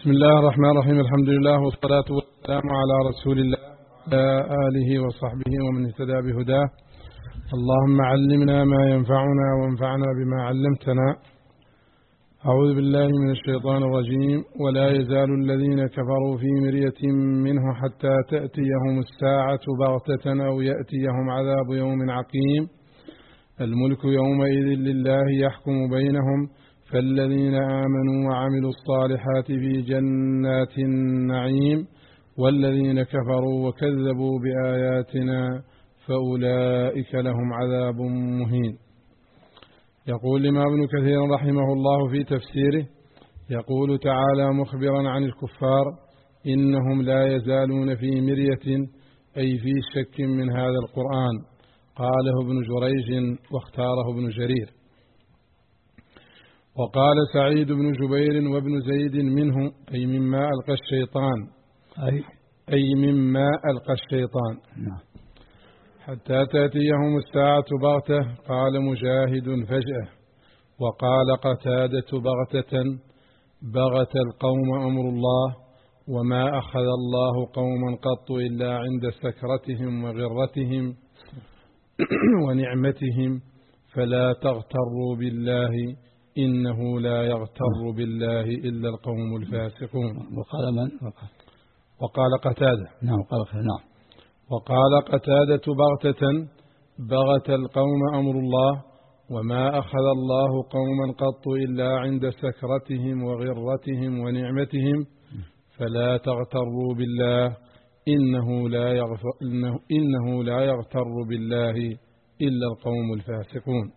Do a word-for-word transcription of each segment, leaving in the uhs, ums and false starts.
بسم الله الرحمن الرحيم. الحمد لله والصلاة والسلام على رسول الله وعلى آله وصحبه ومن اهتدى بهداه. اللهم علمنا ما ينفعنا وانفعنا بما علمتنا. أعوذ بالله من الشيطان الرجيم. ولا يزال الذين كفروا في مرية منه حتى تأتيهم الساعة بغتة أو يأتيهم عذاب يوم عقيم. الملك يومئذ لله يحكم بينهم فالذين آمنوا وعملوا الصالحات في جنات النعيم والذين كفروا وكذبوا بآياتنا فأولئك لهم عذاب مهين. يقول الإمام ابن كثير رحمه الله في تفسيره، يقول تعالى مخبرا عن الكفار: إنهم لا يزالون في مرية، أي في شك من هذا القرآن. قاله ابن جريج واختاره ابن جرير. وقال سعيد بن جبير وابن زيد منه، أي مما ألقى الشيطان، أي, أي مما ألقى الشيطان حتى تأتيهم الساعة بغتة. قال مجاهد فجأة. وقال قتادة بغتة، بغت القوم أمر الله، وما أخذ الله قوما قط إلا عند سكرتهم وغرتهم ونعمتهم، فلا تغتروا بالله إنه لا يغتر بالله إلا القوم الفاسقون. وقال من؟ وقال قتادة. نعم قال نعم. وقال قتادة بغتة، بغت القوم أمر الله، وما أخذ الله قوما قط إلا عند سكرتهم وغرتهم ونعمتهم، فلا تغتروا بالله إنه لا يغفر إنه, إنه لا يغتر بالله إلا القوم الفاسقون.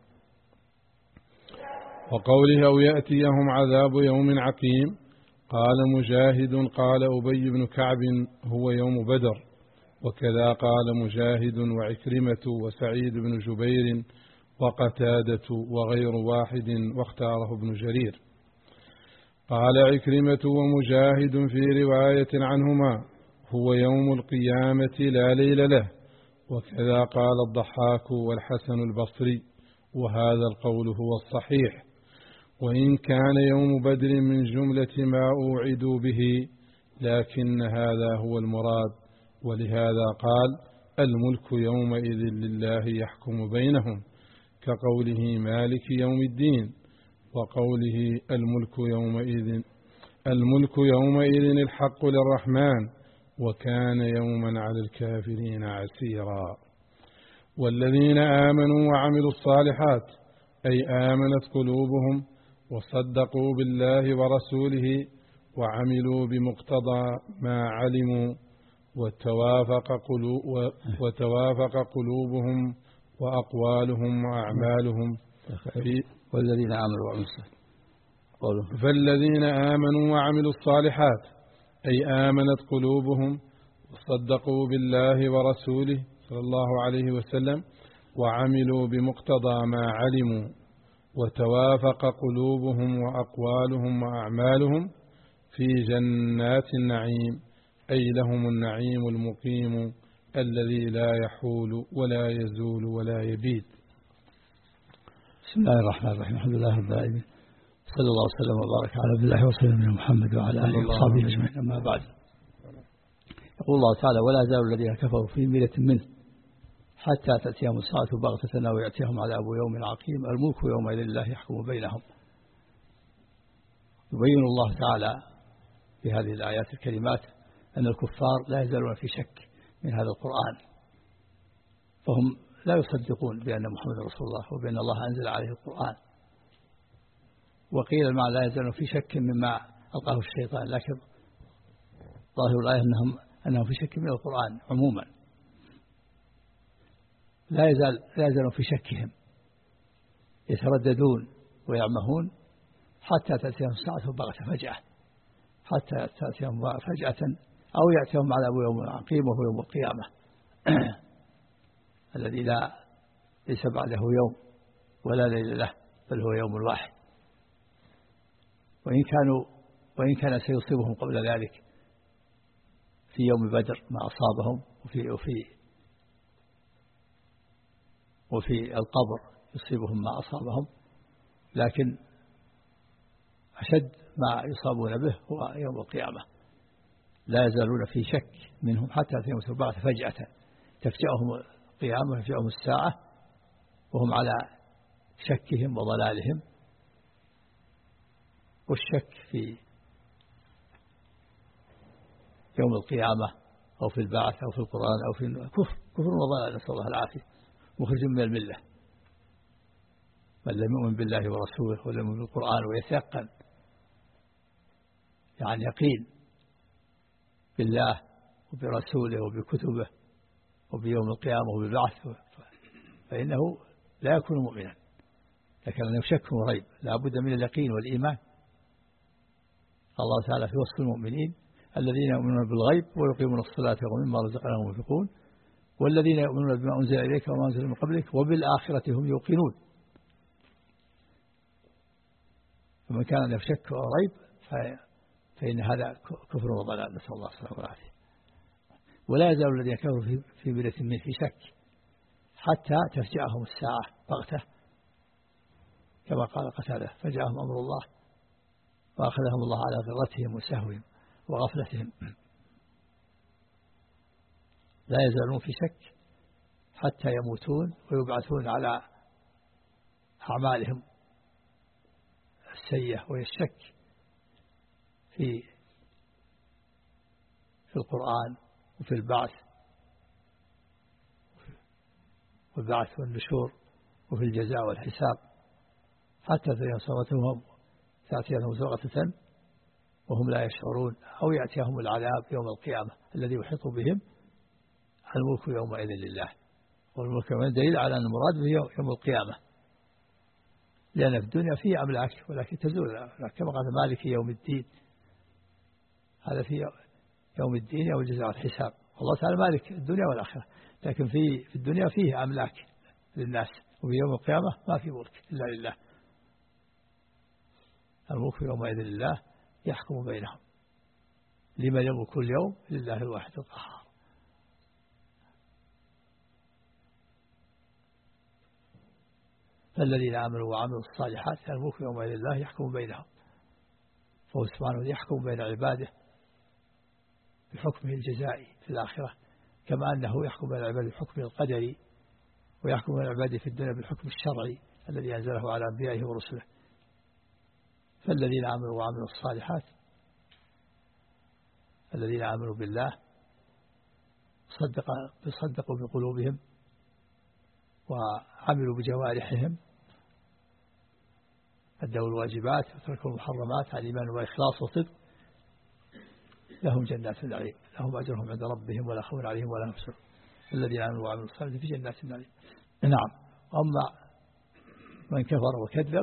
وقوله أو يأتيهم عذاب يوم عقيم، قال مجاهد قال أبي بن كعب هو يوم بدر، وكذا قال مجاهد وعكرمة وسعيد بن جبير وقتادة وغير واحد، واختاره ابن جرير. قال عكرمة ومجاهد في رواية عنهما هو يوم القيامة لا ليل له، وكذا قال الضحاك والحسن البصري، وهذا القول هو الصحيح، وإن كان يوم بدر من جملة ما أوعدوا به، لكن هذا هو المراد. ولهذا قال الملك يومئذ لله يحكم بينهم، كقوله مالك يوم الدين، وقوله الملك يومئذ الملك يومئذ الحق للرحمن، وكان يوما على الكافرين عسيرا. والذين آمنوا وعملوا الصالحات، أي آمنت قلوبهم وصدقوا بالله ورسوله وعملوا بمقتضى ما علموا، وتوافق, قلوب وتوافق قلوبهم وأقوالهم وأعمالهم في والذين آمنوا وعملوا الصالحات فالذين آمنوا وعملوا الصالحات، أي آمنت قلوبهم وصدقوا بالله ورسوله صلى الله عليه وسلم وعملوا بمقتضى ما علموا، وتوافق قلوبهم وأقوالهم وأعمالهم في جنات النعيم، أي لهم النعيم المقيم الذي لا يحول ولا يزول ولا يبيد. بسم الله الرحمن الرحيم. الحمد لله رب العالمين، صلى الله وسلم وبارك على عبد الله ورسوله محمد وعلى آله وصحبه أجمعين. أما بعد، يقول الله تعالى: ولا يزال الذين كفروا في مرية منه حتى تأتيهم الساعة بغتة أو يأتيهم عذاب يوم عقيم. الملك يومئذ لله يحكم بينهم. يبين الله تعالى في هذه الآيات الكريمات أن الكفار لا يزالون في شك من هذا القرآن، فهم لا يصدقون بأن محمد رسول الله وبأن الله أنزل عليه القرآن. وقيل المعنى لا يزالون في شك مما ألقاه الشيطان، لكن ظاهر الآية أنهم, أنهم في شك من القرآن عموما. لا يزال لا يزالون في شكهم، يترددون ويعمهون حتى تأتيهم الساعة بغتة فجأة، حتى تأتيهم فجأة أو يأتيهم عذاب يوم عقيم، وهو يوم القيامة الذي لا ليس بعده يوم ولا ليل له، بل هو يوم واحد. وإن كانوا وإن كان سيصيبهم قبل ذلك في يوم بدر ما أصابهم، وفي وفي وفي القبر يصيبهم ما أصابهم، لكن أشد ما يصابون به هو يوم القيامة، لا يزالون في شك منهم حتى يموتوا البعث فجأة تفجأهم القيامة وتفجأهم الساعة وهم على شكهم وضلالهم. والشك في يوم القيامة أو في البعث أو في القرآن أو في كفر كفر وضلال، نسأل الله العافية، مخرج من الملة. من لم يؤمن بالله ورسوله ولم يؤمن بالقرآن ويتيقن يعني يقين بالله وبرسوله وبكتبه وبيوم القيامة وبالبعث فإنه لا يكون مؤمنا. لكن أنه شك وريب لا بد من اليقين والإيمان. الله تعالى في وصف المؤمنين الذين يؤمنون بالغيب ويقيمون الصلاة ومما رزقناهم ينفقون والذين يؤمنون بما أنزل إليك وما أنزل من قبلك وبالآخرة هم يوقنون. فمن كان له شك وريب فإن هذا كفر وضلال، نسأل الله السلامة والعافية. ولا يزال الذين كفروا في في بلة منه في شك حتى تفجأهم الساعة بغتة كما قال قتادة فجاءهم أمر الله وأخذهم الله على غرتهم وسهوهم وغفلتهم. لا يزالون في شك حتى يموتون ويبعثون على أعمالهم السيئة، وهي الشك في في القرآن وفي البعث والبعث والنشور وفي الجزاء والحساب حتى تيسرتهم تأتيهم زغة وهم لا يشعرون أو يأتيهم العذاب يوم القيامة الذي يحيط بهم. الملك يومئذ لله، والملك يومئذ دليل على أن المراد به يوم القيامة، لأن في الدنيا فيه أملاك ولكن تزول كما قال مالك يوم الدين، هذا في يوم الدين يوم الجزاء والحساب. الله تعالى مالك الدنيا والآخرة، لكن في في الدنيا فيه أملاك للناس، وفي يوم القيامة ما في ملك إلا لله. الملك يومئذ لله يحكم بينهم، لمن يملك اليوم لله الواحد القهار. فالذين آمنوا وعملوا الصالحات الملك يومئذ لله يحكم بينهم، فهو سبحانه يحكم بين عباده بحكمه الجزائي في الآخرة، كما أنه يحكم بين العباد بحكمه القدري، ويحكم بين العباد في الدنيا بالحكم الشرعي الذي أنزله على أنبيائه ورسله. فالذين آمنوا وعملوا الصالحات الذين آمنوا بالله صدقوا بقلوبهم وعملوا بجوارحهم، أدوا الواجبات وتركوا المحرمات على الإيمان والإخلاص والصدق، لهم جنات النعيم لهم أجرهم عند ربهم ولا خوف عليهم ولا هم يحزنون. الذين آمنوا وعملوا الصالحات في جنات النعيم. نعم. أما من كفر وكذب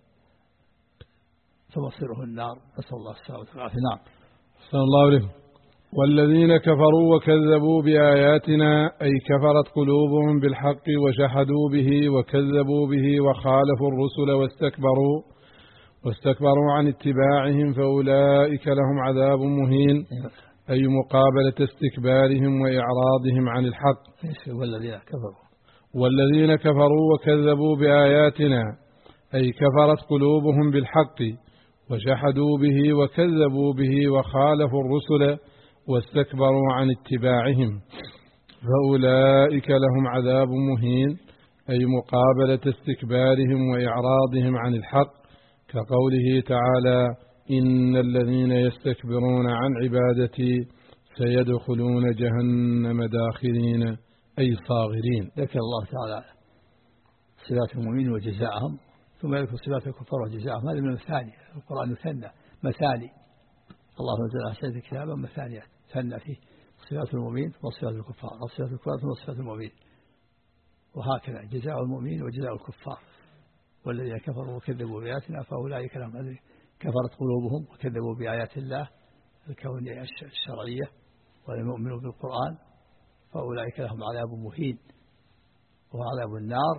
فمصيره النار، نسأل الله السلامة والعافية. نعم. صلى الله عليه. والذين كفروا وكذبوا بآياتنا أي كفرت قلوبهم بالحق وجحدوا به وكذبوا به وخالفوا الرسل واستكبروا واستكبروا عن اتباعهم فأولئك لهم عذاب مهين، أي مقابلة استكبارهم وإعراضهم عن الحق. والذين كفروا والذين كفروا وكذبوا بآياتنا أي كفرت قلوبهم بالحق وجحدوا به وكذبوا به وخالفوا الرسل واستكبروا عن اتباعهم فأولئك لهم عذاب مهين، أي مقابلة استكبارهم وإعراضهم عن الحق، كقوله تعالى إن الذين يستكبرون عن عبادتي سيدخلون جهنم داخرين أي صاغرين. ذكر الله تعالى صفات المؤمنين وجزاءهم ثم يذكر صفات الكفار وجزاءهم. هذا من المثاني، القرآن مثنى مثاني، الله نزل أحسن كتابا مثانية ثنى فيه صفات المؤمنين وصفات الكفار، صفات الكفار ثم صفات المؤمنين، وهكذا جزاء المؤمنين وجزاء الكفار. والذين كفروا وكذبوا بآياتنا فأولئك لهم عذاب، كفرت قلوبهم وكذبوا بآيات الله الكونية الشرعية ولم يؤمنوا بالقرآن فأولئك لهم عذاب مهين وعذاب النار،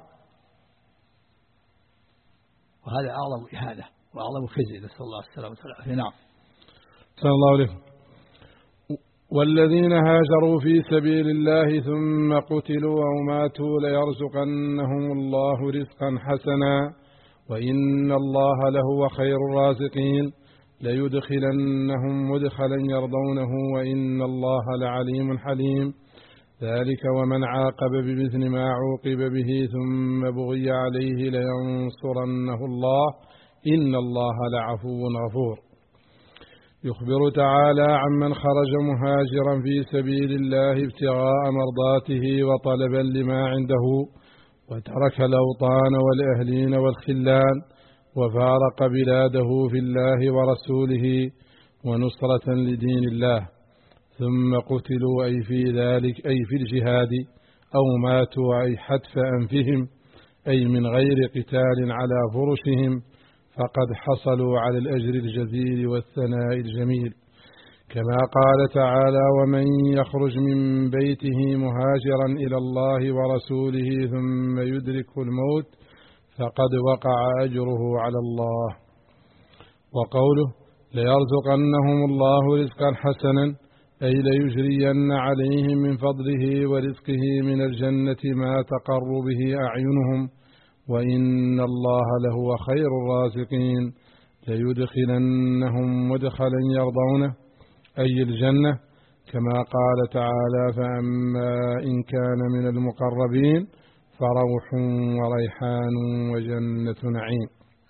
وهذا أعظم إهانة وأعظم خزي، نسأل الله السلامة والعافية. نعم. صلى الله عليه. والذين هاجروا في سبيل الله ثم قتلوا أو ماتوا ليرزقنهم الله رزقا حسنا وإن الله لهو خير الرازقين، ليدخلنهم مدخلا يرضونه وإن الله لعليم حليم. ذلك ومن عاقب بمثل ما عوقب به ثم بغي عليه لينصرنه الله إن الله لعفو غفور. يخبر تعالى عمن خرج مهاجرا في سبيل الله ابتغاء مرضاته وطلبا لما عنده وترك الأوطان والأهلين والخلان وفارق بلاده في الله ورسوله ونصرة لدين الله ثم قتلوا أي في ذلك أي في الجهاد أو ماتوا أي حتف أنفهم أي من غير قتال على فرشهم فقد حصلوا على الأجر الجزيل والثناء الجميل. كما قال تعالى ومن يخرج من بيته مهاجرا إلى الله ورسوله ثم يدركه الموت فقد وقع أجره على الله. وقوله ليرزقنهم الله رزقا حسنا أي ليجرين عليهم من فضله ورزقه من الجنة ما تقر به أعينهم وإن الله لهو خير الرازقين. ليدخلنهم مدخلا يرضونه أي الجنة كما قال تعالى فأما إن كان من المقربين فروح وريحان وجنة نعيم.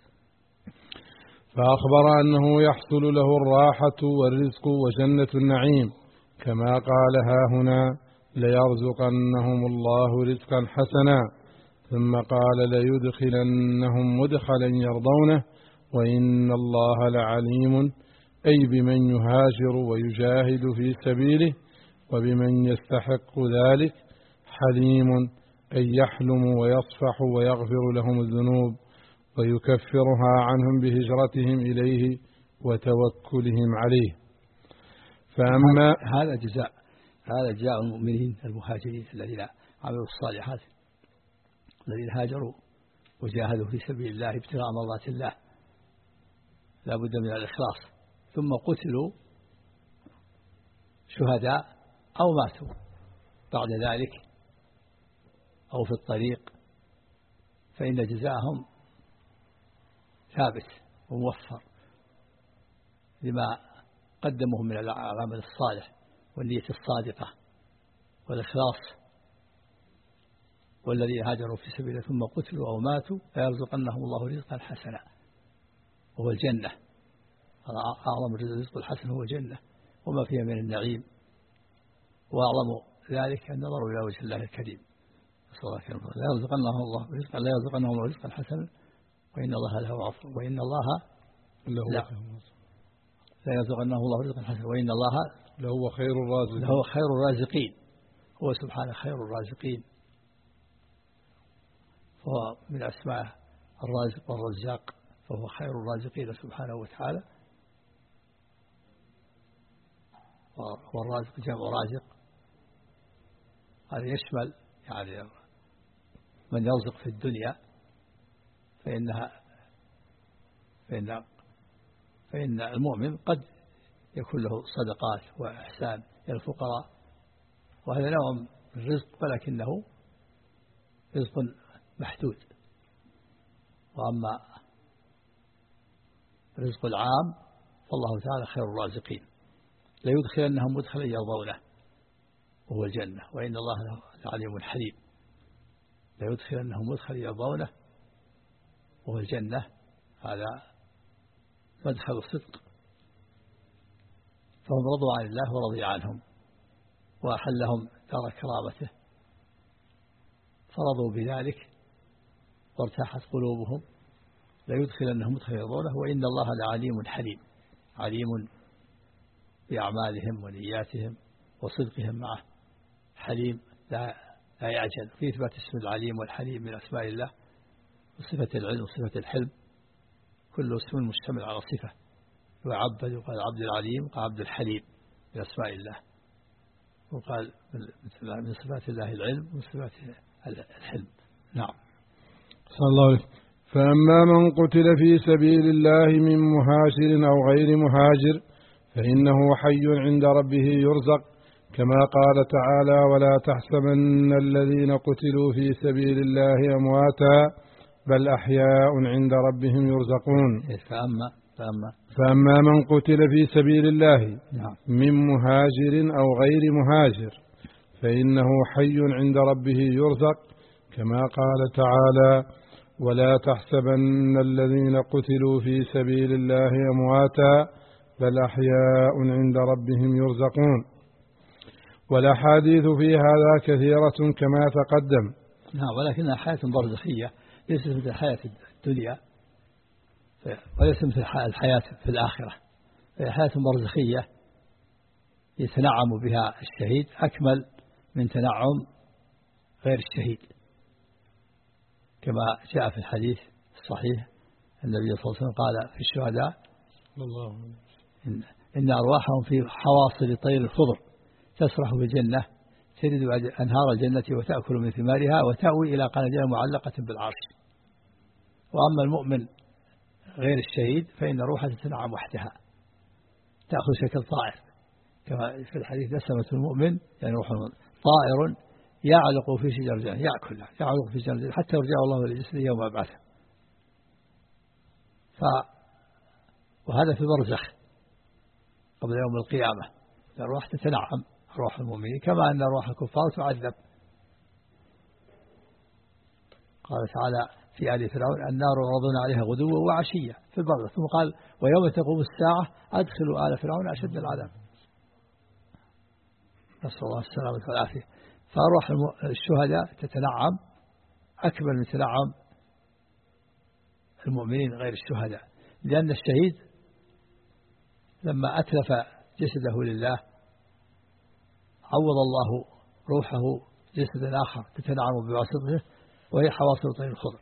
فأخبر أنه يحصل له الراحة والرزق وجنة النعيم كما قال ها هنا ليرزقنهم الله رزقا حسنا ثم قال ليدخلنهم مدخلا يرضونه وإن الله لعليم أي بمن يهاجر ويجاهد في سبيله وبمن يستحق ذلك حليم أي يحلم ويصفح ويغفر لهم الذنوب ويكفرها عنهم بهجرتهم إليه وتوكلهم عليه. فأما هذا جزاء هذا جزاء المؤمنين المهاجرين الذين عملوا الصالحات الذين هاجروا وجاهدوا في سبيل الله ابتغاء مرضات الله لا بد من الإخلاص ثم قتلوا شهداء أو ماتوا بعد ذلك أو في الطريق فإن جزاءهم ثابت وموفر لما قدموه من العمل الصالح والنية الصادقة والإخلاص. والذين هاجروا في سبيله ثم قتلوا أو ماتوا فيرزقنهم الله رزقا حسنا وهو الجنة. أعظم الرزق الحسن هو الجنة وما فيها من النعيم وأعظم ذلك النظر إلى وجه الله الكريم. لا يرزقنهم الله رزقا لا يرزقنهم الله رزقا حسنا وإن الله له عفو وإن الله لا لا يرزقنهم الله رزقا حسنا وإن الله لهو خير الرازقين لهو خير الرازقين هو سبحانه خير الرازقين. فهو من أسماء الرازق والرزاق فهو خير الرازقين سبحانه وتعالى. والرازق جمع رازق هذا يشمل يعني من يرزق في الدنيا فإنها فإن فإن المؤمن قد يكون له صدقات وإحسان إلى الفقراء وهذا نوع من الرزق ولكنه رزق محدود. وأما رزق العام فالله تعالى خير الرازقين. ليدخلنهم مدخلا يرضونه وهو الجنة وإن الله لعليم حليم. ليدخلنهم مدخلا يرضونه وهو الجنة هذا مدخل الصدق فهم رضوا عن الله ورضي عنهم وأحلهم دار كرامته فرضوا بذلك وارتاحت قلوبهم. ليدخلنهم مدخلا يرضونه وإن الله لعليم حليم عليم بأعمالهم ونياتهم وصدقهم معه حليم لا لا يعجل. في إثبات اسم العليم والحليم من أسماء الله وصفة العلم وصفة الحلم كل اسم مشتمل على صفة وعبد وقال عبد العليم وقال عبد الحليم من أسماء الله وقال من صفات الله العلم ومن صفات الحلم. نعم. صلى الله عليه. فأما من قتل في سبيل الله من مهاجر أو غير مهاجر فإنه حي عند ربه يرزق كما قال تعالى ولا تحسبن الذين قتلوا في سبيل الله أمواتا بل أحياء عند ربهم يرزقون. فأما فأما فأما من قتل في سبيل الله نعم. من مهاجر أو غير مهاجر فإنه حي عند ربه يرزق، كما قال تعالى: ولا تحسبن الذين قتلوا في سبيل الله أمواتا بل أحياء عند ربهم يرزقون. والأحاديث في هذا كثيرة كما تقدم. نعم، ولكنها حياة برزخية ليست مثل الحياة الدنيا، وليست مثل الحياة في الآخرة، هي حياة برزخية يتنعم بها الشهيد أكمل من تنعم غير الشهيد، كما جاء في الحديث الصحيح النبي صلى الله عليه وسلم قال في الشهداء: الله إن, إن أرواحهم في حواصل طير الخضر تسرح في الجنة ترد أنهار الجنة وتأكل من ثمارها وتأوي إلى قناديل معلقة بالعرش. وأما المؤمن غير الشهيد فإن روحه تتنعم وحدها، تأخذ شكل طائر، كما في الحديث: نسمة المؤمن يعني روح المؤمن طائر يعلق في شجر الجنة، يأكل يعلق في شجر الجنة حتى يرجع الله لجسده يوم أبعثه. ف وهذا في برزخ قبل يوم القيامة، الروح تتنعم روح المؤمنين، كما أن روح الكفار تعذب. قال تعالى في آل فرعون: النار يعرضون عليها غدوا وعشيا في البرزخ. ثم قال: ويوم تقوم الساعة أدخلوا آل فرعون أشد العذاب. نسأل الله السلامة والعافية. فأرواح الشهداء تتنعم أكبر من تنعم المؤمنين غير الشهداء، لأن الشهيد لما أتلف جسده لله عوض الله روحه جسدا آخر تتنعم بواسطته، وهي حواصل طير الخضر،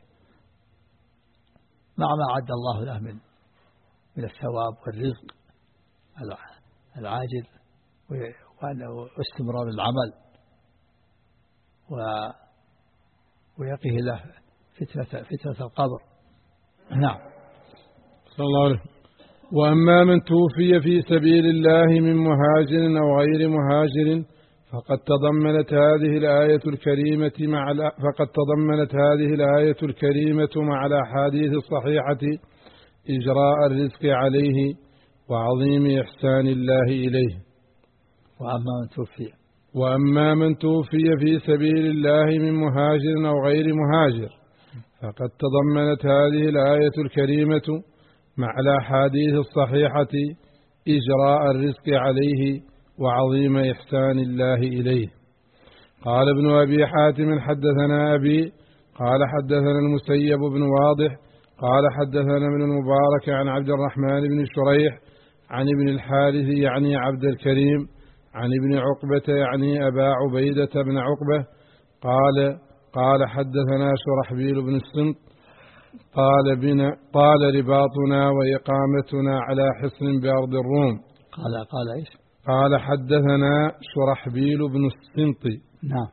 مع ما أعد الله له من من الثواب والرزق العاجل واستمرار العمل، ويقيه له فتنة فتنة القبر. نعم. صلى الله عليه. وأما من توفي في سبيل الله من مهاجر أو غير مهاجر فقد تضمنت هذه الآية الكريمة مع فقد تضمنت هذه الآية الكريمة مع الأحاديث الصحيحة إجراء الرزق عليه وعظيم إحسان الله إليه. وأما من توفي وأما من توفي في سبيل الله من مهاجر أو غير مهاجر فقد تضمنت هذه الآية الكريمة مع الأحاديث الصحيحة إجراء الرزق عليه وعظيم إحسان الله إليه. قال ابن أبي حاتم: حدثنا أبي قال حدثنا المسيب بن واضح قال حدثنا ابن المبارك عن عبد الرحمن بن شريح عن ابن الحارث يعني عبد الكريم عن ابن عقبة يعني أبا عبيدة بن عقبة قال قال حدثنا شرحبيل بن الصمت قال بنا قال رباطنا وإقامتنا على حصن بأرض الروم. قال قال إيش؟ قال حدثنا شرحبيل بن الصمت. نعم.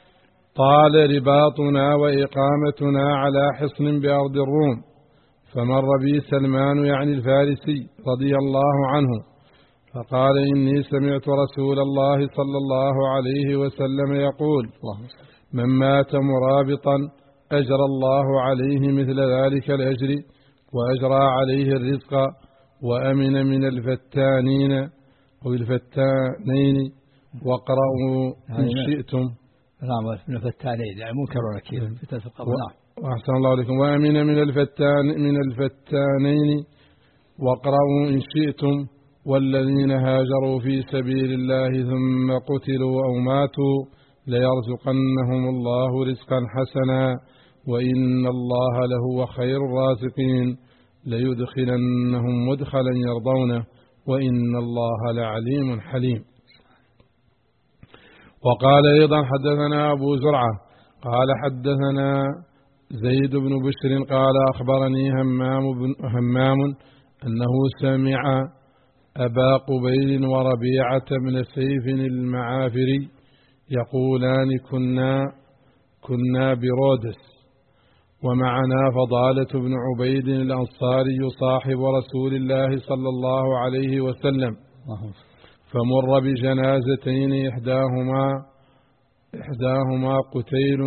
قال رباطنا وإقامتنا على حصن بأرض الروم، فمر بي سلمان يعني الفارسي رضي الله عنه فقال: إني سمعت رسول الله صلى الله عليه وسلم يقول: من مات مرابطا أجرى الله عليه مثل ذلك الأجر وأجرى عليه الرزق وأمن من الفتانين أو الفتانين واقرأوا إن شئتم. نعم، من الفتانين يعني منكر ونكير فتنة القبر. نعم. وأحسن الله عليكم. وأمن من الفتان من الفتانين واقرأوا إن شئتم والذين هاجروا في سبيل الله ثم قتلوا أو ماتوا ليرزقنهم الله رزقا حسنا وإن الله لهو خير الرازقين ليدخلنهم مدخلا يرضونه وإن الله لعليم حليم. وقال أيضا: حدثنا أبو زرعة قال حدثنا زيد بن بشر قال أخبرني همام, بن همام أنه سمع أبا قبيل وربيعة بن سيف المعافري يقولان: كنا كنا برودس ومعنا فضالة بن عبيد الأنصاري صاحب رسول الله صلى الله عليه وسلم، فمر بجنازتين إحداهما إحداهما قتيل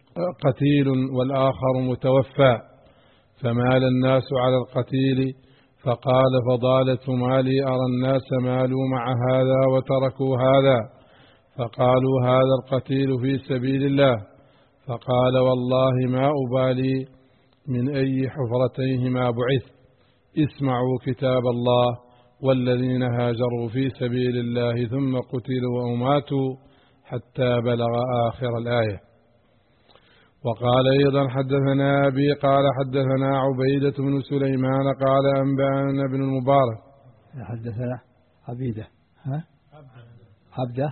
قتيل والآخر متوفى، فمال الناس على القتيل فقال فضالة ما لي أرى الناس مالوا مع هذا وتركوا هذا، فقالوا هذا القتيل في سبيل الله. فقال والله ما أبالي من أي حفرتيهما بعث، اسمعوا كتاب الله والذين هاجروا في سبيل الله ثم قتلوا أو ماتوا حتى بلغ آخر الآية. وقال أيضا حدثنا أبي قال حدثنا عبيدة بن سليمان قال أنبأنا ابن المبارك. حدثنا عبيدة ها عبده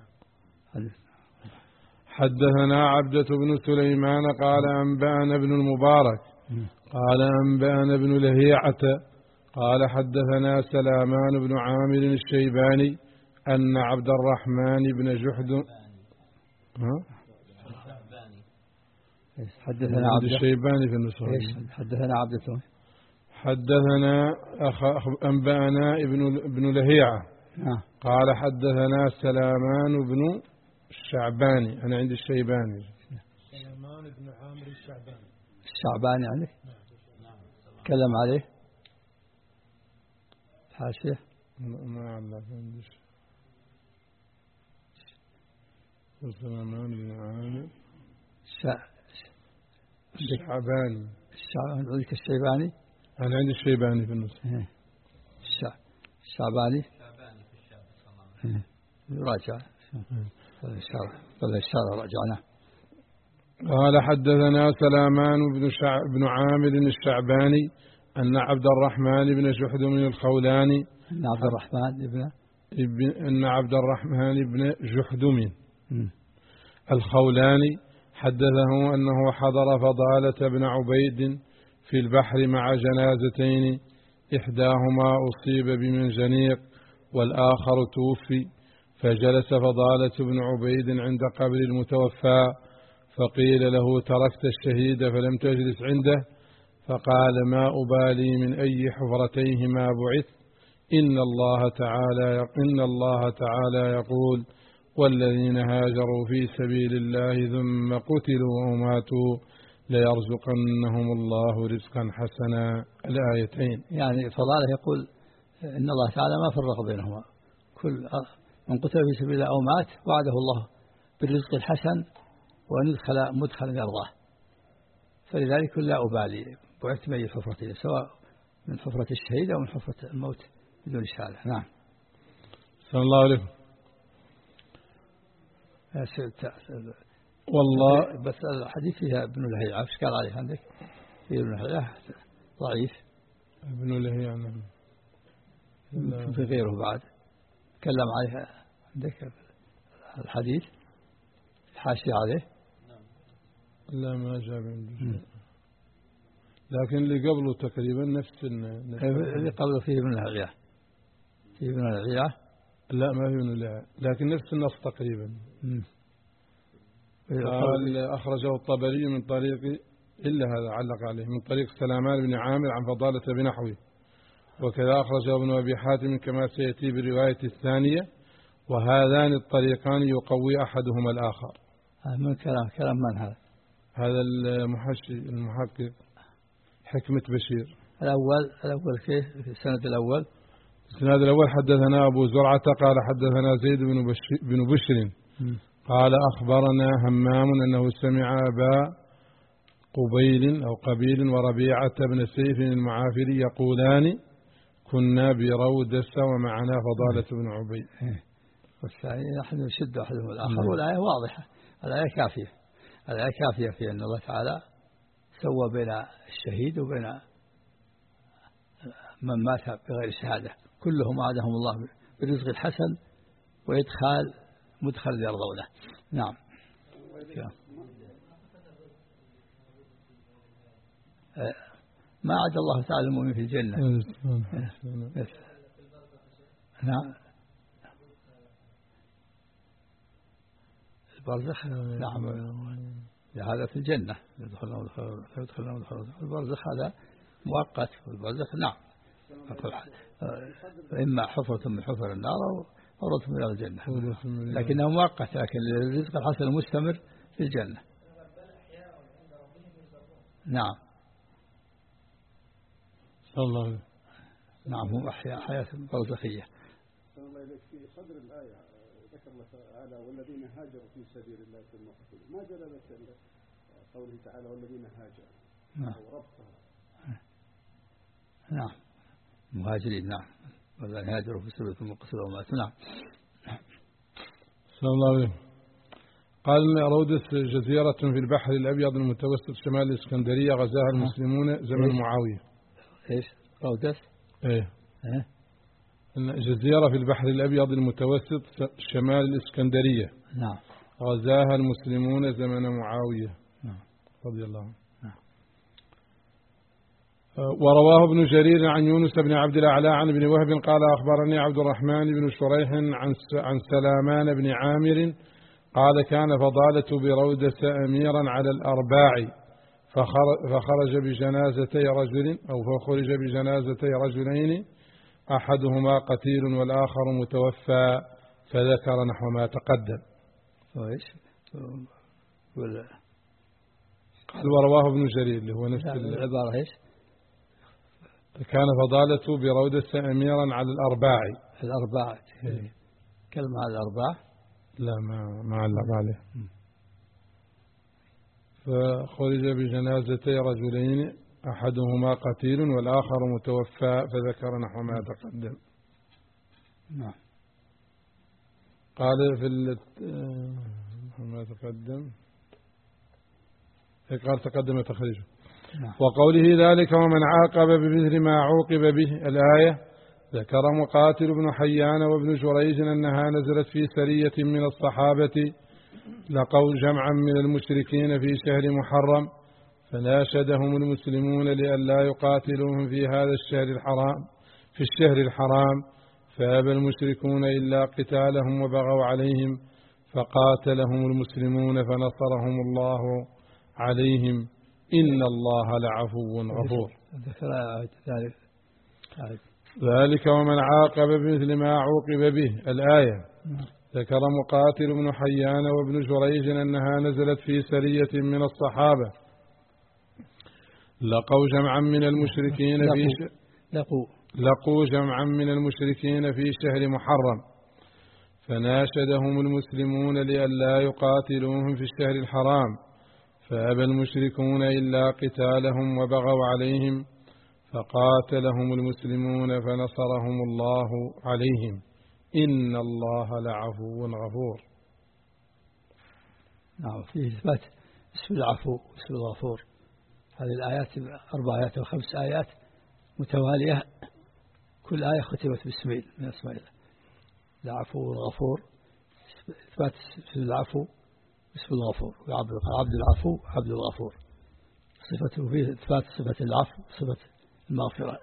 حدثنا عبدة بن سليمان قال أنبأنا ابن المبارك قال أنبأنا ابن لهيعة قال حدثنا سلامان بن عامر الشيباني أن عبد الرحمن بن جحد ها حدثنا عبد الشيباني في النسخة. حدثنا عبدة حدثنا أخ أنبأنا ابن ابن لهيعة قال حدثنا سلامان بن الشعباني. أنا عندي الشيباني. سلامان بن عامر الشعباني. الشعباني عندك؟ تكلم عليه حاشية؟ ما عندك عنديش. سلامان بن عامر الشعباني. الشعباني عندك الشيباني؟ أنا عندي الشيباني في النص. الشعباني الشعباني في الشعب يراجع فالإشارة رجعنا. قال حدثنا سلامان بن, شع... بن عامر الشعباني أن عبد الرحمن بن جحدم الخولاني أن عبد الرحمن ابن ابن أن عبد الرحمن بن جحدم الخولاني حدثه أنه حضر فضالة بن عبيد في البحر مع جنازتين، إحداهما أصيب بمنجنيق والآخر توفي، فجلس فضالة بن عبيد عند قبر المتوفى فقيل له تركت الشهيد فلم تجلس عنده، فقال ما أبالي من أي حفرتيهما بعث، إن الله تعالى إن الله تعالى يقول والذين هاجروا في سبيل الله ثم قتلوا وماتوا ليرزقنهم الله رزقا حسنا. الآيتين. يعني فضاله يقول إن الله تعالى ما فرق بينهما، كل من قتل في سبيل الله أو مات وعده الله بالرزق الحسن وأن يدخل مدخلا يرضاه، فلذلك لا أبالي بعثت من حفرتين سواء من حفرة الشهيد أو من حفرة الموت بدون شهادة. نعم. صلى الله عليه والله. بس الحديث فيها ابن لهيعة، ايش قال عليه عندك؟ في ابن لهيعة ضعيف. ابن لهيعة نعم. في غيره بعد تكلم عليه عندك الحديث الحاشية عليه. لا ما جاب عندي، لكن اللي قبله تقريبا نفس اللي قبله فيه ابن لهيعة. فيه ابن لهيعة؟ لا ما في ابن لهيعة، لكن نفس النص تقريبا. قال أخرجه الطبري من طريق إلا هذا علق عليه من طريق سلامان بن عامر عن فضالة بنحوه، وكذا أخرجه ابن أبي حاتم كما سيأتي بالرواية الثانية، وهذان الطريقان يقوي أحدهما الآخر. من كلام كلام من هذا؟ هذا المحشي المحقق حكمة بشير. الأول الأول كيف السند الأول؟ السند الأول حدثنا أبو زرعة قال حدثنا زيد بن بشر, بن بشر قال أخبرنا همام أنه سمع أبا قبيل أو قبيل وربيعة بن سيف المعافري يقولان كنا برودس ومعنا فضالة بن عبيد. والثاني نحن نشد أحدهم الآخر، والآية واضحة، الآية كافية، الآية كافية في أن الله تعالى سوى بين الشهيد وبين من مات بغير شهادة، كلهم وعدهم الله بالرزق الحسن وإدخال مدخل يرضونه. نعم. ما عد الله تعالى المؤمن في الجنة. نعم. البرزخ نعم هذا في الجنة يدخلنا يدخلنا يدخلنا. البرزخ هذا مؤقت، والبرزخ نعم إما حفرة من حفر النار أو أو من الجنة، لكنه مؤقت، لكن الرزق الحسن المستمر في الجنة. نعم. صلى الله عليه. نعم هو أحيا حياة برزخية. الله إليك في صدر الآية ذكر الله تعالى والذين هاجروا في سبيل الله ثم قتلوا، ما جلالة قوله تعالى والذين هاجروا؟ نعم. أو ربطها. نعم مهاجرين. نعم والذين هاجروا في سبيل ثم قتلوا وماتوا. نعم. صلى الله عليه. قال إن رودس جزيرة في البحر الأبيض المتوسط شمال الإسكندرية غزاها المسلمون زمن معاوية. إيش رودس؟ إيه. إيه؟ جزيرة في البحر الأبيض المتوسط شمال الإسكندرية. نعم. غزاها المسلمون زمن معاوية. نعم. رضي الله عنه. نعم. ورواه ابن جرير عن يونس بن عبد الأعلى عن ابن وهب قال أخبرني عبد الرحمن بن شريح عن عن سلامان بن عامر قال كان فضالة برودس أميرا على الأرباع فخرج بجنازتي رجل أو فخرج بجنازتي رجلين أحدهما قتيل والآخر متوفى فذكر نحو ما تقدم. وإيش؟ قال ورواه ابن جرير اللي هو نفس العبارة إيش؟ كان فضالة برودس أميرا على الأرباع. الأرباع كلمة على الأرباع؟ لا ما ما علق عليه. فخرج بجنازتي رجلين أحدهما قتيل والآخر متوفى فذكر نحو ما تقدم. نعم. قال في ما تقدم قال تقدم تخريجه. نعم. وقوله ذلك ومن عاقب بمثل ما عوقب به الآية ذكر مقاتل بن حيان وابن جريج أنها نزلت في سرية من الصحابة لقوا جمعا من المشركين في شهر محرم فناشدهم المسلمون لئلا يقاتلوهم في هذا الشهر الحرام في الشهر الحرام فأبى المشركون إلا قتالهم وبغوا عليهم فقاتلهم المسلمون فنصرهم الله عليهم إن الله لعفو غفور. ذلك ومن عاقب بمثل ما عوقب به الآية. ذكر مقاتل بن حيان وابن جريج أنها نزلت في سرية من الصحابة لقوا جمعا من المشركين في ش... لقوا لقوا جمعا من المشركين في شهر محرم فناشدهم المسلمون لئلا يقاتلوهم في الشهر الحرام فأبى المشركون إلا قتالهم وبغوا عليهم فقاتلهم المسلمون فنصرهم الله عليهم إن الله لعفو غفور. نعم فيه إثبات اسم العفو واسم الغفور. هذه الآيات أربع آيات وخمس آيات متوالية كل آية ختمت باسمين من أسماء الله العفو والغفور. إثبات اسم العفو اسم الغفور عبد العفو عبد الغفور صفته فيه إثبات صفة العفو صفة المغفرة.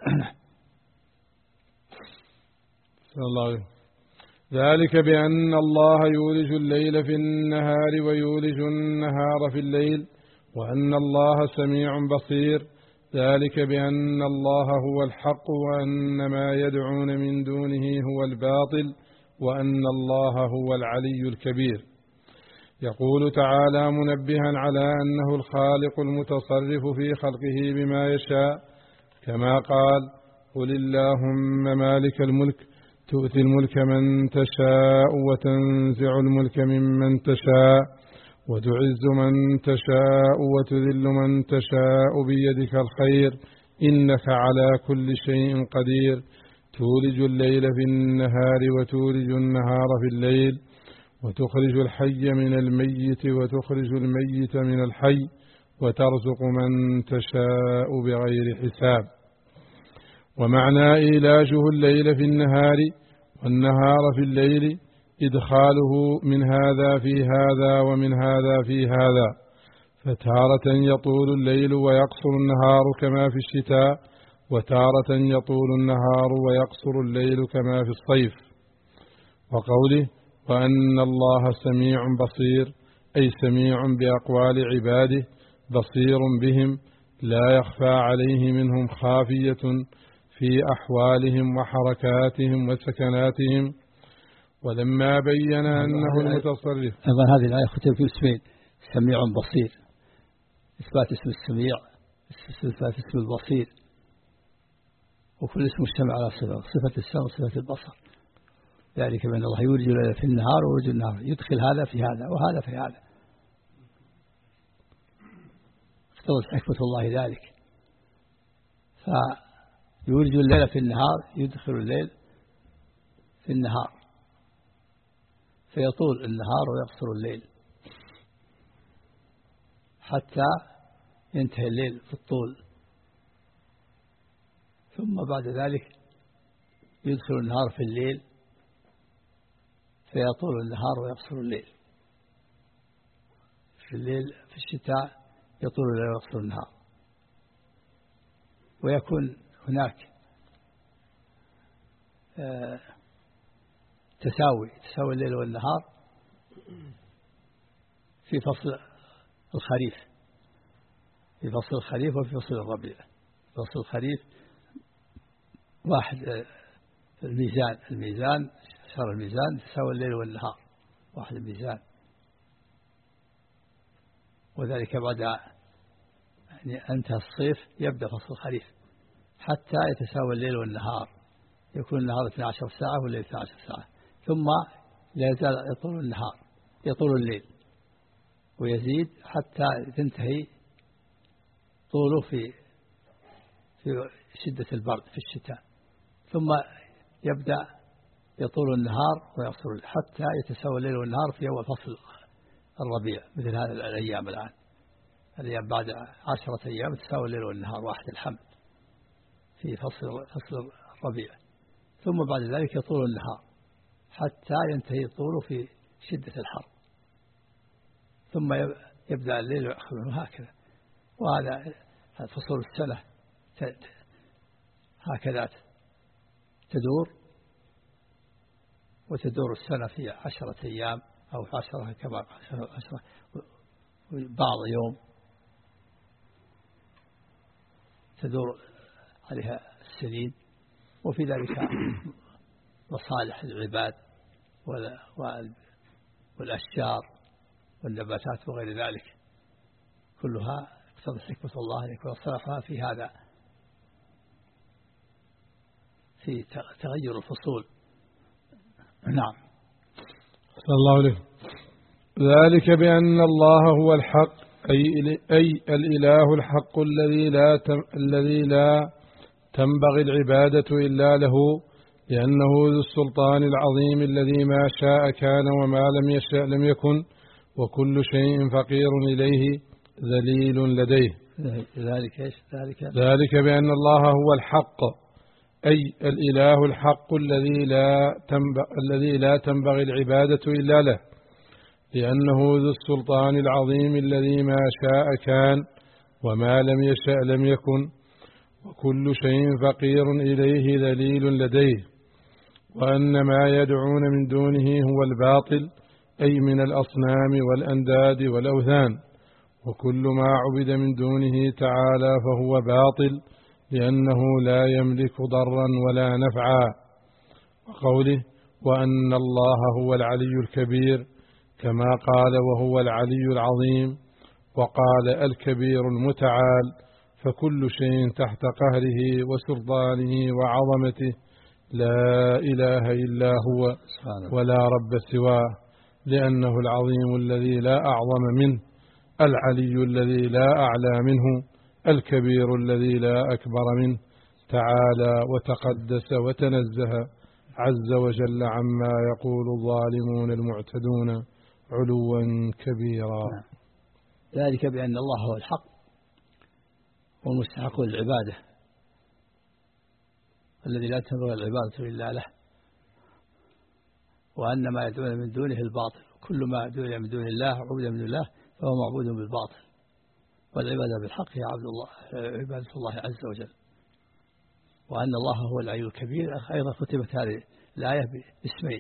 صلى الله عليه. ذلك بأن الله يولج الليل في النهار ويولج النهار في الليل وأن الله سميع بصير. ذلك بأن الله هو الحق وأن ما يدعون من دونه هو الباطل وأن الله هو العلي الكبير. يقول تعالى منبها على أنه الخالق المتصرف في خلقه بما يشاء كما قال قل اللهم مالك الملك تؤتي الملك من تشاء وتنزع الملك ممن تشاء وتعز من تشاء وتذل من تشاء بيدك الخير إنك على كل شيء قدير تولج الليل في النهار وتولج النهار في الليل وتخرج الحي من الميت وتخرج الميت من الحي وترزق من تشاء بغير حساب. ومعنى إيلاجه الليل في النهار والنهار في الليل إدخاله من هذا في هذا ومن هذا في هذا فتارة يطول الليل ويقصر النهار كما في الشتاء وتارة يطول النهار ويقصر الليل كما في الصيف. وقوله وأن الله سميع بصير أي سميع بأقوال عباده بصير بهم لا يخفى عليه منهم خافية في أحوالهم وحركاتهم وسكناتهم. ولما بين أنه المتصرف أيضا هذه الآية ختم في اسمين سميع بصير إثبات اسم السميع إثبات اسم البصير وكل اسم مجتمع على صفة، صفة السمع وصفة البصر. ذلك بأن الله يولج الليل في النهار ويولج النهار، يدخل هذا في هذا وهذا في هذا، اقتضت حكمة الله ذلك. فيولج الليل في النهار، يدخل الليل في النهار، فيطول النهار ويقصر الليل حتى ينتهي الليل في الطول، ثم بعد ذلك يدخل النهار في الليل فيطول النهار ويقصر الليل. في الليل في الشتاء يطول الليل ويقصر النهار، ويكون هناك آه تساوي تساوي الليل والنهار في فصل الخريف، في فصل الخريف وفي فصل الربيع. فصل الخريف واحد الميزان الميزان شهر الميزان تساوي الليل والنهار واحد الميزان، وذلك بعد يعني انتهى الصيف يبدأ فصل الخريف حتى يتساوي الليل والنهار، يكون النهار اثنتي عشرة ساعة والليل اثنتي عشرة ساعة، ثم لا يزال يطول النهار يطول الليل ويزيد حتى تنتهي طوله في في شدة البرد في الشتاء، ثم يبدأ يطول النهار ويقصر حتى يتساوى الليل والنهار في أول فصل الربيع، مثل هذه الأيام الآن، الأيام بعد عشرة أيام تساوي الليل والنهار واحد الحمد في فصل فصل الربيع، ثم بعد ذلك يطول النهار حتى ينتهي طوله في شدة الحر، ثم يبدأ الليل ويأخذ منه هكذا. وهذا فصول السنة هكذا تدور، وتدور السنة في عشرة أيام أو في عشرة كما عشرة بعض يوم تدور عليها السنين، وفي ذلك مصالح العباد والأشجار والنباتات وغير ذلك، كلها اقتضت حكمة الله أن يكون صلاحها في هذا، في تغير الفصول. نعم. صلى الله عليه. ذلك بأن الله هو الحق، أي, أي الإله الحق الذي لا الذي لا تنبغي العبادة إلا له، لأنه ذو السلطان العظيم الذي ما شاء كان وما لم يشاء لم يكن، وكل شيء فقير إليه ذليل لديه. ذلك إيش؟ ذلك ذلك بأن الله هو الحق، أي الإله الحق الذي لا تنبغي الذي لا تنبغي العبادة إلا له، لأنه ذو السلطان العظيم الذي ما شاء كان وما لم يشاء لم يكن، وكل شيء فقير إليه ذليل لديه. وأن ما يدعون من دونه هو الباطل، أي من الأصنام والأنداد والأوثان، وكل ما عبد من دونه تعالى فهو باطل، لأنه لا يملك ضرا ولا نفعا. وقوله وأن الله هو العلي الكبير، كما قال وهو العلي العظيم، وقال الكبير المتعال، فكل شيء تحت قهره وسلطانه وعظمته، لا إله إلا هو ولا رب سواه، لأنه العظيم الذي لا أعظم منه، العلي الذي لا أعلى منه، الكبير الذي لا أكبر منه، تعالى وتقدس وتنزه عز وجل عما يقول الظالمون المعتدون علوا كبيرا. ذلك بأن الله هو الحق والمستحق للعبادة الذي لا تنبغي العبادة إلا له، وأن ما يدعون من دونه الباطل، كل ما يدعون من دون الله عبد من دون الله فهو معبود بالباطل، والعبادة بالحق هي عبد الله عبادة الله عز وجل. وأن الله هو العلي الكبير أيضا كتبت هذه الآية باسمين،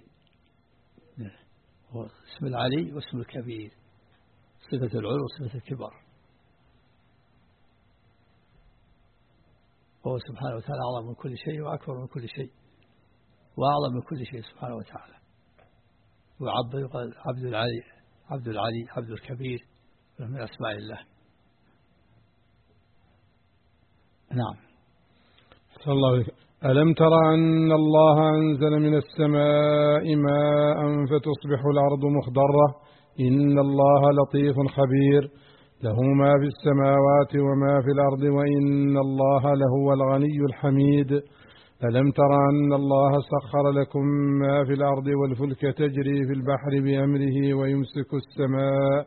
هو اسم العلي واسم الكبير، صفة العلو وصفة الكبر، وهو سبحانه وتعالى أعظم من كل شيء وأكبر من كل شيء وأعظم من كل شيء سبحانه وتعالى. وعبد يقال عبد العلي عبد العلي عبد الكبير من أسماء الله. نعم. صلى الله عليه وسلم. ألم تر أن الله أنزل من السماء ماء فتصبح الأرض مخضرة إن الله لطيف خبير له ما في السماوات وما في الأرض وإن الله لهو الغني الحميد. ألم تر أن الله سخر لكم ما في الأرض والفلك تجري في البحر بأمره ويمسك السماء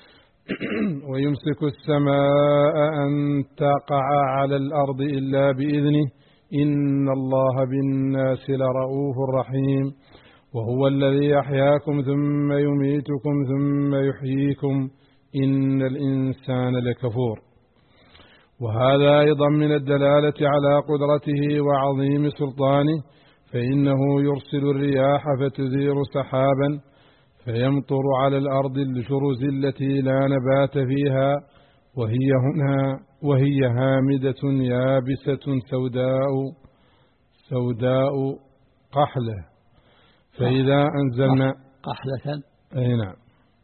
ويمسك السماء أن تقع على الأرض إلا بإذنه إن الله بالناس لرؤوف رحيم. وهو الذي يحياكم ثم يميتكم ثم يحييكم إن الإنسان لكفور. وهذا أيضا من الدلالة على قدرته وعظيم سلطانه، فإنه يرسل الرياح فتثير سحابا فيمطر على الأرض الشرز التي لا نبات فيها وهي هنا وهي هامدة يابسة سوداء سوداء قحلة فإذا أنزلنا قحلة أي نعم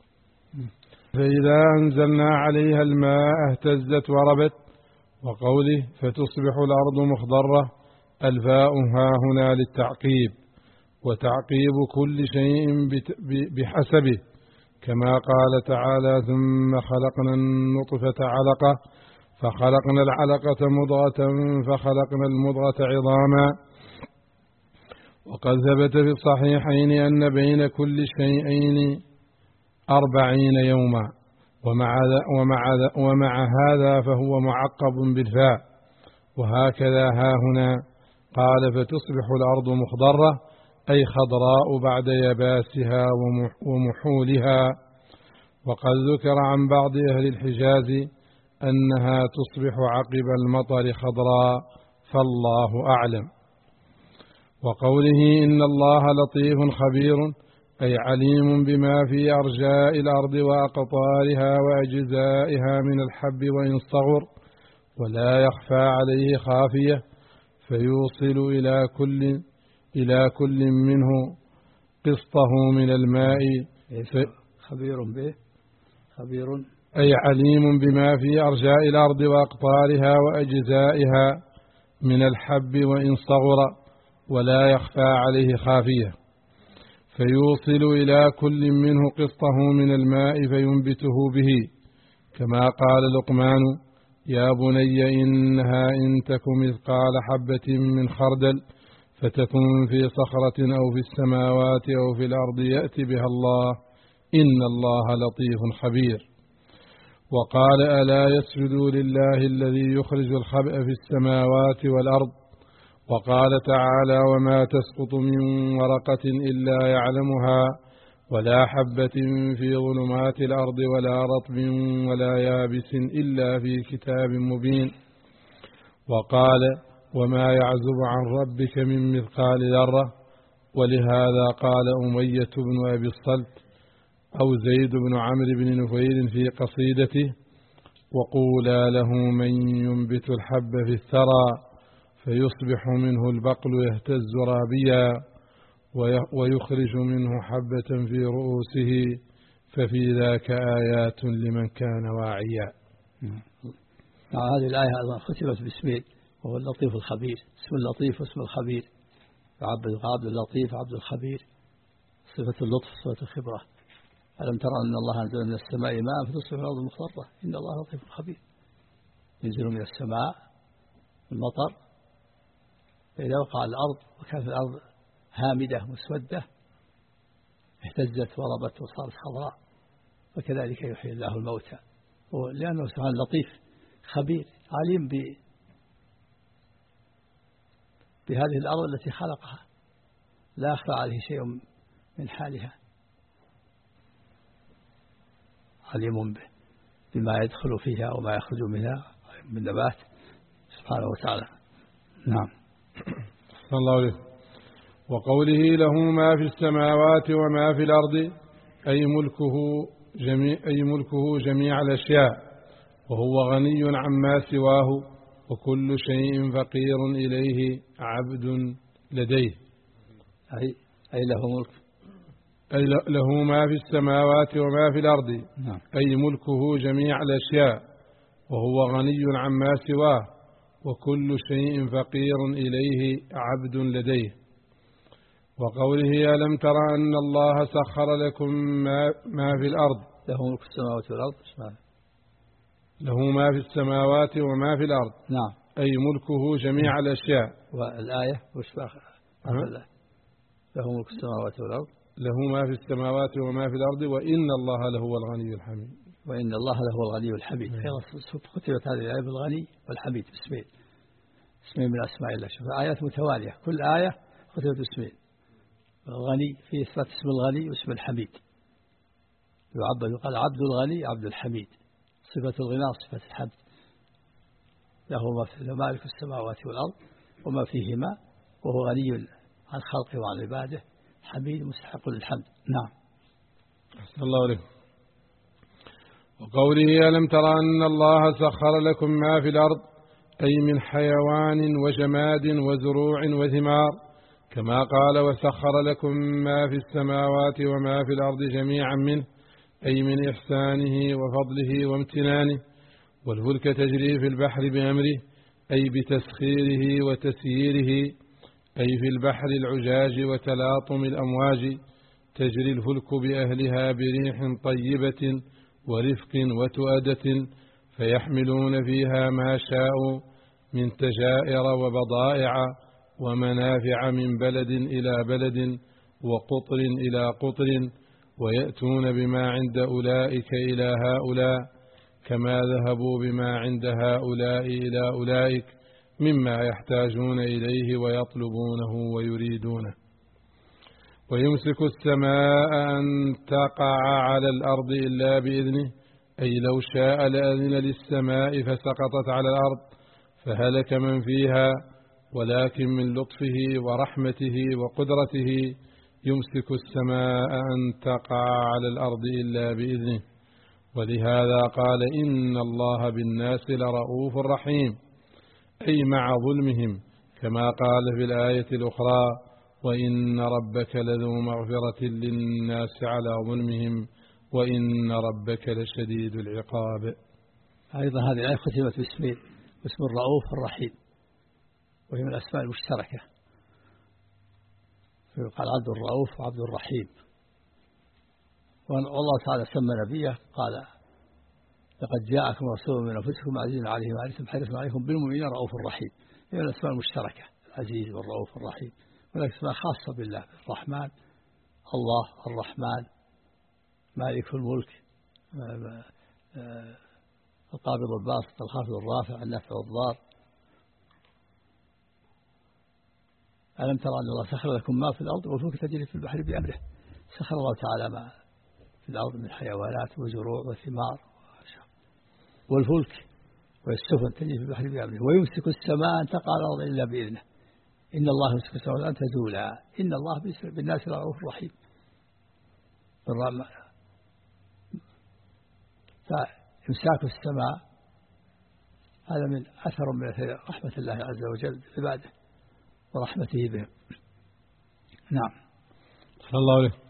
فإذا أنزلنا عليها الماء اهتزت وربت. وقوله فتصبح الأرض مخضرة الفاء ها هنا للتعقيب، وتعقيب كل شيء بحسبه، كما قال تعالى ثم خلقنا النطفة علقة فخلقنا العلقة مضغة فخلقنا المضغة عظاما. وقد ثبت في الصحيحين أن بين كل شيئين أربعين يوما، ومع, ومع, ومع هذا فهو معقب بالفاء. وهكذا ها هنا قال فتصبح الأرض مخضرة أي خضراء بعد يباسها ومحولها. وقد ذكر عن بعض أهل الحجاز أنها تصبح عقب المطر خضراء فالله أعلم. وقوله إن الله لطيف خبير أي عليم بما في أرجاء الأرض وأقطارها وأجزائها من الحب وإن صغر ولا يخفى عليه خافية، فيوصل إلى كل إلى كل منه قسطه من الماء. خبير به خبير أي عليم بما في أرجاء الأرض وأقطارها وأجزائها من الحب وإن صغر ولا يخفى عليه خافية، فيوصل إلى كل منه قسطه من الماء فينبته به، كما قال لقمان يا بني إنها إن تك مثقال حبة من خردل فتكن في صخرة أو في السماوات أو في الأرض يأتي بها الله إن الله لطيف خبير. وقال ألا يسجدوا لله الذي يخرج الخبأ في السماوات والأرض. وقال تعالى وما تسقط من ورقة إلا يعلمها ولا حبة في ظلمات الأرض ولا رطب ولا يابس إلا في كتاب مبين. وقال وما يعزب عن ربك من مثقال ذرة. ولهذا قال أمية بن أبي الصلت أو زيد بن عمرو بن نفيل في قصيدته وقولا له من ينبت الحب في الثرى فيصبح منه البقل يهتز رابيا ويخرج منه حبة في رؤوسه ففي ذاك آيات لمن كان واعيا. هذه الآية أيضا ختمت باسمين وهو اللطيف الخبير، اسم اللطيف واسم الخبير، عبد اللطيف عبد الخبير، صفة اللطف صفة الخبرة. ألم ترى أن الله أنزل من السماء ماء فتصبح الأرض مخضرة إن الله لطيف خبير. ينزل من السماء المطر فإذا وقع الأرض وكانت الأرض هامدة مسودة اهتزت وربت وصارت خضراء، وكذلك يحيي الله الموتى، لأنه سبحانه لطيف خبير عليم بهذه الأرض التي خلقها لا يخفى عليه شيء من حالها، عليم به بما يدخل فيها وما يخرج منها من نبات سبحانه وتعالى. نعم. صلى الله عليه. وقوله له ما في السماوات وما في الأرض أي ملكه جميع, أي ملكه جميع الأشياء وهو غني عما سواه وكل شيء فقير إليه عبد لديه. أي, أي له ملك أي له ما في السماوات وما في الأرض. نعم. أي ملكه جميع الأشياء وهو غني عما سواه وكل شيء فقير إليه عبد لديه. وقوله ألم تر أن الله سخر لكم ما, ما في الأرض له ملك السماوات والأرض له ما في السماوات وما في الأرض. نعم. أي ملكه جميع الأشياء. والآية وش له ملك السماوات والأرض له ما في السماوات وما في الأرض وإن الله لهو الغني الحميد. وإن الله لهو الغني الحميد. كتبت هذه الآية بالغني والحميد اسمين اسمين من أسماء الله. شوف آيات متوالية كل آية كتبت اسمين الغني في إثبات اسم الغني واسم الحميد. يعبد يقال عبد الغني عبد الحميد صفة الغنى صفة الحمد. له ما في السماوات والأرض وما فيهما وهو غني عن خلقه وعن عباده حميد مستحق للحمد. نعم. أحسن الله عليكم. وقوله ألم تر أن الله سخر لكم ما في الأرض أي من حيوان وجماد وزروع وثمار كما قال وسخر لكم ما في السماوات وما في الأرض جميعا منه أي من إحسانه وفضله وامتنانه. والفلك تجري في البحر بأمره أي بتسخيره وتسييره أي في البحر العجاج وتلاطم الأمواج تجري الفلك بأهلها بريح طيبة ورفق وتؤدة فيحملون فيها ما شاءوا من تجائر وبضائع ومنافع من بلد إلى بلد وقطر إلى قطر ويأتون بما عند أولئك إلى هؤلاء كما ذهبوا بما عند هؤلاء إلى أولئك مما يحتاجون إليه ويطلبونه ويريدونه. ويمسك السماء أن تقع على الأرض إلا بإذنه أي لو شاء لأذن للسماء فسقطت على الأرض فهلك من فيها ولكن من لطفه ورحمته وقدرته يمسك السماء أن تقع على الأرض إلا بإذنه. ولهذا قال إن الله بالناس لرؤوف رحيم أي مع ظلمهم كما قال في الآية الأخرى وإن ربك لذو مغفرة للناس على ظلمهم وإن ربك لشديد العقاب. أيضا هذه الآية ختمت باسمين باسم الرؤوف الرحيم وهي من الأسماء المشتركة فيقال عبد الرؤوف وعبد الرحيم. والله تعالى سمى نبيه قال لقد جاءكم رسول من أنفسكم عزيز عليه ما عنتم حريص عليكم بالمؤمنين رؤوف رحيم. هي من الأسماء المشتركة العزيز والرؤوف الرحيم ولكن اسماء خاصة بالله الرحمن الله الرحمن مالك الملك القابض الباسط الخافض الرافع النافع الضار. ألم ترى أن الله سخر لكم ما في الأرض والفلك تجري في البحر بأمره. سخر الله تعالى ما في الأرض من حيوانات وزروع وثمار والفلك والسفن تجري في البحر بأمره ويمسك السماء أن تقع على الأرض إلا بإذنه إن الله يمسك السماء أن تزولا إن الله بالناس رؤوف رحيم. فإمساك السماء هذا من أثر من رحمة الله عز وجل بعباده ورحمته بهم. نعم. صلى الله عليه.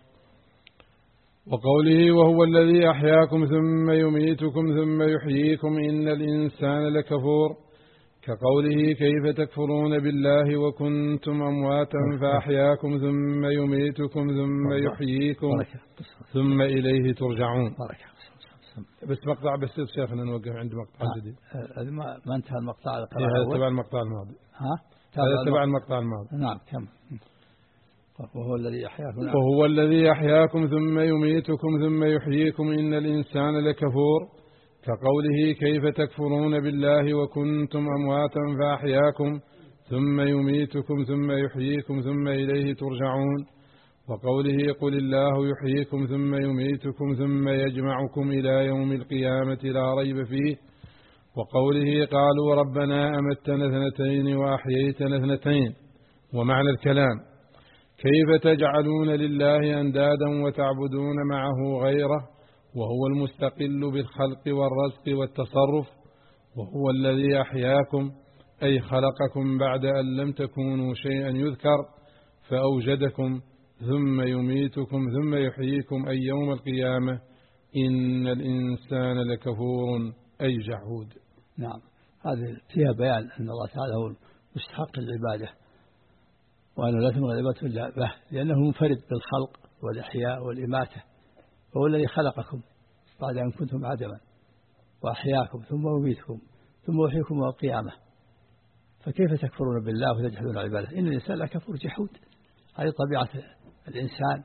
وقوله وهو الذي أحياكم ثم يميتكم ثم يحييكم إن الإنسان لكفور كقوله كيف تكفرون بالله وكنتم أمواتا فأحياكم ثم يميتكم ثم يحييكم ثم إليه ترجعون. بس مقطع بس شيخنا نوقف عند مقطع جديد. هذا ما انتهى المقطع هذا تبع المقطع الماضي. ها هذا تبع المقطع الماضي. نعم كم. وهو الذي أحياكم نعم. وهو الذي أحياكم ثم يميتكم ثم يحييكم إن الإنسان لكفور كقوله كيف تكفرون بالله وكنتم أمواتا فأحياكم ثم يميتكم ثم يحييكم ثم إليه ترجعون. وقوله قل الله يحييكم ثم يميتكم ثم يجمعكم إلى يوم القيامة لا ريب فيه. وقوله قالوا ربنا أمتنا اثنتين وأحييتنا اثنتين. ومعنى الكلام كيف تجعلون لله أندادا وتعبدون معه غيره وهو المستقل بالخلق والرزق والتصرف وهو الذي أحياكم أي خلقكم بعد أن لم تكونوا شيئا يذكر فأوجدكم ثم يميتكم ثم يحييكم أي يوم القيامة إن الإنسان لكفور أي جحود. نعم هذه فيها بيان أن الله تعالى هو مستحق العبادة، وأنه لا تنبغي العبادة إلا به، لأنه منفرد بالخلق والإحياء والإماتة، هو الذي خلقكم بعد أن كنتم عدما وأحياكم ثم يميتكم ثم يحييكم يوم القيامة، فكيف تكفرون بالله وتجحدون عباده؟ إن الإنسان لكفور جحود، هذه طبيعة الإنسان،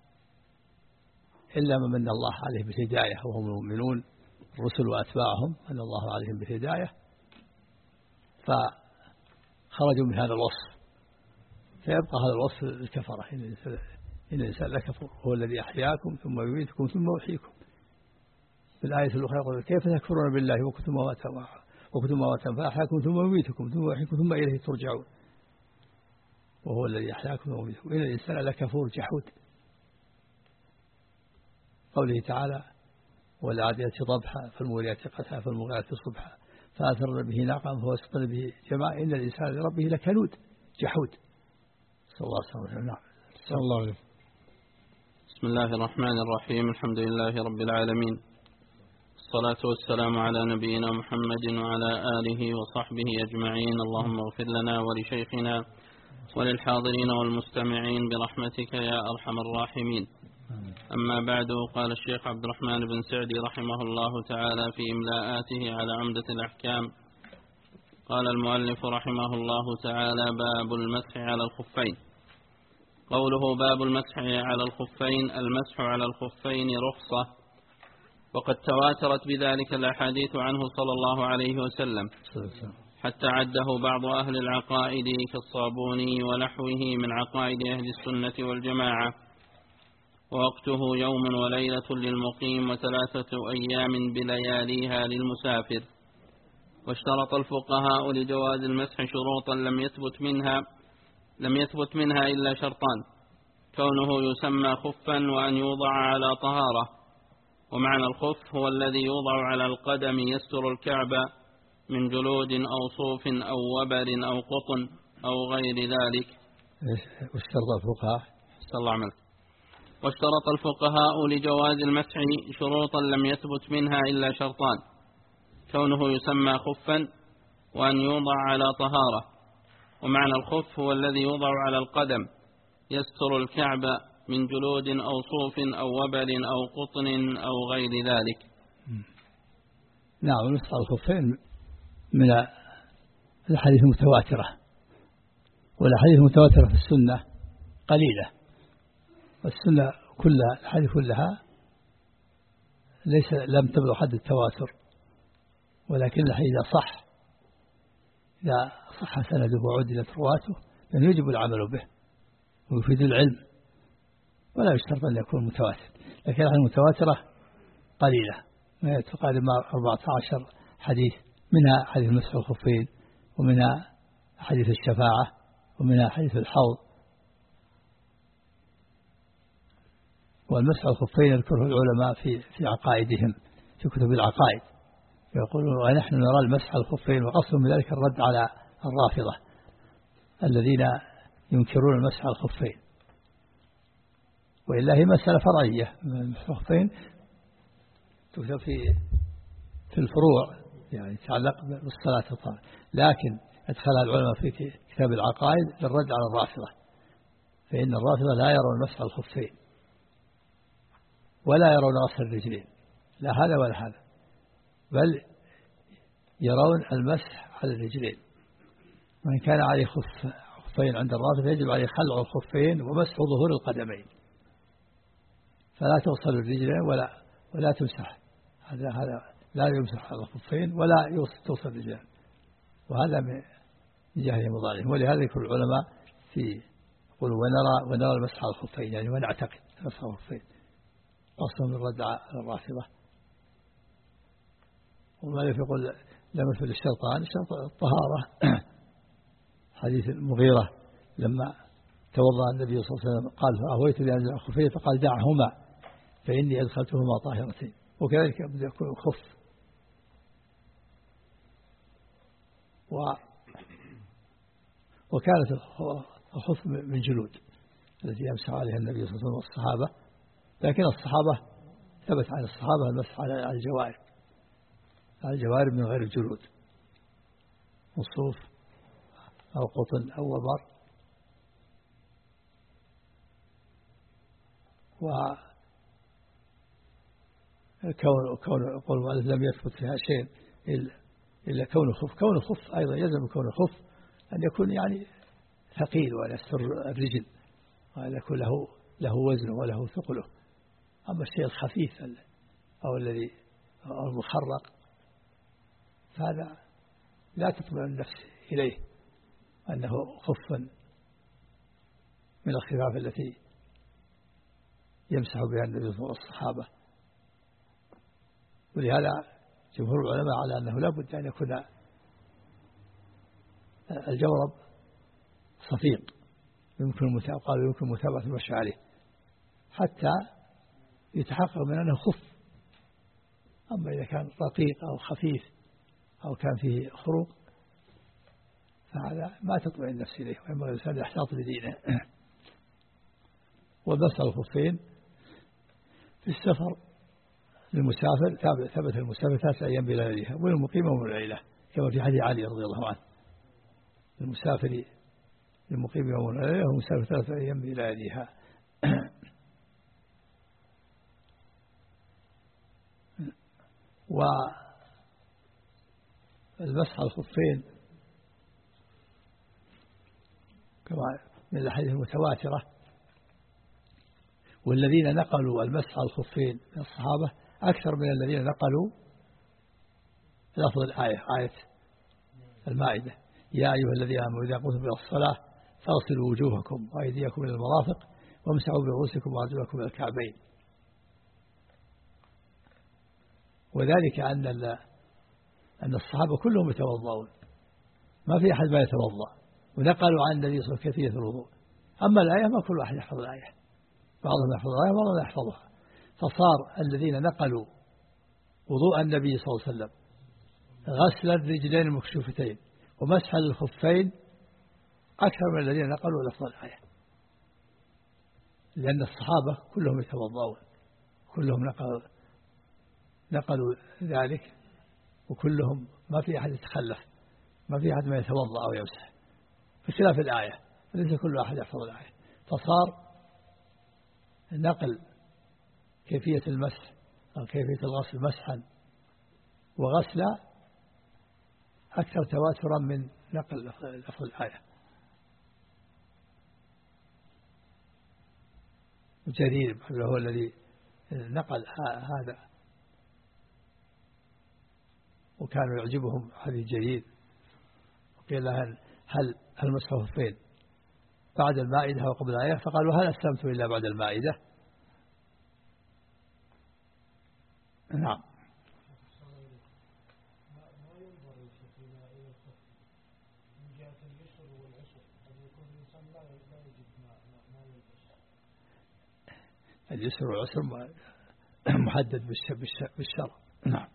إلا من من الله عليه بالهداية وهم المؤمنون الرسل وأتباعهم أن الله عليهم بالهداية فخرجوا من هذا الوصف، فيبقى هذا الوصف للكفرة. إن الإنسان لكفور، هو الذي أحياكم ثم يميتكم ثم يحييكم. في الآية الأخرى يقول كيف تكفرون بالله وكنتم أمواتا فأحياكم ثم يميتكم ثم يحييكم ثم إليه ترجعون، وهو الذي أحياكم ويميتكم. إن الإنسان لكفور جحود. قوله تعالى والعاديات ضبحا فالموريات قدحا فالمغيرات صبحا فأثرن به ناقا فوسطن به جماعة إن الإنسان لربه لكنود جحود. صلى الله عليه وسلم. نعم. صلى الله عليه. بسم الله الرحمن الرحيم. الحمد لله رب العالمين، الصلاة والسلام على نبينا محمد وعلى آله وصحبه أجمعين. اللهم اغفر لنا ولشيخنا وللحاضرين والمستمعين برحمتك يا أرحم الراحمين. أما بعد، قال الشيخ عبد الرحمن بن سعدي رحمه الله تعالى في إملاءاته على عمدة الأحكام، قال المؤلف رحمه الله تعالى: باب المسح على الخفين. قوله باب المسح على الخفين، المسح على الخفين رخصة، وقد تواترت بذلك الأحاديث عنه صلى الله عليه وسلم، حتى عده بعض أهل العقائد كالصابوني ونحوه من عقائد أهل السنة والجماعة. ووقته يوم وليلة للمقيم وثلاثة أيام بلياليها للمسافر. واشترط الفقهاء لجواز المسح شروطا لم يثبت منها لم يثبت منها إلا شرطان: كونه يسمى خفا وأن يوضع على طهارة. ومعنى الخف هو الذي يوضع على القدم يستر الكعب من جلود أو صوف أو وبر أو قطن أو غير ذلك. واشترط الفقهاء صلى الله عليه وسلم. واشترط الفقهاء لجواز المسح شروطا لم يثبت منها إلا شرطان: كونه يسمى خفا وأن يوضع على طهارة. ومعنى الخف هو الذي يوضع على القدم يستر الكعب من جلود أو صوف أو وبر أو قطن أو غير ذلك. نعم. مسح الخفين من الحديث المتواترة، والحديث المتواترة في السنة قليلة، والسنة كلها الحديث كلها ليس لم تبلغ حد التواتر، ولكن الحديث صح إذا صح سنده وعدلت رواته لأن يجب العمل به ويفيد العلم، ولا يشترط أن يكون متواتر. لكن الحديث المتواترة قليلة، ما تقارب أربعة عشر حديث، منها حديث مسح الخفين، ومنها حديث الشفاعة، ومنها حديث الحوض. والمسح الخفين يذكره العلماء في في عقائدهم في كتب العقائد، يقولون ونحن نرى المسح الخفين، وقصدهم من ذلك الرد على الرافضة الذين ينكرون المسح الخفين. وإلا هي مسألة فرعية، المسح الخفين تكتب في في الفروع يعني تتعلق بالصلاة الطاهرة، لكن أدخلها العلماء في كتاب العقائد للرد على الرافضة، فإن الرافضة لا يرون مسح الخفين ولا يرون غسل الرجلين، لا هذا ولا هذا، بل يرون المسح على الرجلين. وإن كان عليه خف خفين عند الرافضة يجب عليه خلع الخفين ومسح ظهور القدمين، فلا توصل الرجلين ولا ولا تمسح، هذا هذا لا يمسح على الخفين ولا توصل الرجلين، وهذا من جهل مضارهم. ولهذا يذكر العلماء في يقولوا ونرى ونرى المسح على الخفين، يعني ونعتقد مسح الخفين، أصلا من الرد على الرافضة. ومالك يقول لا مثل الشرطان، شرط الطهارة. حديث المغيرة لما توضأ النبي صلى الله عليه وسلم قال فأهويت لأنزل الخفين، فقال دعهما فإني أدخلتهما طاهرتين. وكذلك يبدأ يكون الخف. و وكانت الخف من جلود التي يمسح عليها النبي صلى الله عليه وسلم والصحابة، لكن الصحابة ثبت عن الصحابة المسح على الجوارب على الجوارب من غير الجلود. من صوف أو قطن أو وبر، وكون كون قول لم يثبت فيها شيء إلا كون الخف. كون الخف أيضا يلزم كون الخف أن يكون يعني ثقيل ولا يستر الرجل وأن يكون له له وزنه وله ثقله. أما الشيء الخفيف أو الذي أو المخرق فهذا لا تطمئن النفس إليه أنه خف من الخفاف التي يمسح بها النبي صلى الله عليه وسلم والصحابة. ولهذا جمهور العلماء على أنه لا بد أن يكون الجورب صفيق يمكن قالوا يمكن متابعة المشي عليه حتى يتحقق من أنه خف. أما إذا كان رقيق أو خفيف أو كان فيه خروق فهذا ما تطمئن النفس إليه، وينبغي الإنسان يحتاط لدينه. والمسح على الخفين في السفر للمسافر ثبت المسافر ثلاثة أيام بلياليها والمقيم يوم ليلة كما في حديث علي رضي الله عنه. المسافر للمقيم يوم ليلة والمسافر ثلاثة أيام بلياليها. والمسح على الخفين كما من الأحاديث المتواترة، والذين نقلوا المسح على الخفين من الصحابة أكثر من الذين نقلوا لفظ الآية آية المائدة: يا أيها الذين آمنوا إذا قمتم إلى الصلاة فاغسلوا وجوهكم وأيديكم إلى المرافق وامسحوا برؤوسكم وأرجلكم إلى الكعبين. وذلك أن أن الصحابة كلهم يتوضؤون، ما في أحد ما يتوضأ، ونقلوا عن النبي صلى الله عليه وسلم كيفية الوضوء. أما الآية ما كل واحد يحفظ الآية، بعضهم يحفظ الآية وبعضهم لا يحفظها. فصار الذين نقلوا وضوء النبي صلى الله عليه وسلم غسل الرجلين المكشوفتين ومسح الخفين أكثر من الذين نقلوا لفظ الآية، لأن الصحابة كلهم يتوضؤون، كلهم نقلوا نقلوا ذلك، وكلهم ما في أحد يتخلف، ما في أحد ما يتوضأ أو يمسح، بخلاف الآية ليس كل أحد يحفظ الآية. فصار نقل كيفية المسح أو كيفية الغسل مسحا وغسلا أكثر تواترا من نقل لفظ الآية. جرير هو الذي نقل هذا، وكانوا يعجبهم حديث جرير، وقيل له هل هل مسحه فين بعد المائدة وقبل الآية؟ فقالوا هل أسلمت إلا بعد المائدة؟ نعم. اليسر والعسر محدد بالشرع. نعم.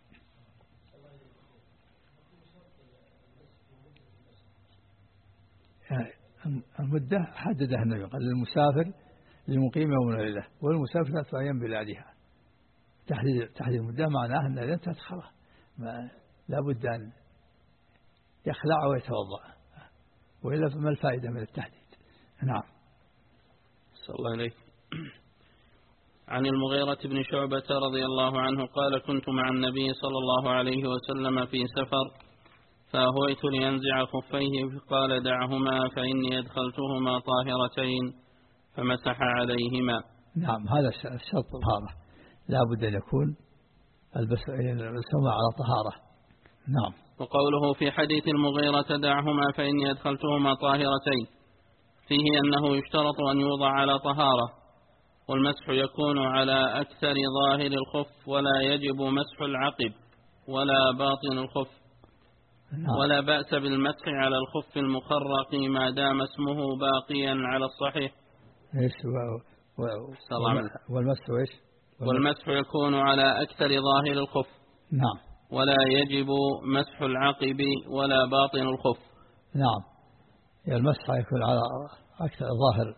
المدة حددها النبي قال للمسافر للمقيم يوم وليلة والمسافر ثلاثة أيام بلادها. تحديد تحديد المدة معناه أن إذا انتهت خلاص لا بد أن يخلع ويتوضأ، وإلا فما الفائدة من التحديد؟ نعم. صلى الله عليه. عن المغيرة بن شعبة رضي الله عنه قال: كنت مع النبي صلى الله عليه وسلم في سفر فأهويت لينزع خفيه فقال: دعهما فإني أدخلتهما طاهرتين، فمسح عليهما. نعم، هذا الشرط الطهارة، لا بد أن يكون البسهما على طهارة. نعم. وقوله في حديث المغيرة: دعهما فإني أدخلتهما طاهرتين، فيه أنه يشترط أن يوضع على طهارة، والمسح يكون على أكثر ظاهر الخف، ولا يجب مسح العقب ولا باطن الخف. نعم. ولا بأس بالمسح على الخف المخرق ما دام اسمه باقيا على الصحيح. ايش و... و... والمسح ايش؟ والمسح يكون على أكثر ظاهر الخف. نعم. ولا يجب مسح العقب ولا باطن الخف. نعم، المسح يكون على أكثر ظاهر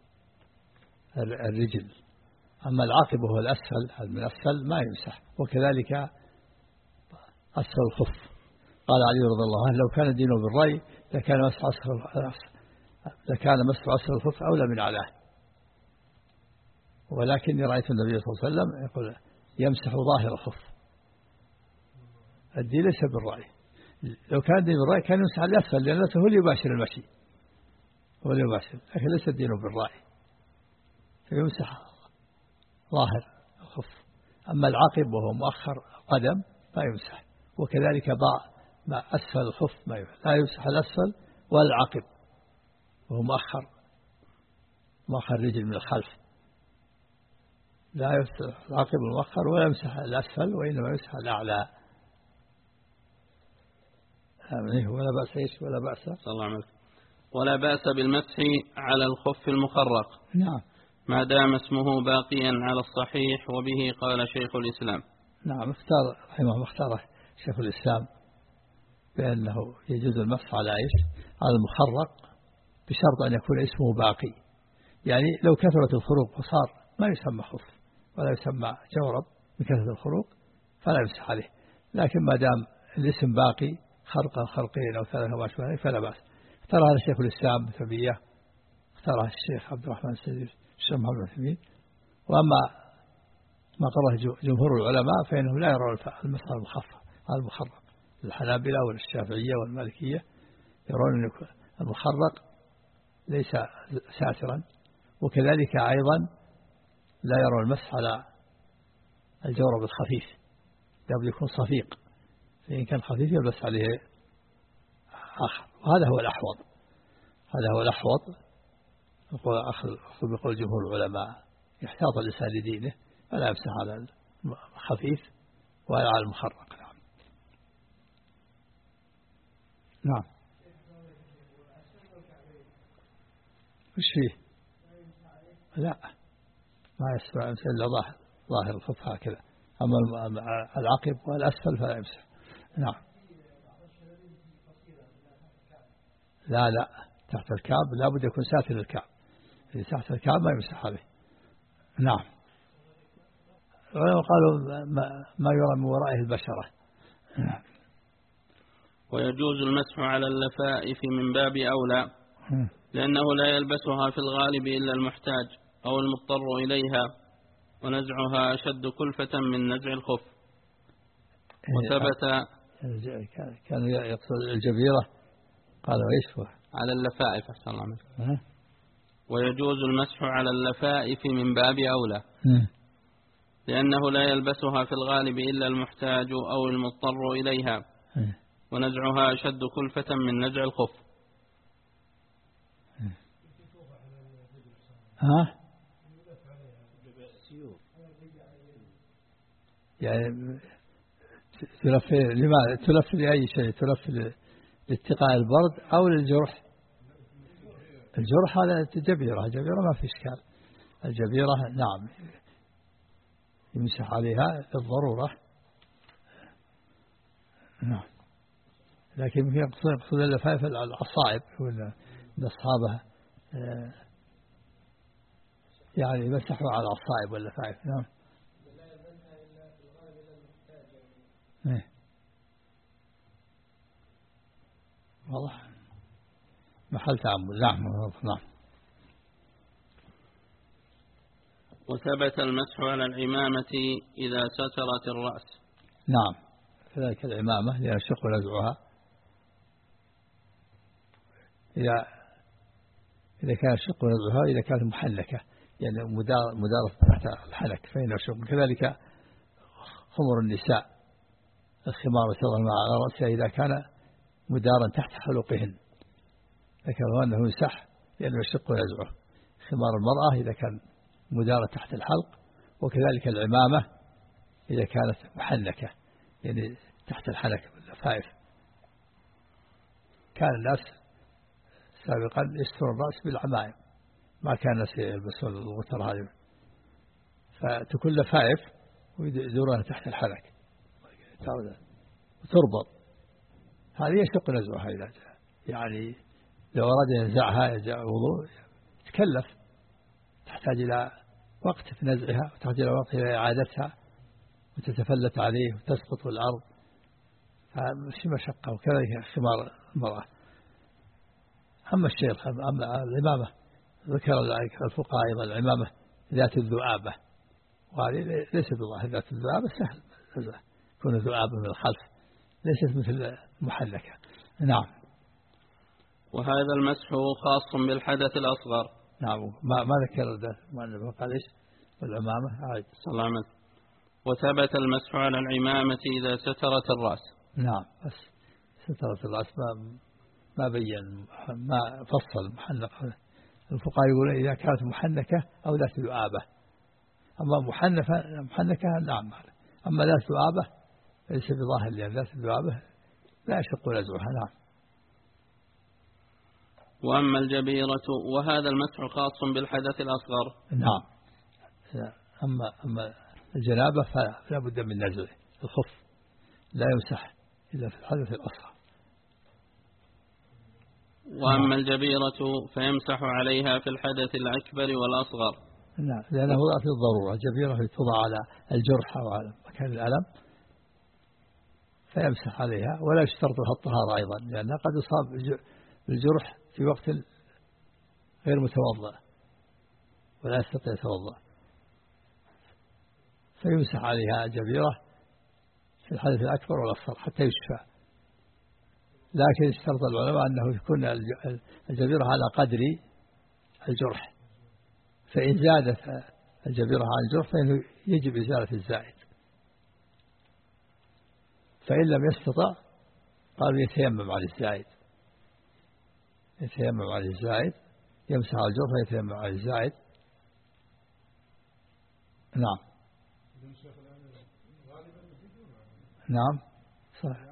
الرجل، أما العقب هو الأسفل، من الأسفل ما يمسح، وكذلك أسفل الخف. قال علي رضي الله عنه لو كان الدين بالرأي لكان مسح أسفل لكان مسح أسفل الخف أولى من أعلاه، ولكني رأيت النبي صلى الله عليه وسلم يقول يمسح ظاهر الخف. الدين ليس بالرأي، لو كان الدين بالرأي كان يمسح الأسفل لأنه هو اللي يباشر المشي، هو اللي يباشر، لكن ليس الدين بالرأي، فيمسح ظاهر الخف. أما العقب وهو مؤخر قدم لا يمسح، وكذلك باع ما أسفل الخف ما يمسح، لا يمسح الأسفل ولا العقب وهو مؤخر مؤخر رجل من الخلف، لا يمسح العقب المؤخر ولا يمسح الأسفل وإنما يمسح الأعلى. ولا بأس إيش ولا بأس صلى الله عليه وسلم ولا بأس بالمسح على الخف المخرق نعم ما دام اسمه باقيا على الصحيح، وبه قال شيخ الإسلام. نعم اختار رحمه الله اختار شيخ الإسلام بأنه يجوز المسح على إيش على المخرق بشرط أن يكون اسمه باقي، يعني لو كثرت الخروق وصار ما يسمى خف ولا يسمى جورب من كثرة الخروق فلا يمسح عليه، لكن ما دام الاسم باقي خرقا خرقين أو ثلاثة وما شابه فلا بأس. اختار هذا شيخ الإسلام ابن تيمية، اختارها الشيخ عبد الرحمن السديس الشيخ محمد بن عثيمين. وأما ما قرأه جمهور العلماء فإنهم لا يرون المسح المخفف على المخرق، الحنابلة والشافعية والمالكية يرون أن المخرق ليس ساترا، وكذلك أيضا لا يرون المسح على الجورب الخفيف، لابد يكون صفيق، فإن كان خفيف يلبس عليه آخر، وهذا هو الأحوط، هذا هو الأحوط. أخذ بقول جمهور العلماء يحتاط الإنسان لدينه فلا يمسح على الخفيف ولا على المخرق. نعم نعم وش فيه؟ لا ما يسمع يمسح إلا ظاهر ظاهر الخف هكذا، أما العقب والأسفل فلا يمسح. نعم لا لا تحت الكعب لا بد يكون ساتر الكعب، إذا تحت الكعب ما يمسح عليه. نعم قالوا ما, ما يرى من ورائه البشرة. نعم. ويجوز المسح على اللفائف من باب أولى، لأنه لا يلبسها في الغالب إلا المحتاج أو المضطر إليها، ونزعها أشد كلفة من نزع الخف. وثبت كان يقصد الجبيرة قال وإيش هو على اللفائف أحسن الله عليك. ويجوز المسح على اللفائف من باب أولى لأنه لا يلبسها في الغالب إلا المحتاج أو المضطر إليها، ونزعها أشد كلفة من نزع الخف. ها يعني تلف لماذا تلف لأي شيء؟ تلف لاتقاء البرد أو للجرح؟ الجرح هذا جبيرة، جبيرة ما في إشكال، الجبيرة نعم يمسح عليها للضرورة. نعم لكن يمكن يقصد اللفائف العصائب ولا أصحابها يعني يمسحوا على العصائب واللفائف. نعم واضح محل تعمل. نعم نعم. وثبت المسح على العمامة إذا سترت الرأس. نعم كذلك العمامة لأن الشق ونزعها إذا إذا كان الشق ونزعها إذا كانت محنكة يعني مدار مدارة تحت الحنك فإن الشق. كذلك خمر النساء الخمار تضع على رأسها إذا كان مدارا تحت حلقهن ذكروا أنه يمسح لأنه الشق ونزعه. خمار المرأة إذا كان مدارة تحت الحلق، وكذلك العمامة إذا كانت محنكة يعني تحت الحنك واللفائف. كان الناس سابقا يستر الرأس بالعمائم، ما كان الناس يلبسون الغتر هذه، فتكون لفائف ويدورونها تحت الحنك وتربط. هذه يشق نزعها إذا جاء يعني لو أراد ينزعها يجاء وضوء تكلف، تحتاج إلى وقت في نزعها وتحتاج إلى وقت إلى إعادتها وتتفلت عليه وتسقط في الأرض، في مشقة وكذلك خمار المرأة. أما الشيخ أما العمامة ذكر الفقهاء أيضا العمامة ذات الذؤابة، وهذه ليست بالله ذات الذؤابة سهل يكون ذؤابة من الخلف ليست مثل المحنكة. نعم. وهذا المسح خاص بالحدث الأصغر. نعم. ما ما ذكر ذا قال إيش والعمامة عاد سلامة. وثبت المسح على العمامة إذا سترت الرأس. نعم بس سترت الرأس ما ما بين ما فصل محنقة. الفقهاء يقولون إذا كانت محنكة أو ذات ذؤابة. أما محنكة محنكة نعم. أما ذات ذؤابة ليس بظاهر لأن ذات الذؤابة لا يشق نزعها. نعم. وأما الجبيرة وهذا المسح خاص بالحدث الأصغر. نعم. أما أما الجنابة فلا بد من نزعه. الخف لا يمسح إلا في الحدث الأصغر. وأما الجبيرة فيمسح عليها في الحدث الأكبر والأصغر. نعم لأنه لا في الضرورة. الجبيرة توضع على الجرح أو على مكان الألم فيمسح عليها ولا يشترط لها الطهارة أيضا لأنها قد يصاب بالجرح في وقت غير متوضأ ولا يستطيع يتوضأ فيمسح عليها جبيرة في الحدث الأكبر والأصغر حتى يشفى. لكن اشترط العلماء أنه يكون الجبيرة على قدر الجرح، فإن زادت الجبيرة عن الجرح فإنه يجب إزالة الزائد، فإن لم يستطع قالوا يتيمم على الزائد يتيمم على الزائد يمسح على الجرح ويتيمم على الزائد. نعم. نعم صحيح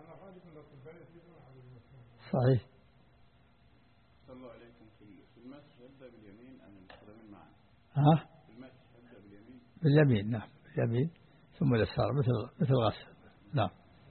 صحيح. صلوا عليكم في المسح يبدأ باليمين أم المقدمين معا؟ ها؟ المسح يبدأ باليمين. باليمين نعم باليمين ثم اليسار مثل مثل غسل. نعم.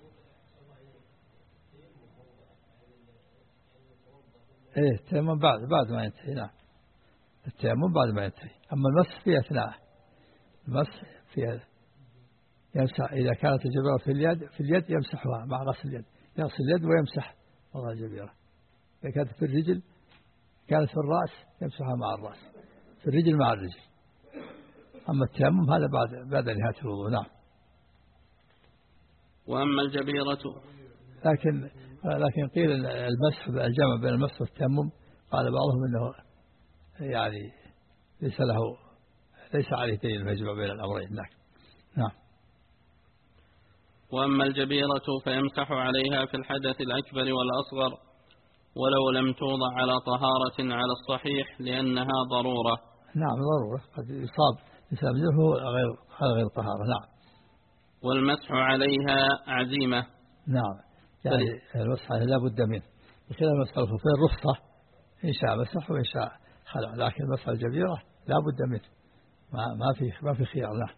إيه التيمم بعد بعد ما ينتهي. نعم التيمم بعد ما ينتهي. أما المسح في أثناء المسح في يمسح إذا كانت الجبيرة في اليد في اليد يمسحها مع غسل اليد يغسل اليد ويمسح وضع الجبيرة. إذا كانت في الرجل كانت في الرأس يمسحها مع الرأس في الرجل مع الرجل. أما التيمم هذا بعد بعد نهاية الوضوء. نعم. وأما الجبيرة لكن لكن قيل المسح الجمع بين المسح والتيمم قال بعضهم إنه يعني ليس له ليس عليه دليل يجمع بين الأمرين. نعم. وأما الجبيرة فيمسح عليها في الحدث الأكبر والأصغر ولو لم توضع على طهارة على الصحيح لأنها ضرورة. نعم ضرورة قد يصاب إنسان منه غير على غير طهارة. نعم. والمسح عليها عزيمة. نعم يعني المسح لا بد منه. مثل المسح الخفين رخصة إن شاء مسح وإن شاء خلع، لكن مسح الجبيرة لا بد منه ما ما في ما في خيار له.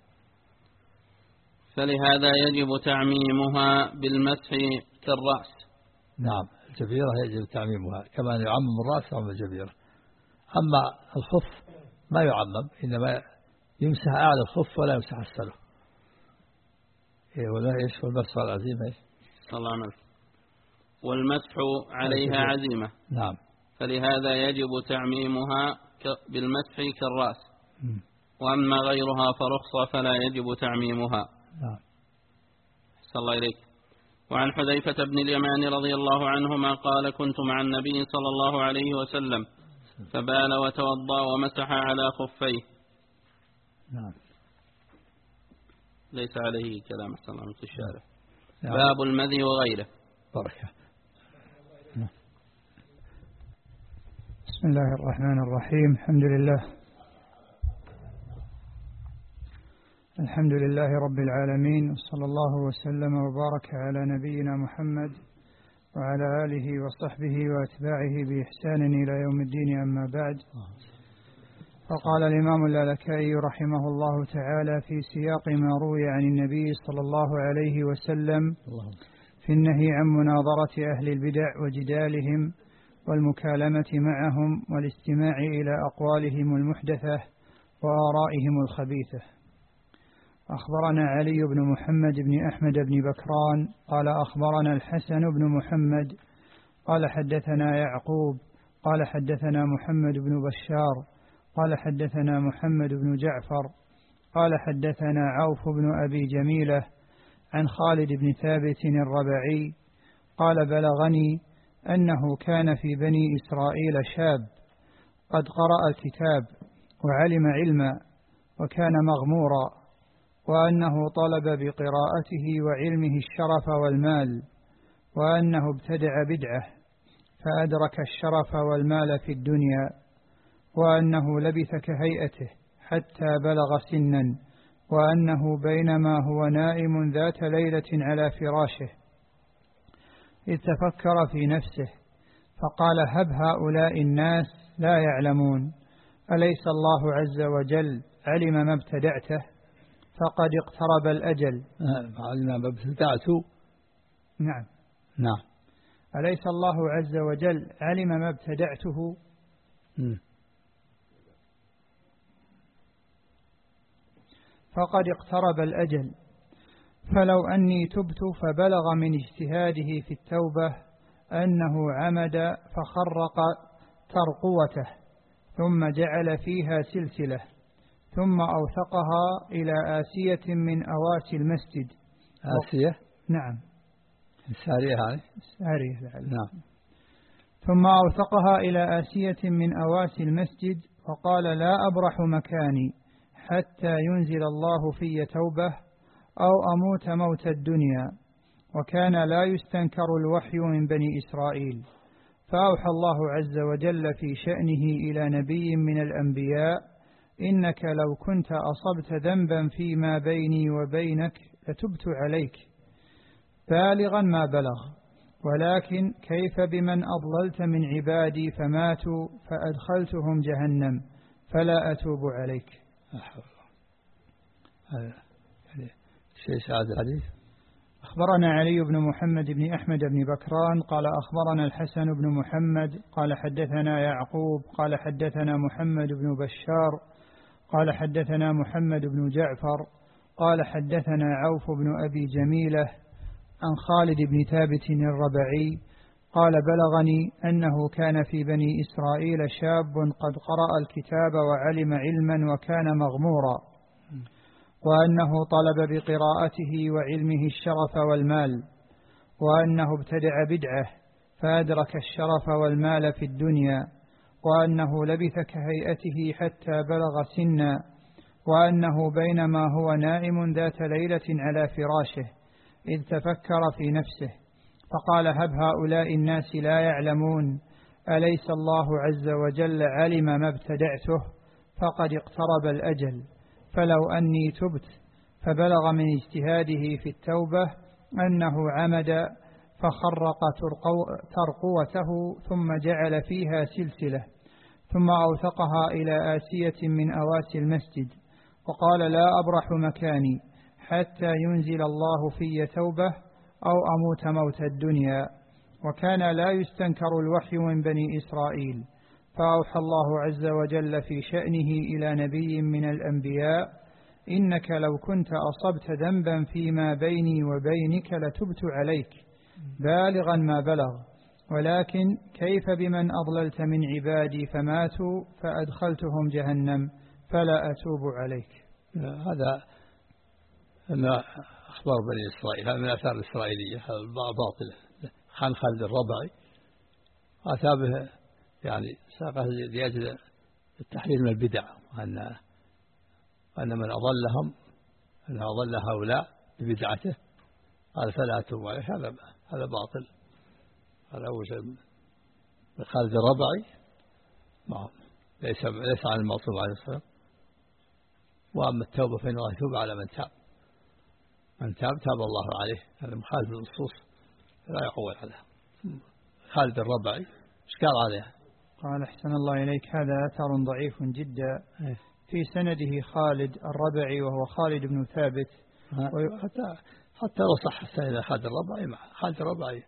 فلهذا يجب تعميمها بالمسح كالرأس. نعم الجبيرة يجب تعميمها كما يعمم الرأس يعمم الجبيرة. أما الخف ما يعمم إنما يمسح أعلى الخف ولا يمسح أسفله. إيه ولا إيش والمسح على العزيمة إيش؟ صلى الله عليه وسلم. والمسح عليها عزيمة. نعم. فلهذا يجب تعميمها بالمسح كالرأس. م. وأما غيرها فرخصة فلا يجب تعميمها. نعم. صلى الله إليك. وعن حذيفة بن اليمان رضي الله عنهما قال كنت مع النبي صلى الله عليه وسلم فبال وتوضأ ومسح على خفيه. نعم. ليس عليه كلام أحسن الله في الشارع. نعم. باب المذي وغيره. بركة. نعم. بسم الله الرحمن الرحيم. الحمد لله الحمد لله رب العالمين، وصلى الله وسلم وبارك على نبينا محمد وعلى آله وصحبه وأتباعه بإحسان إلى يوم الدين. أما بعد، فقال الإمام اللالكائي رحمه الله تعالى في سياق ما روي عن النبي صلى الله عليه وسلم في النهي عن مناظرة أهل البدع وجدالهم والمكالمة معهم والاستماع إلى أقوالهم المحدثة وآرائهم الخبيثة. أخبرنا علي بن محمد بن أحمد بن بكران قال أخبرنا الحسن بن محمد قال حدثنا يعقوب قال حدثنا محمد بن بشار قال حدثنا محمد بن جعفر قال حدثنا عوف بن أبي جميلة عن خالد بن ثابت الربعي قال بلغني أنه كان في بني إسرائيل شاب قد قرأ الكتاب وعلم علما وكان مغمورا، وأنه طلب بقراءته وعلمه الشرف والمال، وأنه ابتدع بدعة فأدرك الشرف والمال في الدنيا، وأنه لبث كهيئته حتى بلغ سنا، وأنه بينما هو نائم ذات ليلة على فراشه إذ تفكر في نفسه فقال هب هؤلاء الناس لا يعلمون أليس الله عز وجل علم ما ابتدعته فقد اقترب الأجل. علم ما ابتدعته. نعم نعم. أليس الله عز وجل علم ما ابتدعته م. فقد اقترب الأجل، فلو أني تبت فبلغ من اجتهاده في التوبة أنه عمد فخرق ترقوته ثم جعل فيها سلسلة ثم أوثقها إلى آسية من أواسي المسجد. آسية؟ نعم. السارية هذه؟ السارية لعل. نعم. ثم أوثقها إلى آسية من أواسي المسجد وقال لا أبرح مكاني حتى ينزل الله في توبة أو أموت موت الدنيا، وكان لا يستنكر الوحي من بني إسرائيل، فأوحى الله عز وجل في شأنه إلى نبي من الأنبياء إنك لو كنت أصبت ذنبا فيما بيني وبينك لتبت عليك بالغا ما بلغ، ولكن كيف بمن أضللت من عبادي فماتوا فأدخلتهم جهنم فلا أتوب عليك. هذا شيء سعد الحديث. أخبرنا علي بن محمد بن أحمد بن بكران قال أخبرنا الحسن بن محمد قال حدثنا يعقوب قال حدثنا محمد بن بشار قال حدثنا محمد بن جعفر قال حدثنا عوف بن أبي جميلة عن خالد بن ثابت الربعي قال بلغني أنه كان في بني إسرائيل شاب قد قرأ الكتاب وعلم علما وكان مغمورا، وأنه طلب بقراءته وعلمه الشرف والمال، وأنه ابتدع بدعة فأدرك الشرف والمال في الدنيا، وأنه لبث كهيئته حتى بلغ سنا، وأنه بينما هو نائم ذات ليلة على فراشه إذ تفكر في نفسه فقال هب هؤلاء الناس لا يعلمون أليس الله عز وجل علم ما ابتدعته فقد اقترب الأجل، فلو أني تبت فبلغ من اجتهاده في التوبة أنه عمد فخرق ترقوته ثم جعل فيها سلسلة ثم أوثقها إلى آسية من أواسي المسجد وقال لا أبرح مكاني حتى ينزل الله في توبة أو أموت موت الدنيا، وكان لا يستنكر الوحي من بني إسرائيل، فأوحى الله عز وجل في شأنه إلى نبي من الأنبياء إنك لو كنت أصبت ذنبا فيما بيني وبينك لتبت عليك بالغا ما بلغ، ولكن كيف بمن أضللت من عبادي فماتوا فأدخلتهم جهنم فلا أتوب عليك. هذا ما أخبار بني إسرائيل، هذا من الآثار الإسرائيلية، هذا باطل. خان خالد الربعي أتى به يعني ساقه لأجل التحليل من البدع، وأن أن من أضلهم أن أضل هؤلاء ببدعته قال فلا أتوب عليه. هذا هذا باطل. هذا هو خالد الربعي ليس ليس عن المعصوم عليه الصلاة. وأما التوبة فإن الله يتوب على من تاب، من تاب تاب الله عليه. هذا مخالف للنصوص لا يقول عليه. خالد الربعي ايش قال عليه؟ قال أحسن الله إليك هذا أثر ضعيف جدا في سنده خالد الربعي وهو خالد بن ثابت، حتى حتى لو صح السنة خالد الربعي مع خالد الربعي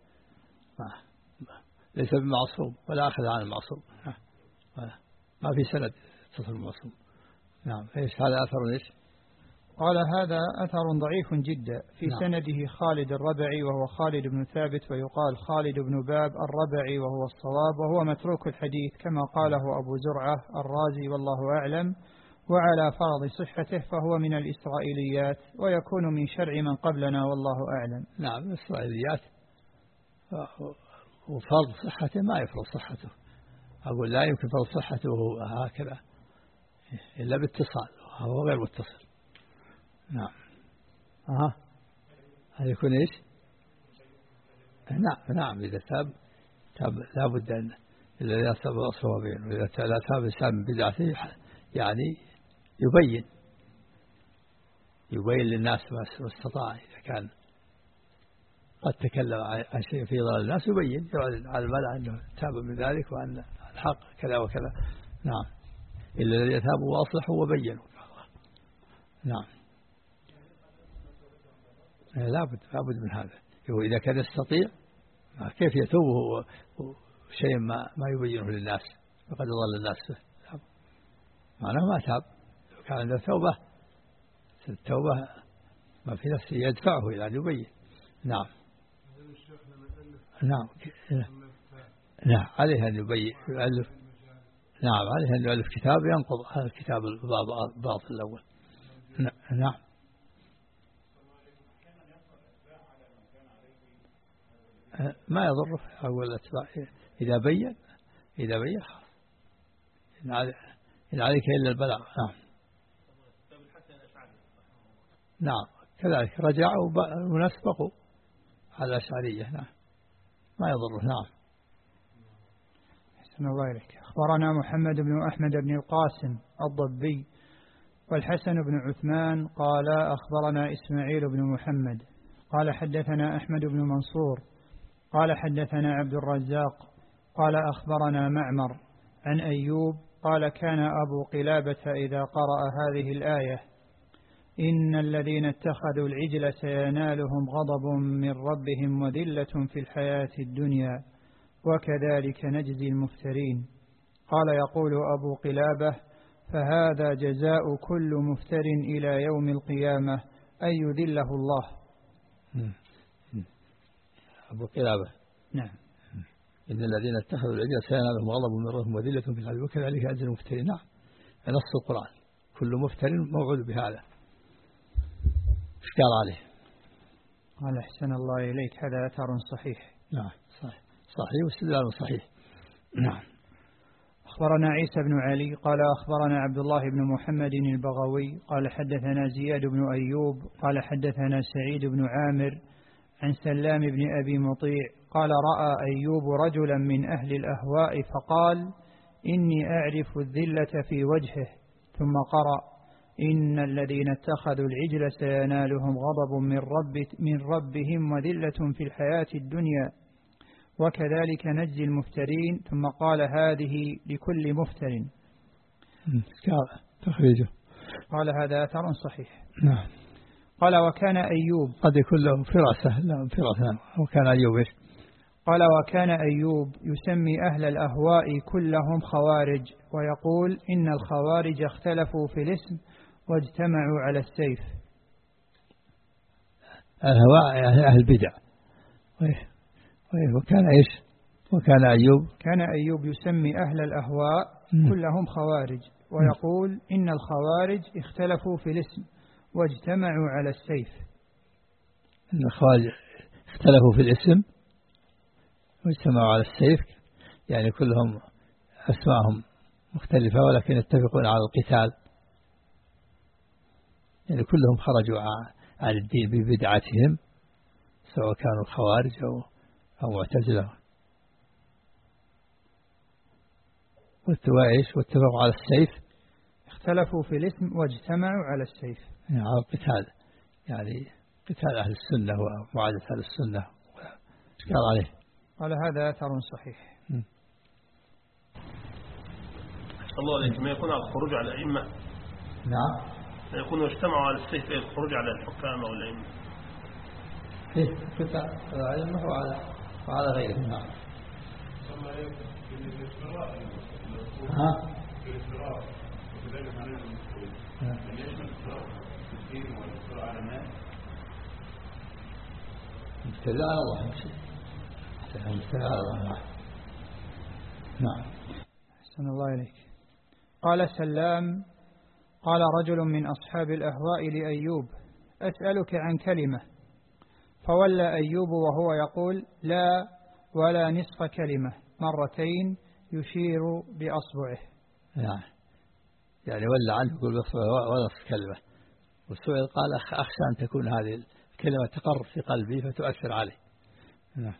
ليس بمعصوم ولا أخذ عن المعصوم، ما في سند تصل المعصوم. نعم. ايش هذا أثر ايش؟ قال هذا أثر ضعيف جدا في نعم. سنده خالد الربعي وهو خالد بن ثابت، ويقال خالد بن باب الربعي وهو الصواب، وهو متروك الحديث كما قاله أبو زرعة الرازي والله أعلم. وعلى فرض صحته فهو من الإسرائيليات ويكون من شرع من قبلنا والله أعلم. نعم الإسرائيليات، وفرض صحته ما يفرض صحته، أقول لا يمكن فرض صحته هكذا إلا باتصال، وهو غير متصل. نعم. أها هل يكون إيش؟ نعم نعم إذا تاب تاب لا بد أن إذا تاب أصله بينه، وإذا لا تاب الإنسان من بدعته يعني يبين يبين للناس ما استطاع. إذا كان قد تكلم عن شيء في ضلال الناس يبين، يعلن على الملأ أنه تاب من ذلك وأن الحق كذا وكذا. نعم إلا الذين تابوا وأصلحوا وبينوا. نعم لا بد لا بد من هذا. إذا كان يستطيع كيف يتوب شيء ما ما يبينه للناس فقد ضل الناس به، معناه ما تاب. لو كان عنده توبة التوبة ما في نفسه يدفعه إلى أن يبين. نعم نعم نعم عليه أن يبين يؤلف. نعم عليه أن يؤلف كتاب ينقض هذا الكتاب الباطل الأول. نعم ما يضره أول الأتباع إذا بين إذا بين خلاص إن عليك إلا البلاغ. نعم نعم كذلك رجعوا وناس بقوا على الأشعرية. نعم ما يضره. نعم. أحسن الله إليك. أخبرنا محمد بن أحمد بن القاسم الضبي والحسن بن عثمان قال أخبرنا إسماعيل بن محمد قال حدثنا أحمد بن منصور قال حدثنا عبد الرزاق قال أخبرنا معمر عن أيوب قال كان أبو قلابة إذا قرأ هذه الآية إن الذين اتخذوا العجل سينالهم غضب من ربهم وذلة في الحياة الدنيا وكذلك نجزي المفترين. قال يقول أبو قلابة فهذا جزاء كل مفتر إلى يوم القيامة أن يذله الله. أبو قلابة نعم. إن الذين اتخذوا العجل سينالهم غضب من ربهم وذلة في الحياة وكذلك نجزي المفترين. نعم نص القرآن كل مفتر موعود بهذا. ايش قال عليه؟ قال أحسن الله إليك هذا أثر صحيح. نعم صحيح صحيح واستدلال صحيح. نعم. أخبرنا عيسى بن علي قال أخبرنا عبد الله بن محمد البغوي قال حدثنا زياد بن أيوب قال حدثنا سعيد بن عامر عن سلام بن أبي مطيع قال رأى أيوب رجلا من أهل الأهواء فقال إني أعرف الذلة في وجهه، ثم قرأ إن الذين اتخذوا العجل سينالهم غضب من, رب من ربهم وذلة في الحياة الدنيا وكذلك نجزي المفترين، ثم قال هذه لكل مفتر. تخريجه قال هذا أثر صحيح. نعم. قال وكان أيوب قد يكون له فراسة لا فراسة وكان أيوب إيش؟ قال وكان أيوب يسمي أهل الأهواء كلهم خوارج ويقول إن الخوارج اختلفوا في الاسم واجتمعوا على السيف. الهواء أهل البدع. وكان إيش؟ وكان أيوب كان أيوب يسمي أهل الأهواء كلهم خوارج ويقول إن الخوارج اختلفوا في الاسم واجتمعوا على السيف. إن الخوارج اختلفوا في الاسم واجتمعوا على السيف يعني كلهم أسماءهم مختلفة ولكن يتفقون على القتال، يعني كلهم خرجوا عن الدين ببدعتهم سواء كانوا خوارج أو أو معتزلة. والتواعيش واتفقوا على السيف اختلفوا في الاسم واجتمعوا على السيف يعني على القتال، يعني قتال أهل السنة ومعادة أهل السنة. قال عليه قال هذا أثر صحيح. الله عليك ما يكون على الخروج على الأئمة. نعم ما يكون اجتمعوا على السيف الخروج على الحكام أو الأئمة. إيه قتال على الأئمة وعلى وعلى غيرهم. نعم. ها ابتلاء الله ابتلاء الله. نعم. أحسن الله إليك. قال سلام: قال رجل من أصحاب الأهواء لأيوب: أسألك عن كلمة. فولى أيوب وهو يقول: لا ولا نصف كلمة، مرتين يشير بأصبعه. يعني يعني ولى عنه يقول بأصبعه ولا نصف كلمة. والسؤال قال: أخشى أن تكون هذه الكلمة تقر في قلبي فتؤثر عليه. نعم.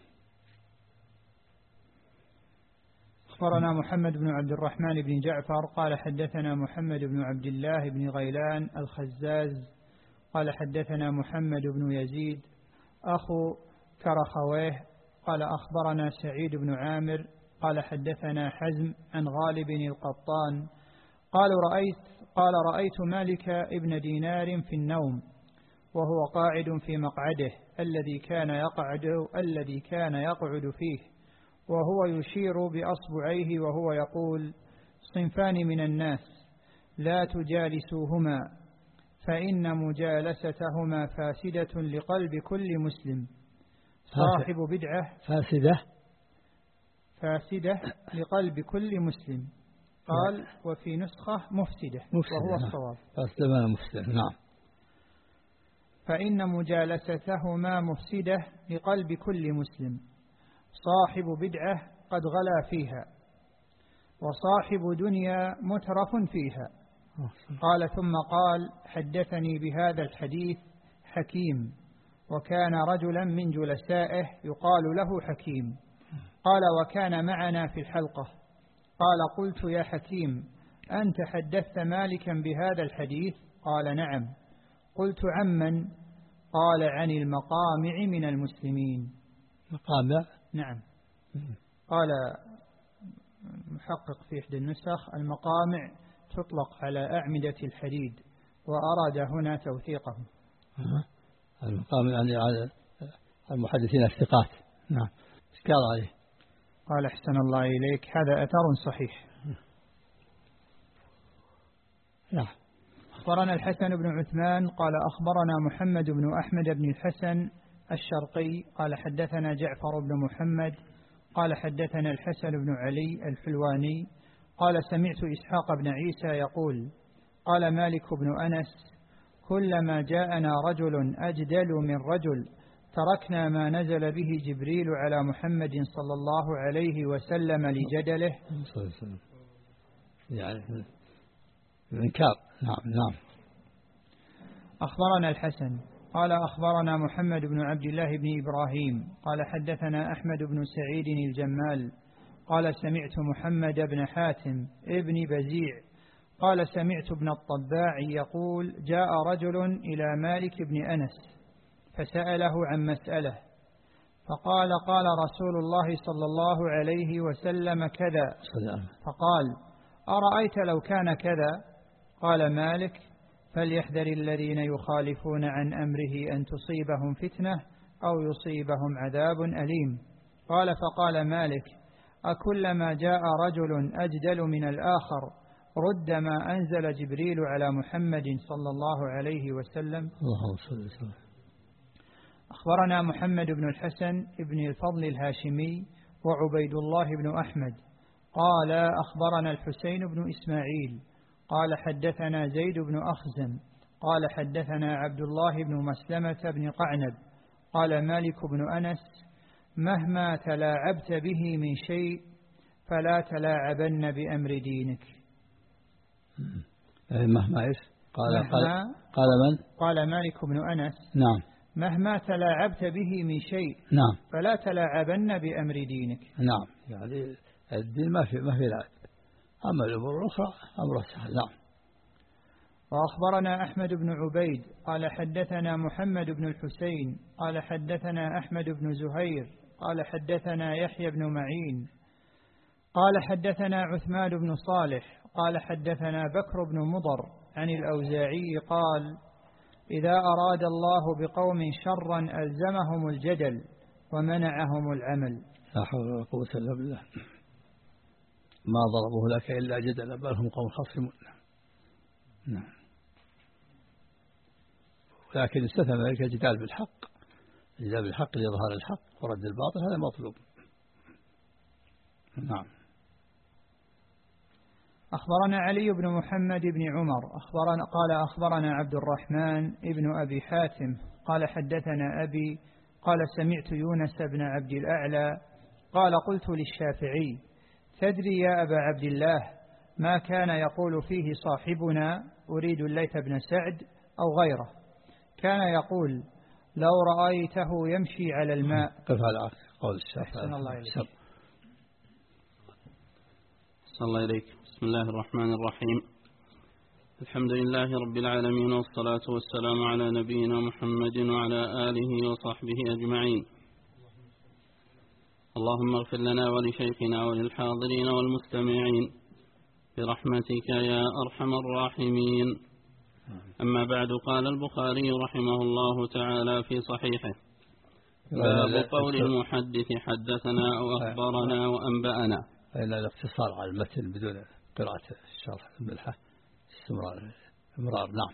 أخبرنا محمد بن عبد الرحمن بن جعفر قال حدثنا محمد بن عبد الله بن غيلان الخزاز قال حدثنا محمد بن يزيد أخو كرخويه قال أخبرنا سعيد بن عامر قال حدثنا حزم عن غالب القطان قال رأيت قال رأيت مالك ابن دينار في النوم وهو قاعد في مقعده الذي كان يقعد الذي كان يقعد فيه، وهو يشير بأصبعيه وهو يقول: صنفان من الناس لا تجالسوهما فإن مجالستهما فاسدة لقلب كل مسلم، صاحب بدعة فاسدة فاسدة لقلب كل مسلم. قال: وفي نسخة مفسدة, مفسدة وهو الصواب. فاسدة مفسدة. نعم. فإن مجالستهما مفسدة لقلب كل مسلم، صاحب بدعة قد غلا فيها، وصاحب دنيا مترف فيها. قال ثم قال: حدثني بهذا الحديث حكيم، وكان رجلا من جلسائه يقال له حكيم. قال: وكان معنا في الحلقة. قال: قلت: يا حكيم، أنت حدثت مالكا بهذا الحديث؟ قال: نعم. قلت: عمن؟ قال: عن المقامع من المسلمين. مقامع؟ نعم. قال محقق في إحدى النسخ: المقامع تطلق على أعمدة الحديد، وأراد هنا توثيقه. المقامع يعني على المحدثين الثقات. نعم. إشكال عليه. قال: أحسن الله إليك، هذا أثر صحيح. نعم. أخبرنا الحسن بن عثمان قال أخبرنا محمد بن أحمد بن الحسن الشرقي قال حدثنا جعفر بن محمد قال حدثنا الحسن بن علي الحلواني قال سمعت إسحاق بن عيسى يقول: قال مالك بن أنس: كلما جاءنا رجل أجدل من رجل تركنا ما نزل به جبريل على محمد صلى الله عليه وسلم لجدله. يعني الإنكار. نعم. نعم. أخبرنا الحسن قال أخبرنا محمد بن عبد الله بن إبراهيم قال حدثنا أحمد بن سعيد الجمال قال سمعت محمد بن حاتم ابن بزيع قال سمعت ابن الطباع يقول: جاء رجل إلى مالك بن أنس فسأله عن مسألة، فقال: قال رسول الله صلى الله عليه وسلم كذا. فقال: أرأيت لو كان كذا؟ قال مالك: فليحذر الذين يخالفون عن أمره أن تصيبهم فتنة أو يصيبهم عذاب أليم. قال: فقال مالك: أكلما جاء رجل أجدل من الآخر رد ما أنزل جبريل على محمد صلى الله عليه وسلم. الله صلى الله عليه وسلم. أخبرنا محمد بن الحسن بن الفضل الهاشمي وعبيد الله بن أحمد قال أخبرنا الحسين بن إسماعيل قال حدثنا زيد بن أخزم قال حدثنا عبد الله بن مسلمة بن قعنب قال مالك بن أنس: مهما تلاعبت به من شيء فلا تلاعبن بأمر دينك. مهما إيش؟ قال, مهما قال, قال من؟ قال مالك بن أنس: نعم. مهما تلاعبت به من شيء نعم فلا تلاعبن بأمر دينك. نعم. يعني الدين ما في ما في لعب، أما الأمور الأخرى أمر سهل. نعم. وأخبرنا أحمد بن عبيد قال حدثنا محمد بن الحسين قال حدثنا أحمد بن زهير قال حدثنا يحيى بن معين قال حدثنا عثمان بن صالح قال حدثنا بكر بن مضر عن الأوزاعي قال: إذا أراد الله بقوم شرا ألزمهم الجدل ومنعهم العمل. لا حول ولا قوة إلا بالله. ما ضربوه لك إلا جدلا بل هم قوم خصمون. نعم. لكن استثنى ذلك الجدال بالحق، الجدال بالحق لإظهار الحق ورد الباطل، هذا مطلوب. نعم. أخبرنا علي بن محمد بن عمر أخبرنا قال أخبرنا عبد الرحمن ابن أبي حاتم قال حدثنا أبي قال سمعت يونس بن عبد الأعلى قال قلت للشافعي تدري يا أبا عبد الله ما كان يقول فيه صاحبنا، أريد الليث بن سعد أو غيره، كان يقول لو رأيته يمشي على الماء. قف على قول الشافعي. أحسن الله إليك. صلى الله إليك. بسم الله الرحمن الرحيم. الحمد لله رب العالمين، والصلاة والسلام على نبينا محمد وعلى آله وصحبه أجمعين. اللهم اغفر لنا ولشيخنا وللحاضرين والمستمعين برحمتك يا أرحم الراحمين. أما بعد، قال البخاري رحمه الله تعالى في صحيحه: باب قول المحدث حدثنا أو أخبرنا وأنبأنا. إلا الاقتصار على المتن بدون قراءة الشرح الملحة استمرار امرار. نعم.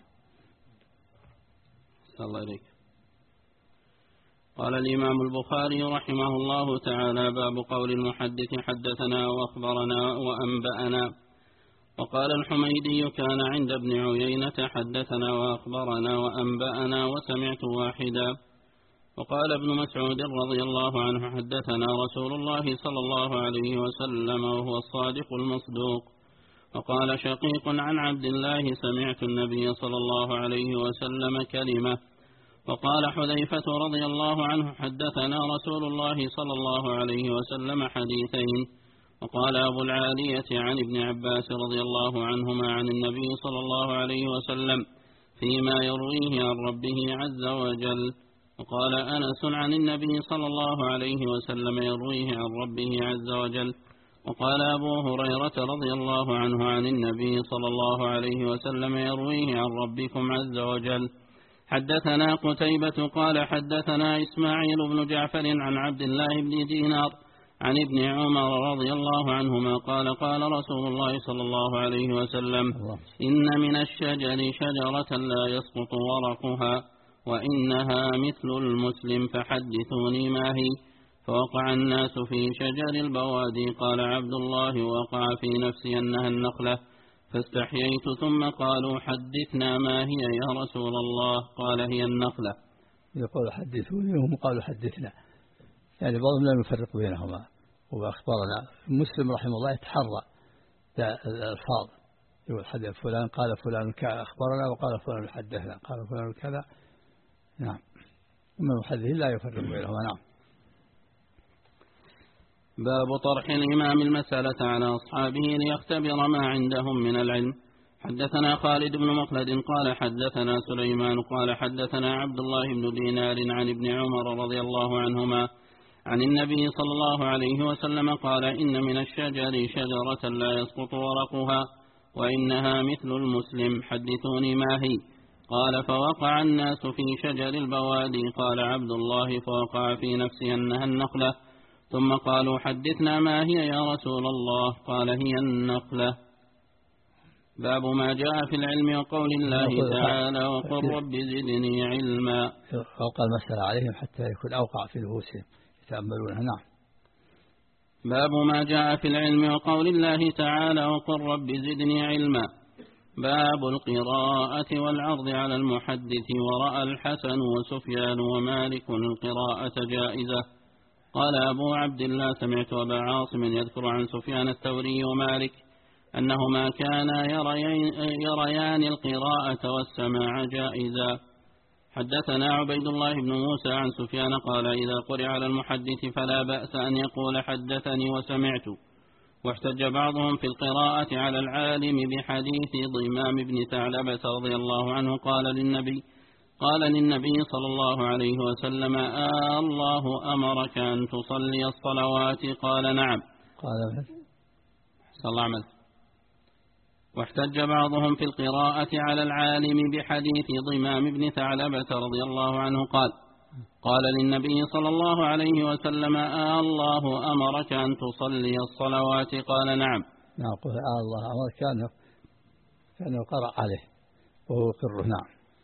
صلى الله عليك. قال الإمام البخاري رحمه الله تعالى: باب قول المحدث حدثنا وأخبرنا وأنبأنا. وقال الحميدي: كان عند ابن عيينة حدثنا وأخبرنا وأنبأنا وسمعت واحدا. وقال ابن مسعود رضي الله عنه: حدثنا رسول الله صلى الله عليه وسلم وهو الصادق المصدوق. وقال شقيق عن عبد الله: سمعت النبي صلى الله عليه وسلم كلمة. وقال حذيفة رضي الله عنه: حدثنا رسول الله صلى الله عليه وسلم حديثين. وقال أبو العالية عن ابن عباس رضي الله عنهما عن النبي صلى الله عليه وسلم فيما يرويه عن ربه عز وجل. وقال أنس عن النبي صلى الله عليه وسلم يرويه عن ربه عز وجل. وقال أبو هريرة رضي الله عنه عن النبي صلى الله عليه وسلم يرويه عن ربكم عز وجل. حدثنا قتيبة قال حدثنا إسماعيل بن جعفر عن عبد الله بن دينار عن ابن عمر رضي الله عنهما قال: قال رسول الله صلى الله عليه وسلم: إن من الشجر شجرة لا يسقط ورقها وإنها مثل المسلم فحدثوني ما هي. فوقع الناس في شجر البوادي. قال عبد الله: وقع في نفسي أنها النخلة، فاستحييت، ثم قالوا: حدثنا ما هي يا رسول الله؟ قال: هي النخلة. يقول حدثوني وهم قالوا حدثنا، يعني بعضهم لا يفرق بينهما. وأخبرنا مسلم رحمه الله يتحرى الألفاظ، يقول حدث فلان قال فلان أخبرنا وقال فلان حدثنا قال فلان كذا. نعم. أما المحدثين لا يفرق بينهما. نعم. باب طرح الإمام المسألة على أصحابه ليختبر ما عندهم من العلم. حدثنا خالد بن مخلد قال حدثنا سليمان قال حدثنا عبد الله بن دينار عن ابن عمر رضي الله عنهما عن النبي صلى الله عليه وسلم قال: إن من الشجر شجرة لا يسقط ورقها وإنها مثل المسلم، حدثوني ما هي؟ قال: فوقع الناس في شجر البوادي. قال عبد الله: فوقع في نفسي أنها النخلة، ثم قالوا: حدثنا ما هي يا رسول الله؟ قال: هي النخلة. باب ما جاء في العلم وقول الله تعالى: وقل رب زدني علما. فوق المسألة عليهم حتى يكون أوقع في نفوسهم يتأملونها. نعم. باب ما جاء في العلم وقول الله تعالى: وقل رب زدني علما. باب القراءة والعرض على المحدث. ورأى الحسن وسفيان ومالك القراءة جائزة. قال أبو عبد الله: سمعت أبا عاصم يذكر عن سفيان الثوري ومالك أنهما كانا يريان, يريان القراءة والسماع جائزا. حدثنا عبيد الله بن موسى عن سفيان قال: إذا قرئ على المحدث فلا بأس أن يقول حدثني وسمعت. واحتج بعضهم في القراءة على العالم بحديث ضمام بن ثعلبة رضي الله عنه قال للنبي قال للنبي صلى الله عليه وسلم: آه الله أمرك أن تصلي الصلوات؟ قال: نعم. قال: صلى الله عليه وسلم. واحتج بعضهم في القراءة على العالم بحديث ضمام بن ثعلبة رضي الله عنه قال قال للنبي صلى الله عليه وسلم: آه الله أمرك أن تصلي الصلوات؟ قال: نعم. نعم. قال: آه الله أمرك كأنه كأنه قرأ عليه وهو يقره. نعم.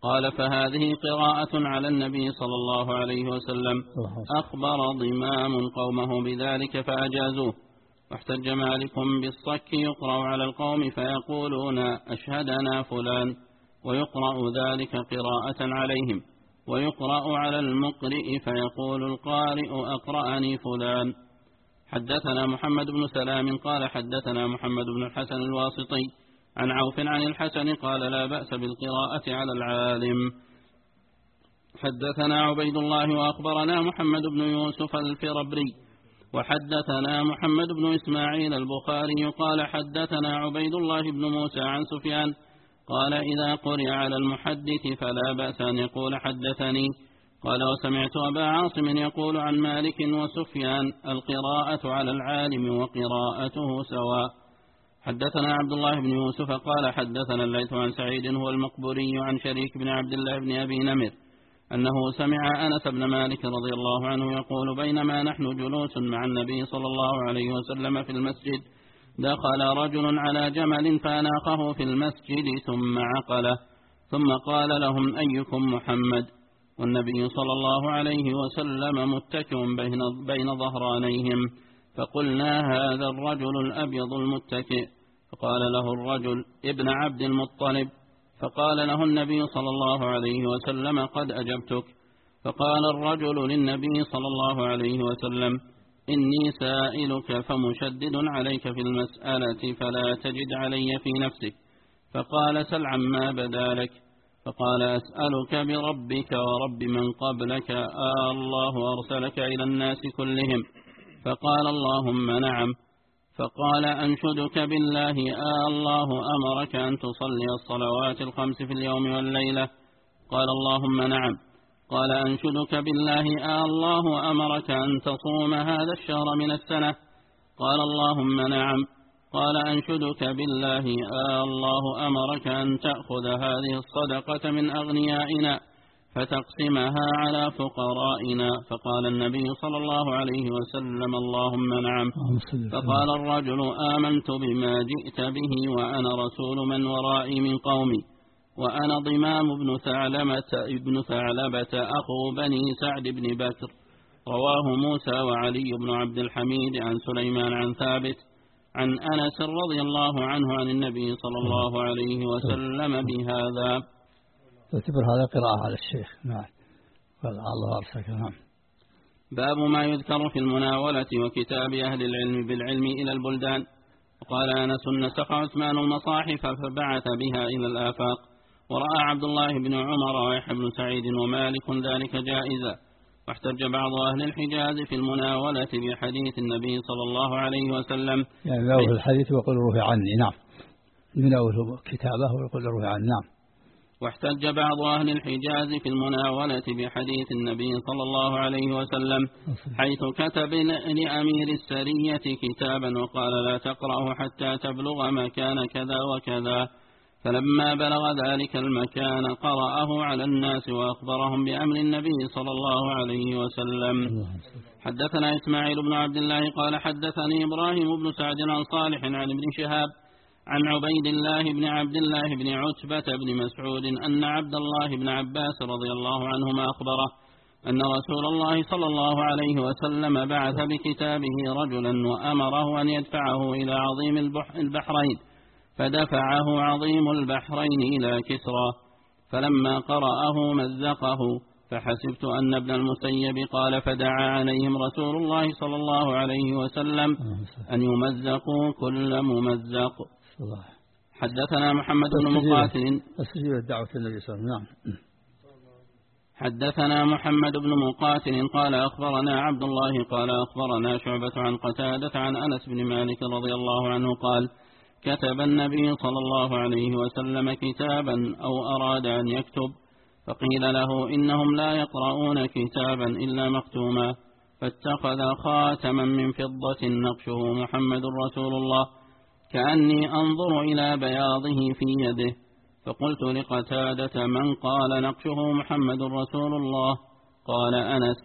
قال فهذه قراءة على النبي صلى الله عليه وسلم. أخبر ضمام قومه بذلك فأجازوه. واحتج مالك بالصك يقرأ على القوم فيقولون أشهدنا فلان، ويقرأ ذلك قراءة عليهم، ويقرأ على المقرئ فيقول القارئ أقرأني فلان. حدثنا محمد بن سلام قال حدثنا محمد بن الحسن الواسطي عن عوف عن الحسن قال لا بأس بالقراءة على العالم. حدثنا عبيد الله وأخبرنا محمد بن يوسف الفربري وحدثنا محمد بن إسماعيل البخاري قال حدثنا عبيد الله بن موسى عن سفيان قال إذا قرئ على المحدث فلا بأس أن يقول حدثني. قال وسمعت أبا عاصم يقول عن مالك وسفيان القراءة على العالم وقراءته سواء. حدثنا عبد الله بن يوسف قال حدثنا الليث عن سعيد هو المقبوري عن شريك بن عبد الله بن أبي نمر أنه سمع أنس بن مالك رضي الله عنه يقول بينما نحن جلوس مع النبي صلى الله عليه وسلم في المسجد دخل رجل على جمل فأناقه في المسجد ثم عقله، ثم قال لهم أيكم محمد، والنبي صلى الله عليه وسلم متكئ بين, بين ظهرانيهم، فقلنا هذا الرجل الأبيض المتكئ، فقال له الرجل ابن عبد المطلب، فقال له النبي صلى الله عليه وسلم قد أجبتك. فقال الرجل للنبي صلى الله عليه وسلم إني سائلك فمشدد عليك في المسألة فلا تجد علي في نفسك. فقال سل عما بدا لك. فقال أسألك بربك ورب من قبلك آه الله أرسلك إلى الناس كلهم؟ فقال اللهم نعم. فقال أنشدك بالله آه الله أمرك أن تصلي الصلوات الخمس في اليوم والليلة؟ قال اللهم نعم. قال أنشدك بالله آه الله أمرك أن تصوم هذا الشهر من السنة؟ قال اللهم نعم. قال أنشدك بالله آه الله أمرك أن تأخذ هذه الصدقة من أغنيائنا فتقسمها على فقرائنا؟ فقال النبي صلى الله عليه وسلم اللهم نعم. فقال الرجل آمنت بما جئت به وأنا رسول من ورائي من قومي، وأنا ضمام بن ثعلبة ابن ثعلبة أخو بني سعد بن بكر. رواه موسى وعلي بن عبد الحميد عن سليمان عن ثابت عن أنس رضي الله عنه عن النبي صلى الله عليه وسلم بهذا. تعتبر هذا قراءة على الشيخ. نعم. قال الله أرسلك. نعم. باب ما يذكر في المناولة وكتاب أهل العلم بالعلم إلى البلدان. وقال أنس نسخ عثمان المصاحف فبعث بها إلى الآفاق، ورأى عبد الله بن عمر ويحيى بن سعيد ومالك ذلك جائزا. واحتج بعض أهل الحجاز في المناولة بحديث النبي صلى الله عليه وسلم، يعني يناول الحديث ويقول روح عني. نعم. يناول كتابه ويقول روح عني. نعم. واحتج بعض أهل الحجاز في المناولة بحديث النبي صلى الله عليه وسلم حيث كتب لأمير السرية كتابا وقال لا تقرأه حتى تبلغ مكان كذا وكذا، فلما بلغ ذلك المكان قرأه على الناس وأخبرهم بأمر النبي صلى الله عليه وسلم. حدثنا إسماعيل بن عبد الله قال حدثني إبراهيم بن سعد عن صالح عن ابن شهاب عن عبيد الله بن عبد الله بن عتبة بن مسعود أن عبد الله بن عباس رضي الله عنهما أخبره أن رسول الله صلى الله عليه وسلم بعث بكتابه رجلا وأمره أن يدفعه إلى عظيم البحرين، فدفعه عظيم البحرين إلى كسرى، فلما قرأه مزقه، فحسبت أن ابن المسيب قال فدعا عليهم رسول الله صلى الله عليه وسلم أن يمزقوا كل ممزق. حدثنا محمد بن مقاتل أستجيب الدعوة النبي صلى الله عليه وسلم. حدثنا محمد بن مقاتل قال أخبرنا عبد الله قال أخبرنا شعبة عن قتادة عن أنس بن مالك رضي الله عنه قال كتب النبي صلى الله عليه وسلم كتابا أو أراد أن يكتب، فقيل له إنهم لا يقرؤون كتابا إلا مختوما، فاتخذ خاتما من فضة نقشه محمد رسول الله كأني أنظر إلى بياضه في يده، فقلت لقتادة من قال نقشه محمد رسول الله؟ قال أنس.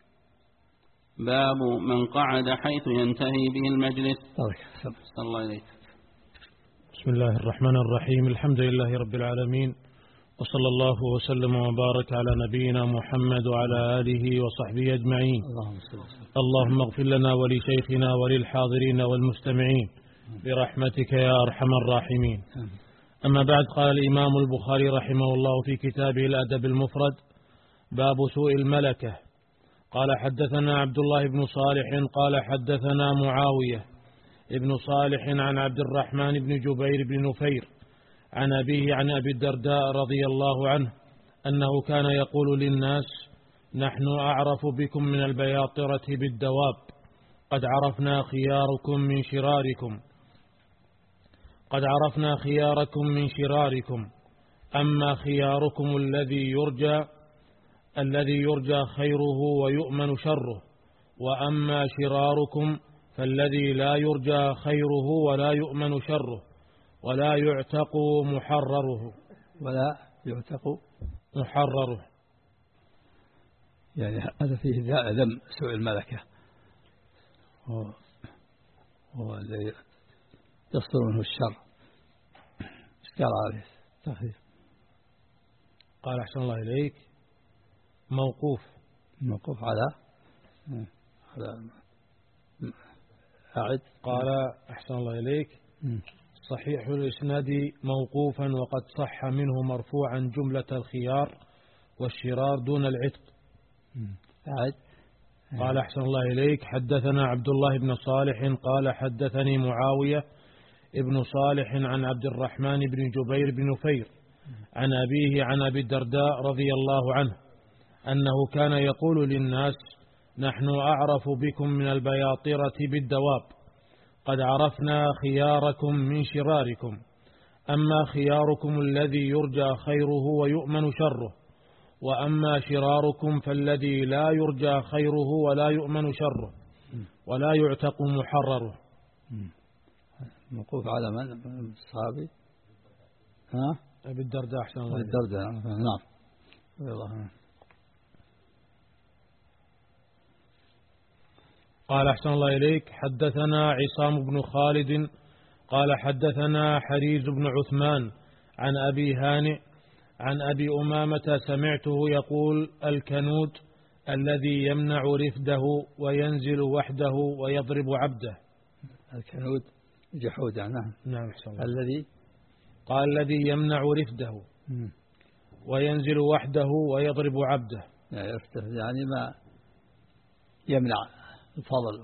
باب من قعد حيث ينتهي به المجلس. صلى الله عليه. بسم الله الرحمن الرحيم. الحمد لله رب العالمين، وصلى الله وسلم وبارك على نبينا محمد وعلى آله وصحبه أجمعين. اللهم اغفر لنا ولشيخنا وللحاضرين والمستمعين برحمتك يا أرحم الراحمين. أما بعد، قال الإمام البخاري رحمه الله في كتابه الأدب المفرد: باب سوء الملكة. قال حدثنا عبد الله بن صالح قال حدثنا معاوية ابن صالح عن عبد الرحمن بن جبير بن نفير عن أبيه عن أبي الدرداء رضي الله عنه أنه كان يقول للناس: نحن أعرف بكم من البياطرة بالدواب، قد عرفنا خياركم من شراركم قد عرفنا خياركم من شراركم أما خياركم الذي يرجى الذي يرجى خيره ويؤمن شره، وأما شراركم فالذي لا يرجى خيره ولا يؤمن شره ولا يعتق محرره ولا يعتق محرره. يعني هذا فيه ذم سوء الملكة، هو الذي يصدر منه الشر. اشكال عليه تخفيف. قال أحسن الله إليك موقوف موقوف على على أعد. قال أحسن الله إليك صحيح الإسناد موقوفا، وقد صح منه مرفوعا جملة الخيار والشرار دون العتق. أعد. قال أحسن الله إليك حدثنا عبد الله بن صالح قال حدثني معاوية ابن صالح عن عبد الرحمن بن جبير بن نفير عن أبيه عن أبي الدرداء رضي الله عنه أنه كان يقول للناس: نحن أعرف بكم من البياطرة بالدواب، قد عرفنا خياركم من شراركم، أما خياركم الذي يرجى خيره ويؤمن شره، وأما شراركم فالذي لا يرجى خيره ولا يؤمن شره ولا يعتق محرره. موقوف على من؟ الصحابي ها؟ أبي الدرداء. أحسن الله. أبي الدرداء. نعم. الله. قال أحسن الله إليك حدثنا عصام بن خالد قال حدثنا حريز بن عثمان عن أبي هانئ عن أبي أمامة سمعته يقول: الكنود الذي يمنع رفده وينزل وحده ويضرب عبده. الكنود جحود. نعم. نعم أحسن الله. الذي قال الذي يمنع رفده وينزل وحده ويضرب عبده. يعني رفده يعني ما يمنع الفضل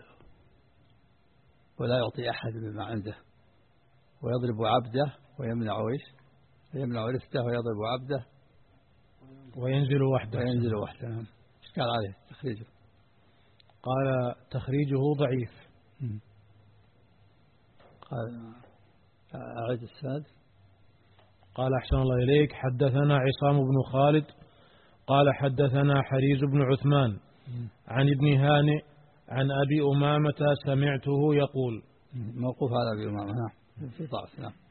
ولا يعطي أحد بما عنده، ويضرب عبده ويمنع إيش؟ يمنع رفته ويضرب عبده وينزل وحده. وينزل وحده. نعم. اشكال عليه تخريجه. قال تخريجه ضعيف. قال أعد السند. قال أحسن الله إليك حدثنا عصام بن خالد قال حدثنا حريز بن عثمان عن ابن هانئ عن أبي أمامة سمعته يقول. موقوف على أبي أمامة. نعم. في ضعف. نعم.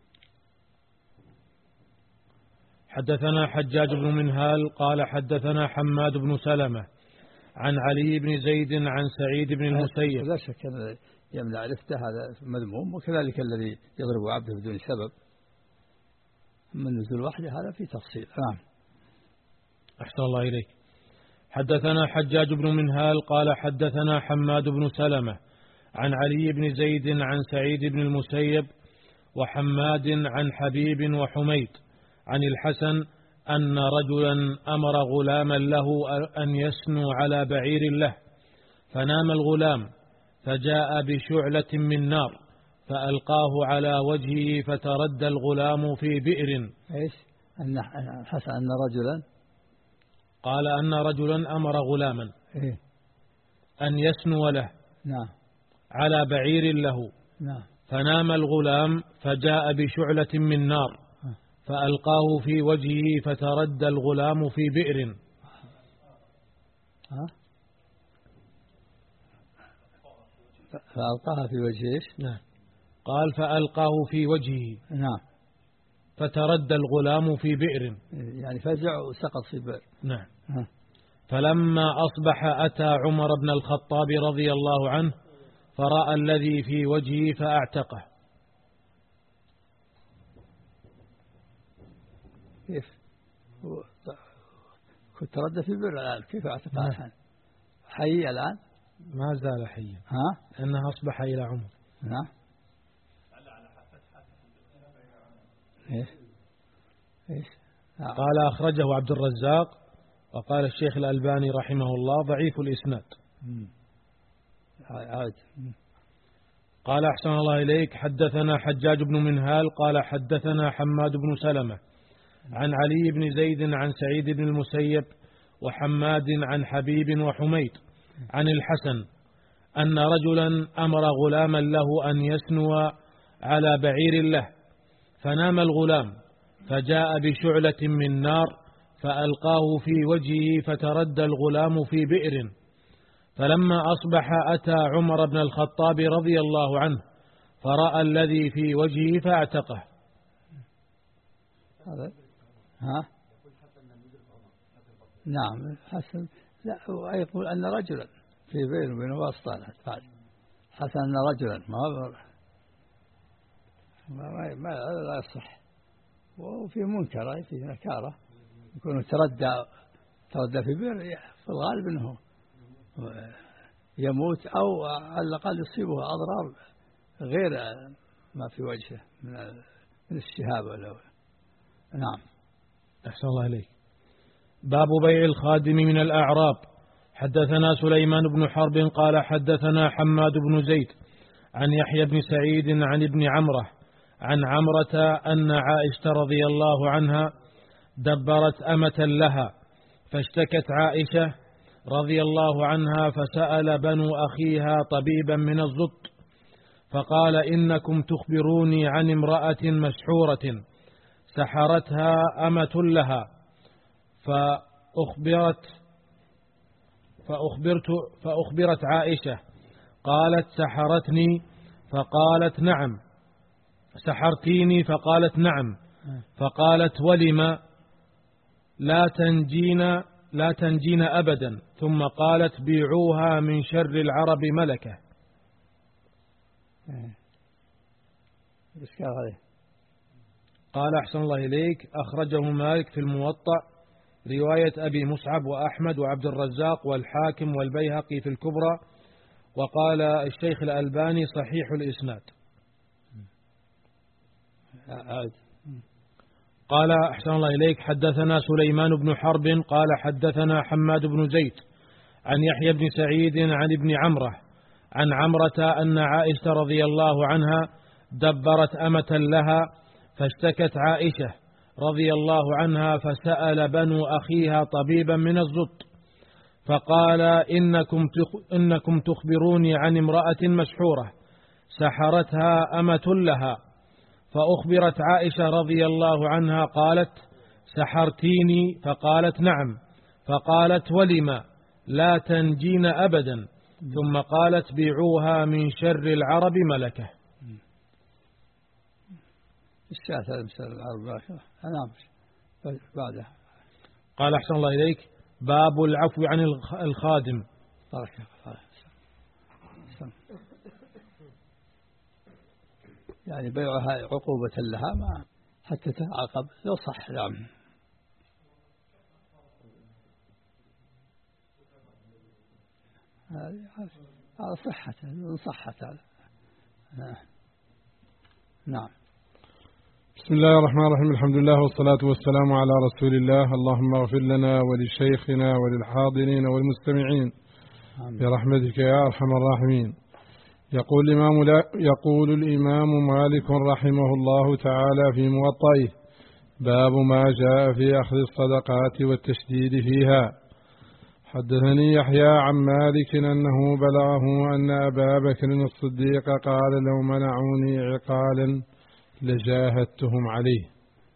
حدثنا حجاج بن منهال قال حدثنا حماد بن سلمة عن علي بن زيد عن سعيد بن المسيب. لا شك أن يمنع رفته هذا مذموم، وكذلك الذي يضرب عبده بدون سبب من نزول وحده هذا في تفصيل. نعم. أحسن الله إليك. حدثنا حجاج بن منهال قال حدثنا حماد بن سلمة عن علي بن زيد عن سعيد بن المسيب وحماد عن حبيب وحميد عن الحسن أن رجلا أمر غلاما له أن يسنو على بعير له، فنام الغلام فجاء بشعلة من نار فألقاه على وجهه فتردى الغلام في بئر. إيش؟ أن حسن أن رجلا قال أن رجلا أمر غلاما إيه؟ أن يسنو له نعم على بعير له، نعم. فنام الغلام فجاء بشعلة من نار فألقاه في وجهه فتردى الغلام في بئر. ها؟ فألقاها في وجهه. نعم. قال فألقاه في وجهه. نعم. فتردى الغلام في بئر، يعني فزع وسقط في بئر. نعم. ها. فلما أصبح أتى عمر بن الخطاب رضي الله عنه فرأى الذي في وجهه فأعتقه. كيف كنت رد في البر الآن كيف اعتقى الحين حي الآن ما زال حيا ها لأنها أصبح إلى عمر. نعم. إيش إيش قال أخرجه عبد الرزاق وقال الشيخ الألباني رحمه الله ضعيف الإسناد. عاد. قال أحسن الله إليك حدثنا حجاج بن منهال قال حدثنا حماد بن سلمة عن علي بن زيد عن سعيد بن المسيب وحماد عن حبيب وحميد عن الحسن أن رجلا أمر غلاما له أن يسنو على بعير له فنام الغلام فجاء بشعلة من نار فألقاه في وجهه فتردى الغلام في بئر فلما أصبح أتى عمر بن الخطاب رضي الله عنه فرأى الذي في وجهه فاعتقه. هذا ها نعم حسن لا يقول أن رجلا في بينه وبين واسطة حسن أن رجلا ما ما ما لا يصح وفي منكر في نكارة يكون تردى تردى في بئر في الغالب أنه يموت أو على الأقل يصيبه أضرار غير ما في وجهه من من الشهاب ولا. نعم. أحسن الله إليك. باب بيع الخادم من الأعراب. حدثنا سليمان بن حرب قال حدثنا حماد بن زيد عن يحيى بن سعيد عن ابن عمره عن عمرة أن عائشة رضي الله عنها دبرت أمة لها فاشتكت عائشة رضي الله عنها فسأل بنو أخيها طبيبا من الزط فقال إنكم تخبروني عن امرأة مسحورة سحرتها أمة لها فأخبرت فأخبرت فأخبرت عائشة قالت سحرتني فقالت نعم سحرتيني فقالت نعم فقالت ولم لا تنجين لا تنجين أبدا ثم قالت بيعوها من شر العرب ملكة. قال أحسن الله إليك أخرجه مالك في الموطأ رواية أبي مصعب وأحمد وعبد الرزاق والحاكم والبيهقي في الكبرى وقال الشيخ الألباني صحيح الإسناد. قال أحسن الله إليك حدثنا سليمان بن حرب قال حدثنا حماد بن زيد عن يحيى بن سعيد عن ابن عمره عن عمرة أن عائشة رضي الله عنها دبرت أمة لها فاشتكت عائشة رضي الله عنها فسأل بنو أخيها طبيبا من الزط فقال إنكم إنكم تخبروني عن امرأة مسحورة سحرتها أمة لها فأخبرت عائشة رضي الله عنها قالت سحرتيني فقالت نعم فقالت ولم لا تنجين أبدا ثم قالت بيعوها من شر العرب ملكة. الشاة مثل العرب نعم بعدها. قال أحسن الله إليك باب العفو عن الخادم. بارك الله. يعني بيعها عقوبة لها ما حتى تعاقب لو صح. نعم. هذا صحته من صحته. نعم. بسم الله الرحمن الرحيم الحمد لله والصلاة والسلام على رسول الله. اللهم اغفر لنا ولشيخنا وللحاضرين والمستمعين برحمتك يا أرحم الراحمين. يقول الإمام, يقول الإمام مالك رحمه الله تعالى في موطئه باب ما جاء في أخذ الصدقات والتشديد فيها. حدثني يحيى عن مالك أنه بلغه أن أبا بكر الصديق قال لو منعوني عقالا لجاهدتهم عليه.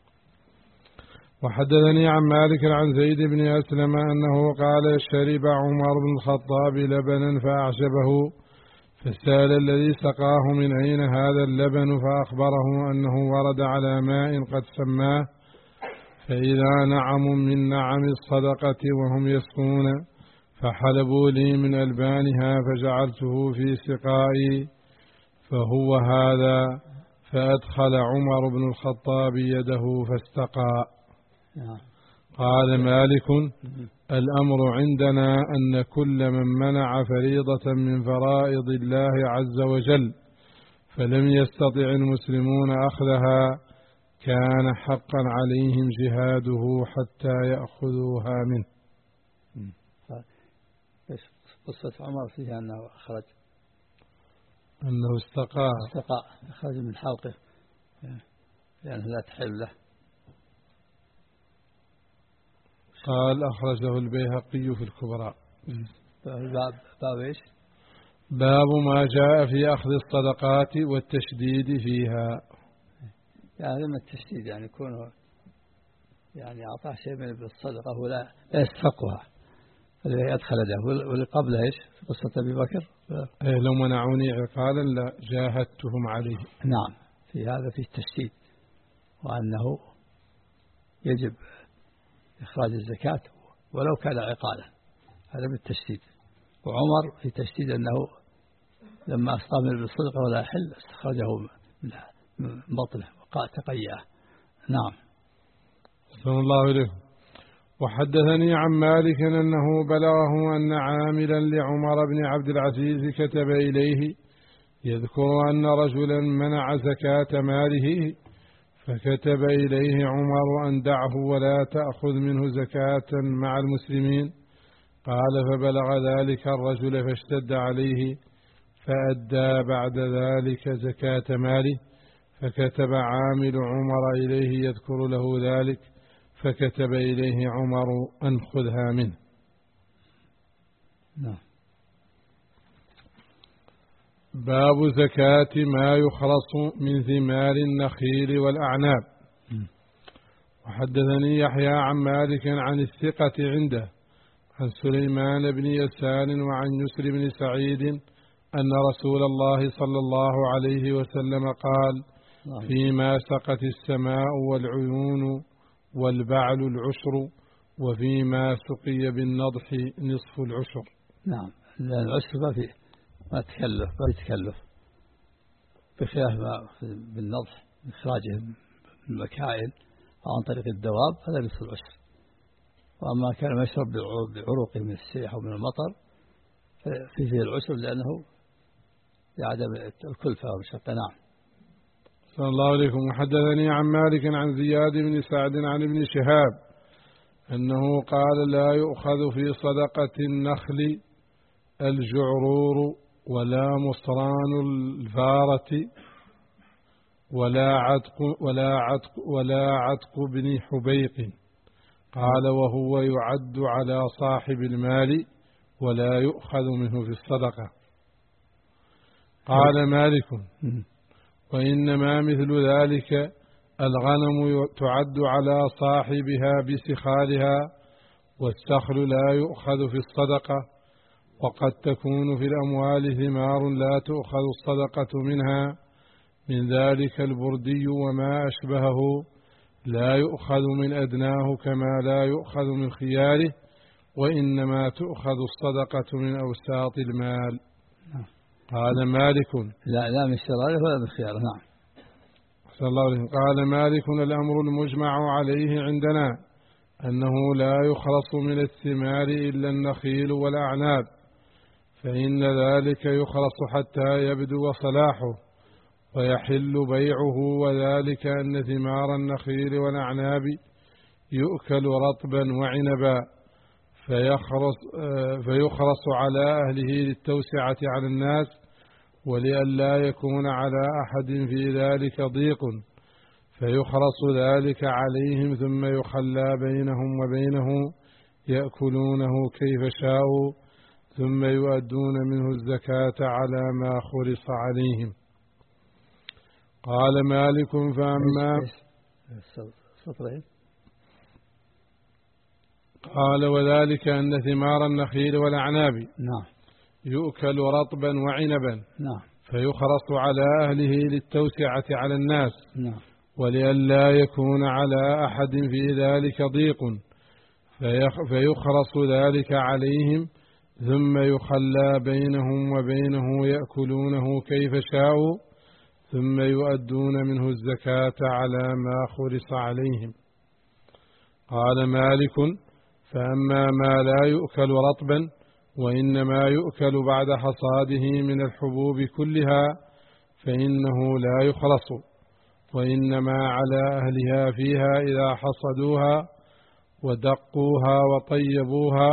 وحدثني عن مالك عن زيد بن أسلم أنه قال شرب عمر بن الخطاب لبنا فأعجبه فسأل الذي سقاه من أين هذا اللبن فأخبره أنه ورد على ماء قد سماه فإذا نعم من نعم الصدقة وهم يسقون فحلبوا لي من ألبانها فجعلته في سقائي فهو هذا فأدخل عمر بن الخطاب يده فاستقى. قال مالك الأمر عندنا أن كل من منع فريضة من فرائض الله عز وجل فلم يستطع المسلمون أخذها كان حقا عليهم جهاده حتى يأخذوها منه. قصة عمر فيها أنه أخرج أنه استقى استقى أخرج من حلقه لأنه لا تحل له. قال أخرجه البيهقي في الكبرى. باب باب إيش؟ باب ما جاء في أخذ الصدقات والتشديد فيها. يعني لما التشديد يعني يكون يعني أعطاه شيء من الصدقة ولا يستحقها فلا يدخل له. واللي قبله إيش؟ قصة أبي بكر إيه لو منعوني عقالا لا جاهدتهم عليه. نعم في هذا في التشديد وأنه يجب إخراج الزكاة ولو كان عقالا هذا بالتشديد. وعمر في تشديد أنه لما أصاب بالصدقة ولا يحل استخرجه من بطنه وقال تقياه. نعم. صلى الله عليه. وحدثني عن مالك أنه بلغه أن عاملا لعمر بن عبد العزيز كتب إليه يذكر أن رجلا منع زكاة ماله فكتب إليه عمر أن دعه ولا تأخذ منه زكاة مع المسلمين. قال فبلغ ذلك الرجل فاشتد عليه فأدى بعد ذلك زكاة ماله فكتب عامل عمر إليه يذكر له ذلك فكتب إليه عمر أن خذها منه. نعم. باب زكاة ما يخرص من ثمار النخيل والأعناب. وحدثني يحيى عن مالك عن الثقة عنده عن سليمان بن يسار وعن يسر بن سعيد أن رسول الله صلى الله عليه وسلم قال فيما سقت السماء والعيون والبعل العشر وفيما سقي بالنضح نصف العشر. نعم لأن العشر ما فيه ما تكلف ما يتكلف بخلاف ما بالنضح إخراجه من المكائن عن طريق الدواب هذا نصف العشر. وأما كان يشرب بعروقه من السيح ومن المطر فيه فيه العشر لأنه لعدم الكلفة والمشقة. نعم. صلى الله عليكم. وحدثني عن مالك عن زياد بن سعد عن ابن شهاب أنه قال لا يؤخذ في صدقة النخل الجعرور ولا مصران الفارة ولا عتق ولا عتق ولا عتق بن حبيق. قال وهو يعد على صاحب المال ولا يؤخذ منه في الصدقة. قال مالك وإنما مثل ذلك الغنم تعد على صاحبها بسخالها والسخل لا يؤخذ في الصدقة. وقد تكون في الأموال ثمار لا تؤخذ الصدقة منها من ذلك البردي وما أشبهه لا يؤخذ من أدناه كما لا يؤخذ من خياره وإنما تؤخذ الصدقة من أوساط المال. قال مالك لا لا من شراره ولا من خياره. نعم. صلى الله عليه وسلم. قال مالك الأمر المجمع عليه عندنا أنه لا يخلص من الثمار إلا النخيل والأعناب فإن ذلك يخلص حتى يبدو صلاحه ويحل بيعه وذلك أن ثمار النخيل والأعناب يؤكل رطبا وعنبا فيخرص, فيخرص على أهله للتوسعة على الناس ولئلا يكون على أحد في ذلك ضيق فيخرص ذلك عليهم ثم يخلى بينهم وبينه يأكلونه كيف شاءوا ثم يؤدون منه الزكاة على ما خرص عليهم. قال مالك فأما قال وذلك أن ثمار النخيل والأعناب نعم يؤكل رطبا وعنبا نعم فيخرص على أهله للتوسعة على الناس نعم ولئلا يكون على أحد في ذلك ضيق فيخرص ذلك عليهم ثم يخلى بينهم وبينه يأكلونه كيف شاءوا ثم يؤدون منه الزكاة على ما خرص عليهم. قال مالك: فأما ما لا يؤكل رطبا وإنما يؤكل بعد حصاده من الحبوب كلها فإنه لا يخلص، وإنما على أهلها فيها إذا حصدوها ودقوها وطيبوها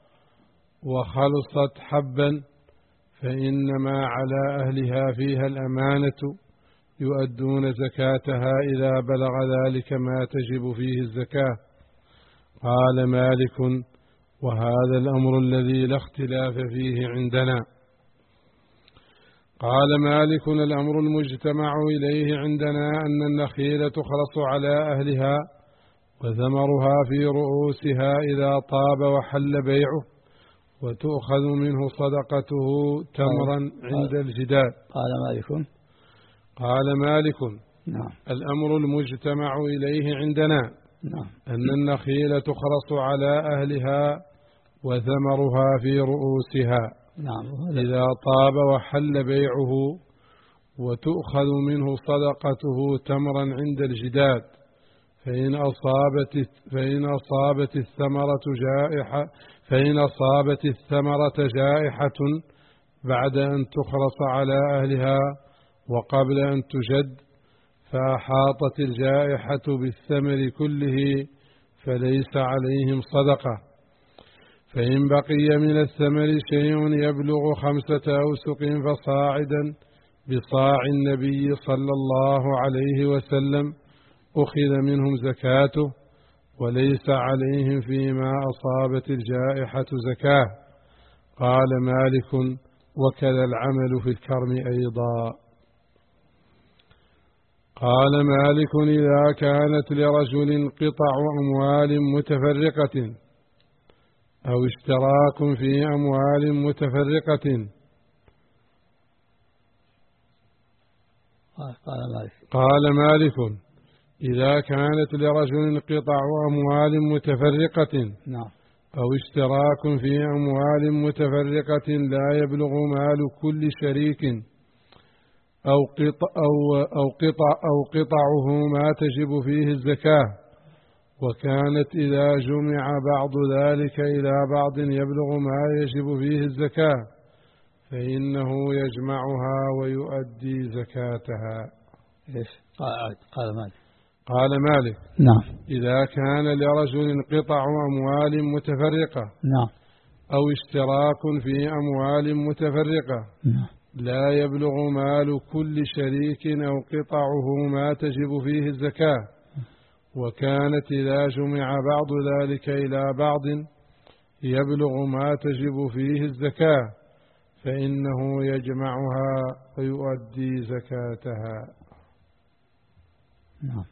وخلصت حبا فإنما على أهلها فيها الأمانة يؤدون زكاتها إذا بلغ ذلك ما تجب فيه الزكاة. قال مالك: وهذا الأمر الذي لا اختلاف فيه عندنا. قال مالك: الأمر المجتمع إليه عندنا أن النخيل تخلص على أهلها وثمرها في رؤوسها إذا طاب وحل بيعه، وتؤخذ منه صدقته تمرا عند الجداد. قال مالك: قال مالك: نعم. الأمر المجتمع إليه عندنا نعم. أن النخيل تخرص على أهلها وثمرها في رؤوسها نعم. إذا طاب وحل بيعه، وتؤخذ منه صدقته تمرا عند الجداد، فإن أصابت فإن أصابت الثمرة جائحة فإن أصابت الثمرة جائحة بعد أن تخرص على أهلها وقبل أن تجد فأحاطت الجائحة بالثمر كله فليس عليهم صدقة. فإن بقي من الثمر شيء يبلغ خمسة أوسق فصاعدا بصاع النبي صلى الله عليه وسلم أخذ منهم زكاته، وليس عليهم فيما أصابت الجائحة زكاة. قال مالك: وكذا العمل في الكرم أيضا. قال مالك: إذا كانت لرجل قطع أموال متفرقة أو اشتراك في أموال متفرقة. قال مالك قال مالك: إذا كانت لرجل قطع أموال متفرقة نعم. أو اشتراك في أموال متفرقة لا يبلغ مال كل شريك أو قطع أو أو قطع أو قطعه ما تجب فيه الزكاة، وكانت إذا جمع بعض ذلك إلى بعض يبلغ ما يجب فيه الزكاة، فإنه يجمعها ويؤدي زكاتها. إيش؟ قال مالك قال مالك: نعم. إذا كان لرجل قطع أموال متفرقة نعم. أو اشتراك في أموال متفرقة نعم. لا يبلغ مال كل شريك أو قطعه ما تجب فيه الزكاة، وكانت إذا جمع بعض ذلك إلى بعض يبلغ ما تجب فيه الزكاة، فإنه يجمعها ويؤدي زكاتها. نعم.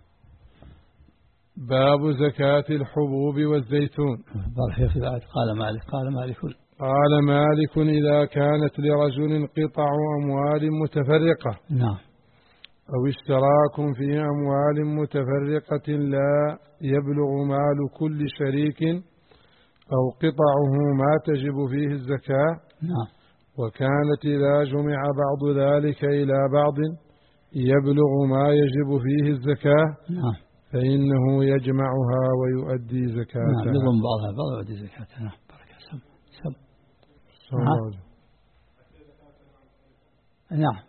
باب زكاة الحبوب والزيتون. قال مالك قال مالك قال مالك: إذا كانت لرجل قطع أموال متفرقة نعم. أو اشتراك في أموال متفرقة لا يبلغ مال كل شريك أو قطعه ما تجب فيه الزكاة، نعم. وكانت إذا جمع بعض ذلك إلى بعض يبلغ ما يجب فيه الزكاة، نعم. فإنه يجمعها ويؤدي زكاتها. نعم. يضم بعضها بعض ويؤدي زكاتها. نعم. سم سم نعم. نعم.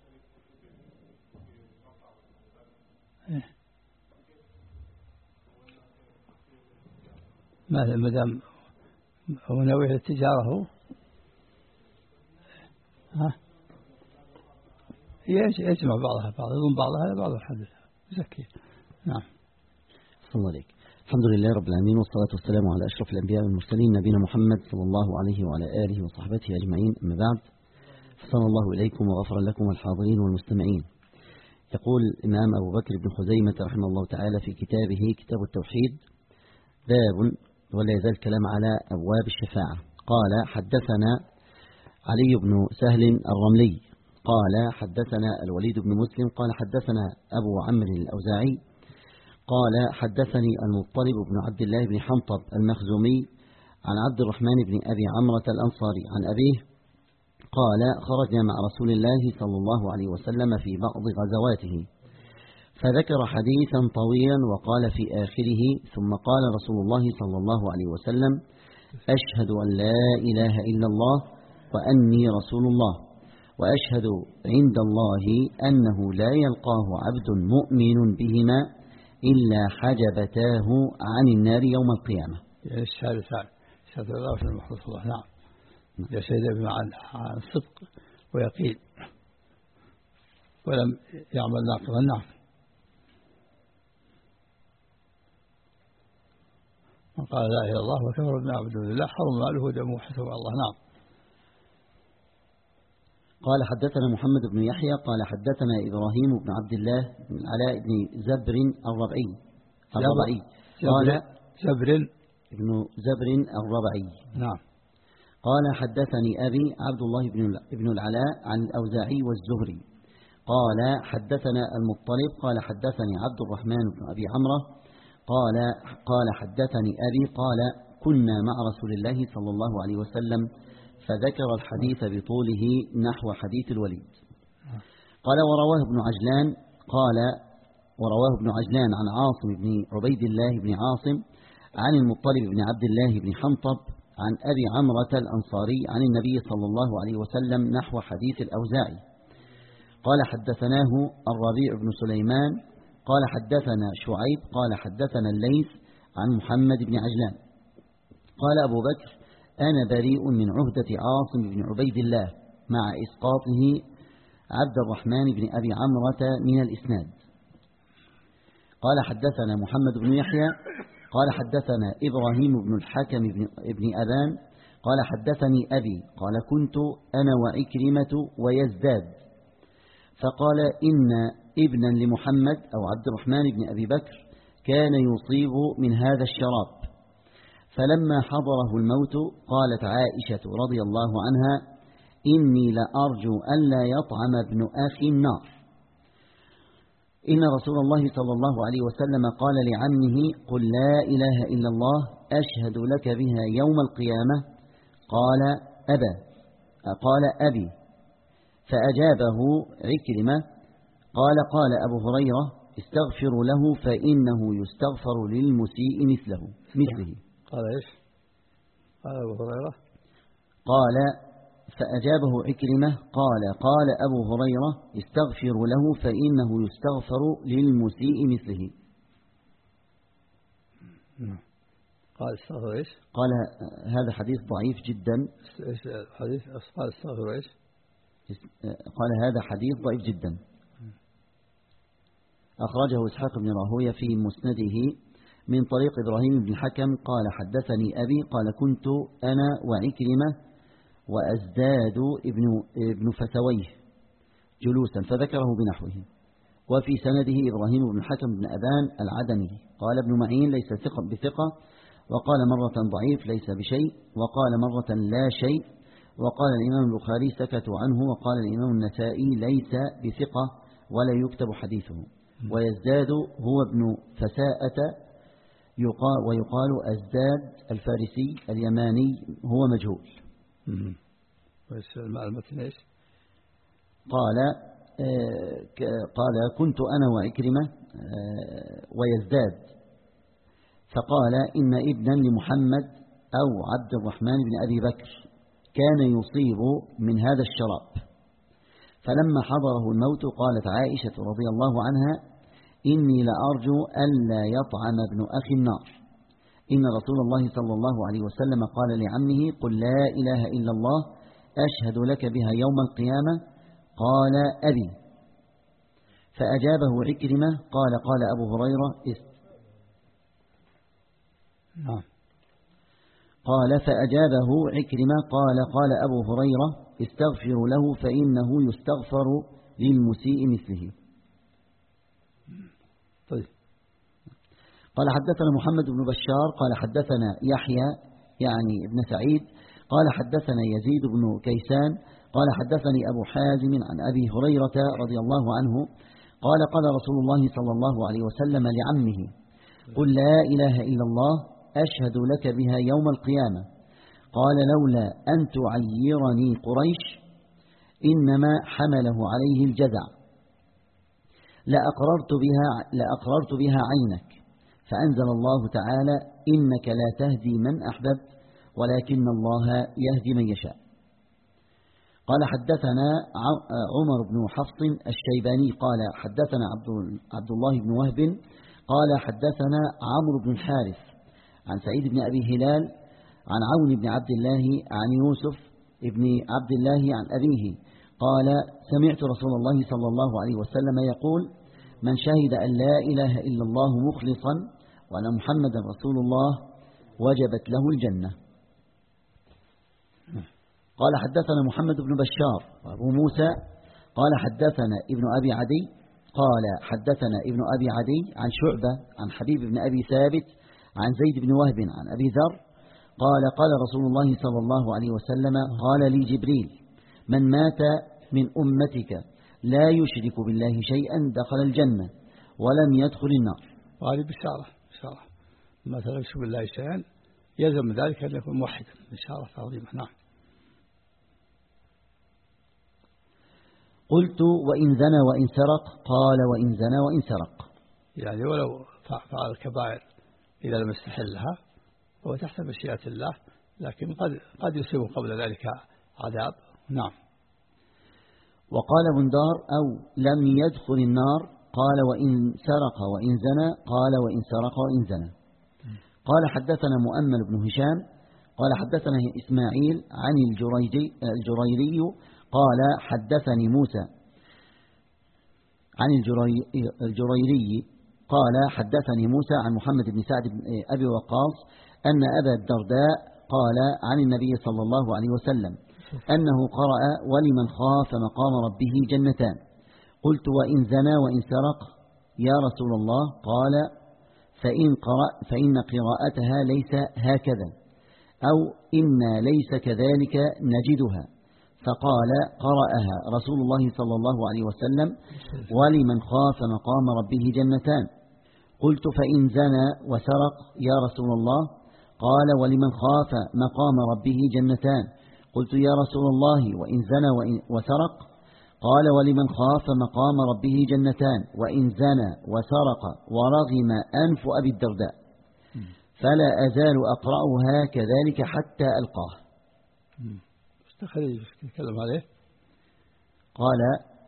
ما دام هو ناوي التجارة هو ها يجمع بعضها بعض يضم بعضها إلى بعض الحمد لله زكي. نعم. صلى الله عليك. الحمد لله رب العالمين، والصلاة والسلام على أشرف الأنبياء والمرسلين نبينا محمد صلى الله عليه وعلى آله وصحبه أجمعين، أما بعد، فصلى الله إليكم وغفر لكم الحاضرين والمستمعين. يقول الإمام أبو بكر بن خزيمة رحمه الله تعالى في كتابه كتاب التوحيد: باب، ولا يزال الكلام على أبواب الشفاعة. قال: حدثنا علي بن سهل الرملي قال: حدثنا الوليد بن مسلم قال: حدثنا أبو عمرو الأوزاعي قال: حدثني المطلب بن عبد الله بن حنطب المخزومي عن عبد الرحمن بن أبي عمرة الأنصاري عن أبيه قال: خرجنا مع رسول الله صلى الله عليه وسلم في بعض غزواته، فذكر حديثا طويلا وقال في آخره: ثم قال رسول الله صلى الله عليه وسلم: أشهد أن لا إله إلا الله وأني رسول الله، وأشهد عند الله أنه لا يلقاه عبد مؤمن بهما إلا حجبتاه عن النار يوم القيامة. يعني الشهادتان، شهادة الله وشهادة محمد رسول الله. نعم، يشهد بمعنى عن صدق ويقين ولم يعمل ناقضا. نعم. من قال لا إله إلا الله وكفر بما يعبد من الله حرم ماله ودمه وحسبه على الله. نعم. قال حدثنا محمد بن يحيى قال حدثنا إبراهيم بن عبد الله بن علاء بن زبر الربعي الربعي قال زبر ابن زبر الربعي. نعم. قال حدثني أبي عبد الله بن العلاء عن الأوزاعي والزهري قال حدثنا المطلب قال حدثني عبد الرحمن بن أبي عمرو قال قال حدثني أبي قال كنا مع رسول الله صلى الله عليه وسلم فذكر الحديث بطوله نحو حديث الوليد. قال ورواه ابن عجلان قال ورواه ابن عجلان عن عاصم بن عبيد الله بن عاصم عن المطلب بن عبد الله بن حنطب عن أبي عمرة الأنصاري عن النبي صلى الله عليه وسلم نحو حديث الأوزاعي. قال حدثناه الربيع بن سليمان قال حدثنا شعيب قال حدثنا الليث عن محمد بن عجلان قال أبو بكر أنا بريء من عهدة عاصم بن عبيد الله مع إسقاطه عبد الرحمن بن أبي عمرة من الإسناد. قال حدثنا محمد بن يحيى قال حدثنا إبراهيم بن الحكم بن أبان قال حدثني أبي قال كنت أنا وعكرمة ويزداد فقال إن ابنا لمحمد أو عبد الرحمن بن أبي بكر كان يصيب من هذا الشراب، فلما حضره الموت قالت عائشة رضي الله عنها إني لأرجو ألا يطعم ابن أخي النار. إن رسول الله صلى الله عليه وسلم قال لعمه قل لا إله إلا الله أشهد لك بها يوم القيامة قال أبا قال أبي فأجابه عكرمة قال قال أبو هريرة استغفر له فإنه يستغفر للمسيء مثله مثله. قال إيش؟ قال أبو هريرة قال فأجابه عكرمة قال قال أبو هريرة استغفر له فإنه يستغفر للمسيء مثله. قال استغفر إيش؟ قال هذا حديث ضعيف جدا. إيش حديث قال استغفر إيش؟ قال هذا حديث ضعيف جدا. أخرجه إسحاق بن راهويه في مسنده من طريق إبراهيم بن الحكم قال حدثني أبي قال كنت أنا وعكرمة وأزداد ابن, ابن فتويه جلوسا فذكره بنحوه. وفي سنده إبراهيم بن الحكم بن أبان العدني قال ابن معين ليس ثقة بثقة وقال مرة ضعيف ليس بشيء وقال مرة لا شيء وقال الإمام البخاري سكتوا عنه وقال الإمام النسائي ليس بثقة ولا يكتب حديثه. ويزداد هو ابن فساءة يقال ويقال أزداد الفارسي اليماني هو مجهول. المتن إيش؟ قال آه قال كنت أنا وعكرمة آه ويزداد فقال إن ابنا لمحمد أو عبد الرحمن بن أبي بكر كان يصيب من هذا الشراب، فلما حضره الموت قالت عائشة رضي الله عنها إني لأرجو ألا يطعم ابن أخي النار. إن رسول الله صلى الله عليه وسلم قال لعمه قل لا إله إلا الله أشهد لك بها يوم القيامة قال أبي فأجابه عكرمة قال قال أبو هريرة است نعم قال فأجابه عكرمة قال قال أبو هريرة استغفر له فإنه يستغفر للمسيء مثله. طيب. قال حدثنا محمد بن بشار قال حدثنا يحيى يعني ابن سعيد قال حدثنا يزيد بن كيسان قال حدثني أبو حازم عن أبي هريرة رضي الله عنه قال قال رسول الله صلى الله عليه وسلم لعمه قل لا إله إلا الله أشهد لك بها يوم القيامة قال لولا أن تعيرني قريش إنما حمله عليه الجزع لأقررت بها, لأقررت بها عينك. فأنزل الله تعالى إنك لا تهدي من أحببت ولكن الله يهدي من يشاء. قال حدثنا عمر بن حفص الشيباني قال حدثنا عبد الله بن وهب قال حدثنا عمرو بن الحارث عن سعيد بن أبي هلال عن عون بن عبد الله عن يوسف بن عبد الله عن أبيه قال سمعت رسول الله صلى الله عليه وسلم يقول من شهد أن لا إله إلا الله مخلصا وأن محمدا رسول الله وجبت له الجنة. قال حدثنا محمد بن بشار وأبو موسى قال حدثنا ابن أبي عدي قال حدثنا ابن أبي عدي عن شعبة عن حبيب بن أبي ثابت عن زيد بن وهب عن أبي ذر قال قال رسول الله صلى الله عليه وسلم قال لي جبريل من مات من أمتك لا يشرك بالله شيئا دخل الجنة ولم يدخل النار. وهذه بشارة بشارة ما لا يشرك بالله شيئا يلزم ذلك أن يكون موحدا. بشارة عظيمة. نعم. قلت وإن زنى وإن سرق قال وإن زنى وإن سرق يعني ولو فعل الكبائر إذا لم يستحلها هو تحت مشيئة الله لكن قد قد يصيب قبل ذلك عذاب. نعم. وقال بندار أو لم يدخل النار قال وإن سرق وإن زنى قال وإن سرق وإن زنى. قال حدثنا مؤمل بن هشام قال حدثنا إسماعيل عن الجريري, الجريري قال حدثني موسى عن الجريري قال حدثني موسى عن محمد بن سعد بن أبي وقاص أن أبا الدرداء قال عن النبي صلى الله عليه وسلم أنه قرأ ولمن خاف مقام ربه جنتان. قلت وإن زنى وإن سرق يا رسول الله قال فإن, قرأ فإن قراءتها ليس هكذا أو إنا ليس كذلك نجدها. فقال قرأها رسول الله صلى الله عليه وسلم ولمن خاف مقام ربه جنتان. قلت فإن زنى وسرق يا رسول الله قال ولمن خاف مقام ربه جنتان. قلت يا رسول الله وإن زنى وسرق قال ولمن خاف مقام ربه جنتان. وإن زنى وسرق ورغم أنف أبي الدرداء فلا أزال أقرأها كذلك حتى ألقاه. استخرج يتكلم عليه قال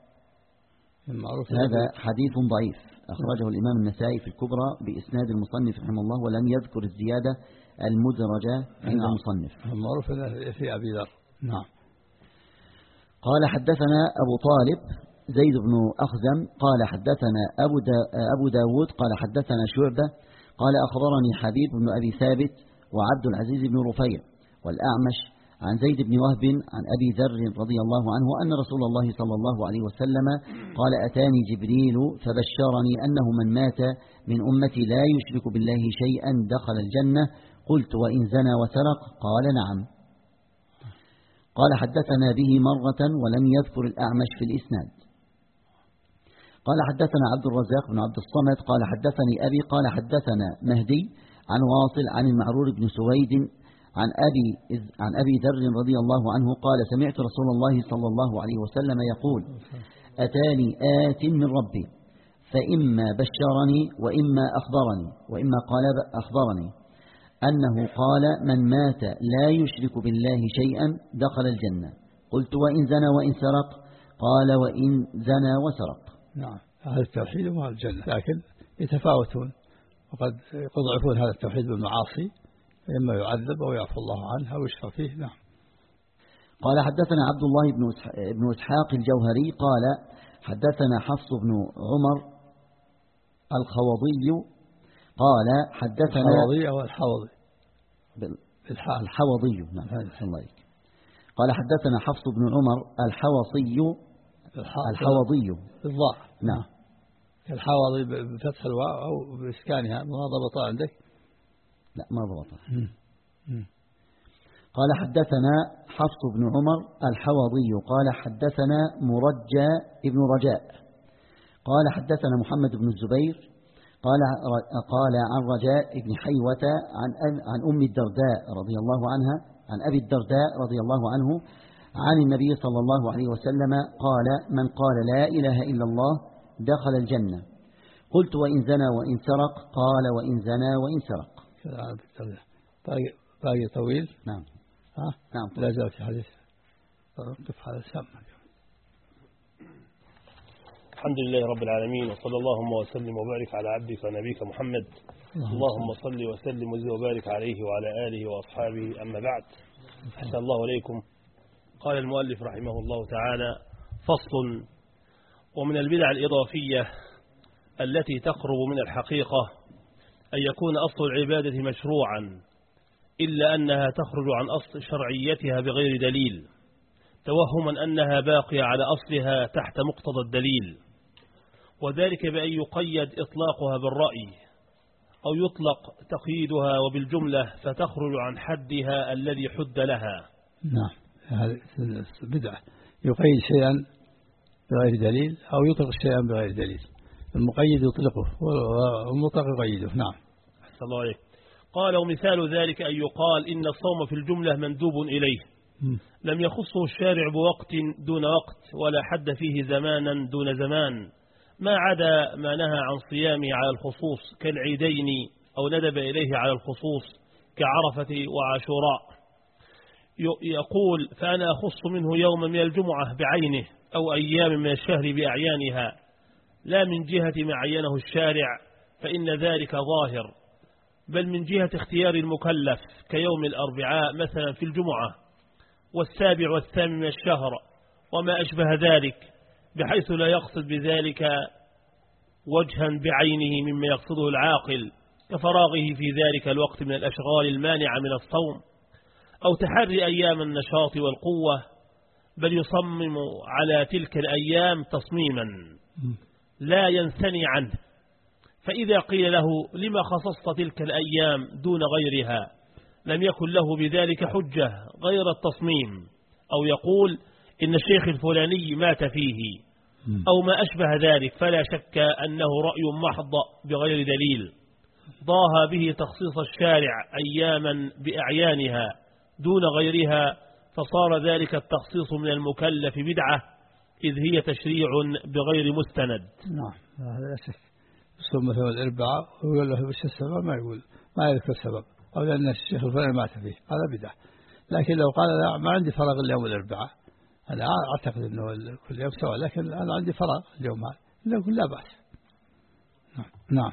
هذا حديث ضعيف أخرجه الإمام النسائي في الكبرى بإسناد المصنف رحمه الله ولم يذكر الزيادة المدرجة عند المصنف. المعروف في أبي ذر. نعم. قال حدثنا أبو طالب زيد بن أخزم قال حدثنا أبو, دا أبو داود قال حدثنا شعبة قال أخبرني حبيب بن أبي ثابت وعبد العزيز بن رفيع والأعمش عن زيد بن وهب عن أبي ذر رضي الله عنه أن رسول الله صلى الله عليه وسلم قال أتاني جبريل فبشرني أنه من مات من أمتي لا يشرك بالله شيئا دخل الجنة. قلت وإن زنى وسرق قال نعم. قال حدثنا به مرة ولم يذكر الأعمش في الإسناد. قال حدثنا عبد الرزاق بن عبد الصمد قال حدثني أبي قال حدثنا مهدي عن واصل عن المعرور بن سويد عن أبي, عن أبي ذر رضي الله عنه قال سمعت رسول الله صلى الله عليه وسلم يقول أتاني آت من ربي فإما بشرني وإما أخبرني وإما قال أخبرني أنه قال من مات لا يشرك بالله شيئا دخل الجنة. قلت وإن زنى وإن سرق قال وإن زنى وسرق. نعم. هذا التوحيد وهذا الجنة لكن يتفاوتون وقد يضعفون هذا التوحيد بالمعاصي إما يعذب أو يعفو الله عنه أو يشفى فيه. نعم. قال حدثنا عبد الله بن إسحاق الجوهري قال حدثنا حفص بن عمر الخوضي قال حدثنا الحوضي أو الحوضي الحوضي. نعم. قال حدثنا حفص بن عمر الحوصي الحوضي بالضاء. نعم. الحوضي بفتح الواو أو بإسكانها ما ضبط عندك؟ لا ما ضبط. قال حدثنا حفص بن عمر الحوضي قال حدثنا مرجى ابن رجاء قال حدثنا محمد بن الزبير قال قال عن رجاء بن حيوة عن عن أم الدرداء رضي الله عنها عن أبي الدرداء رضي الله عنه عن النبي صلى الله عليه وسلم قال من قال لا إله إلا الله دخل الجنة. قلت وإن زنى وإن سرق؟ قال وإن زنى وإن سرق. باقي باقي طويل. نعم. ها؟ نعم. لا زال في حديث. قف على السمع. الحمد لله رب العالمين، وصلى اللهم وسلم وبارك على عبدك ونبيك محمد. اللهم صل وسلم وزد وبارك عليه وعلى آله وأصحابه، أما بعد. أحسن الله إليكم. قال المؤلف رحمه الله تعالى: فصل. ومن البدع الإضافية التي تقرب من الحقيقة أن يكون أصل العبادة مشروعا، إلا أنها تخرج عن أصل شرعيتها بغير دليل، توهما أنها باقية على أصلها تحت مقتضى الدليل، وذلك بأن يقيد إطلاقها بالرأي، أو يطلق تقييدها وبالجملة فتخرج عن حدها الذي حد لها. نعم، هذه بدعة. يقيد شيئا بغير دليل أو يطلق شيئا بغير دليل. المقيد يطلقه والمطلق يقيده. نعم. أحسن الله عليك. قال: ومثال ذلك أن يقال إن الصوم في الجملة مندوب إليه، لم يخصه الشارع بوقت دون وقت، ولا حد فيه زمانا دون زمان، ما عدا ما نهى عن صيامه على الخصوص كالعيدين، أو ندب إليه على الخصوص كعرفة وعاشوراء. يقول: فأنا أخص منه يوم من الجمعة بعينه، أو أيام من الشهر بأعيانها، لا من جهة ما عينه الشارع فإن ذلك ظاهر، بل من جهة اختيار المكلف كيوم الأربعاء مثلا في الجمعة، والسابع والثامن من الشهر وما أشبه ذلك، بحيث لا يقصد بذلك وجها بعينه مما يقصده العاقل، كفراغه في ذلك الوقت من الأشغال المانعة من الصوم، أو تحري أيام النشاط والقوة، بل يصمم على تلك الأيام تصميما لا ينثني عنه. فإذا قيل له: لما خصصت تلك الأيام دون غيرها؟ لم يكن له بذلك حجة غير التصميم، أو يقول: إن الشيخ الفلاني مات فيه، أو ما أشبه ذلك، فلا شك أنه رأي محض بغير دليل ضاها به تخصيص الشارع أياما بأعيانها دون غيرها، فصار ذلك التخصيص من المكلف بدعة، إذ هي تشريع بغير مستند. نعم، هذا شك. يصوم مثلا الأربعاء ويقول له وش السبب، ما يقول، ما يذكر السبب، أو لأن الشيخ الفلاني مات فيه، هذا بدعة. لكن لو قال: لا، ما عندي فراغ إلا يوم الأربعاء، أنا أعتقد أنه كل يوم سواء، لكن أنا عندي فراغ اليوم هذا، نقول لا بأس. نعم. نعم.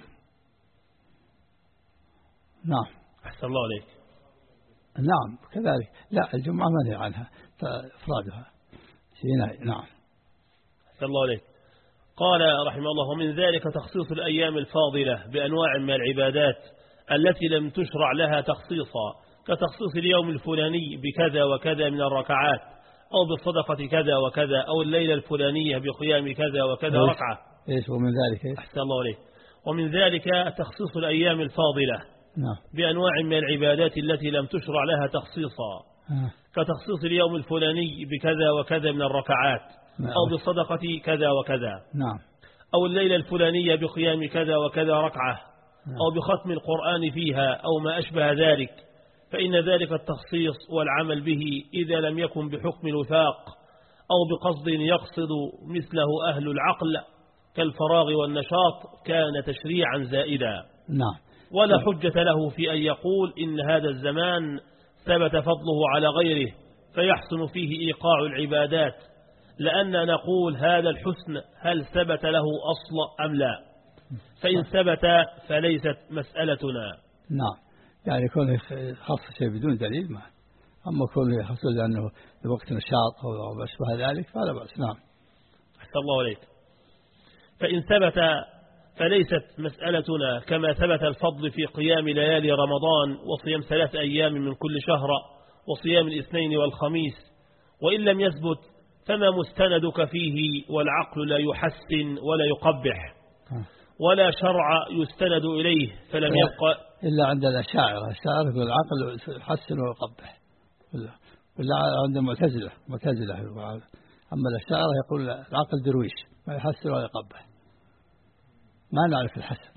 نعم. أحسن الله عليك. نعم كذلك. لا، الجمعة منهي عنها فإفرادها. نعم. أحسن الله عليك. قال رحمه الله: ومن ذلك تخصيص الأيام الفاضلة بأنواع من العبادات التي لم تشرع لها تخصيصا، كتخصيص اليوم الفلاني بكذا وكذا من الركعات، أو بالصدقة كذا وكذا، أو الليلة الفلانية بقيام كذا وكذا ركعة. إيش ومن ذلك إيش؟ أحسن الله عليك. ومن ذلك تخصيص الأيام الفاضلة نعم. بأنواع من العبادات التي لم تشرع لها تخصيصا، آه. كتخصيص اليوم الفلاني بكذا وكذا من الركعات، نعم. أو بالصدقة كذا وكذا، نعم. أو الليلة الفلانية بقيام كذا وكذا ركعة، نعم. أو بختم القرآن فيها، أو ما أشبه ذلك، فإن ذلك التخصيص والعمل به إذا لم يكن بحكم الوثاق أو بقصد يقصد مثله أهل العقل كالفراغ والنشاط كان تشريعا زائدا. نعم. ولا حجة له في أن يقول إن هذا الزمان ثبت فضله على غيره فيحسن فيه إيقاع العبادات، لأن نقول هذا الحسن هل ثبت له أصل أم لا؟ فإن ثبت فليست مسألتنا. نعم، يعني كونه خاص شيء بدون دليل ما، أما كونه يحصل لأنه لوقت نشاط أو ما أشبه ذلك فلا بأس. نعم. أحسن الله عليك. فإن ثبت فليست مسألتنا، كما ثبت الفضل في قيام ليالي رمضان وصيام ثلاث أيام من كل شهر وصيام الاثنين والخميس. وإن لم يثبت فما مستندك فيه، والعقل لا يحسن ولا يقبح، ولا شرع يستند إليه، فلم يبقى إلا عند الأشاعرة. الأشاعرة يقول العقل يحسن ويقبح، ولا عند المعتزلة معتزلة. أما الأشاعرة يقول العقل درويش ما يحسن ولا يقبح، ما نعرف الحسن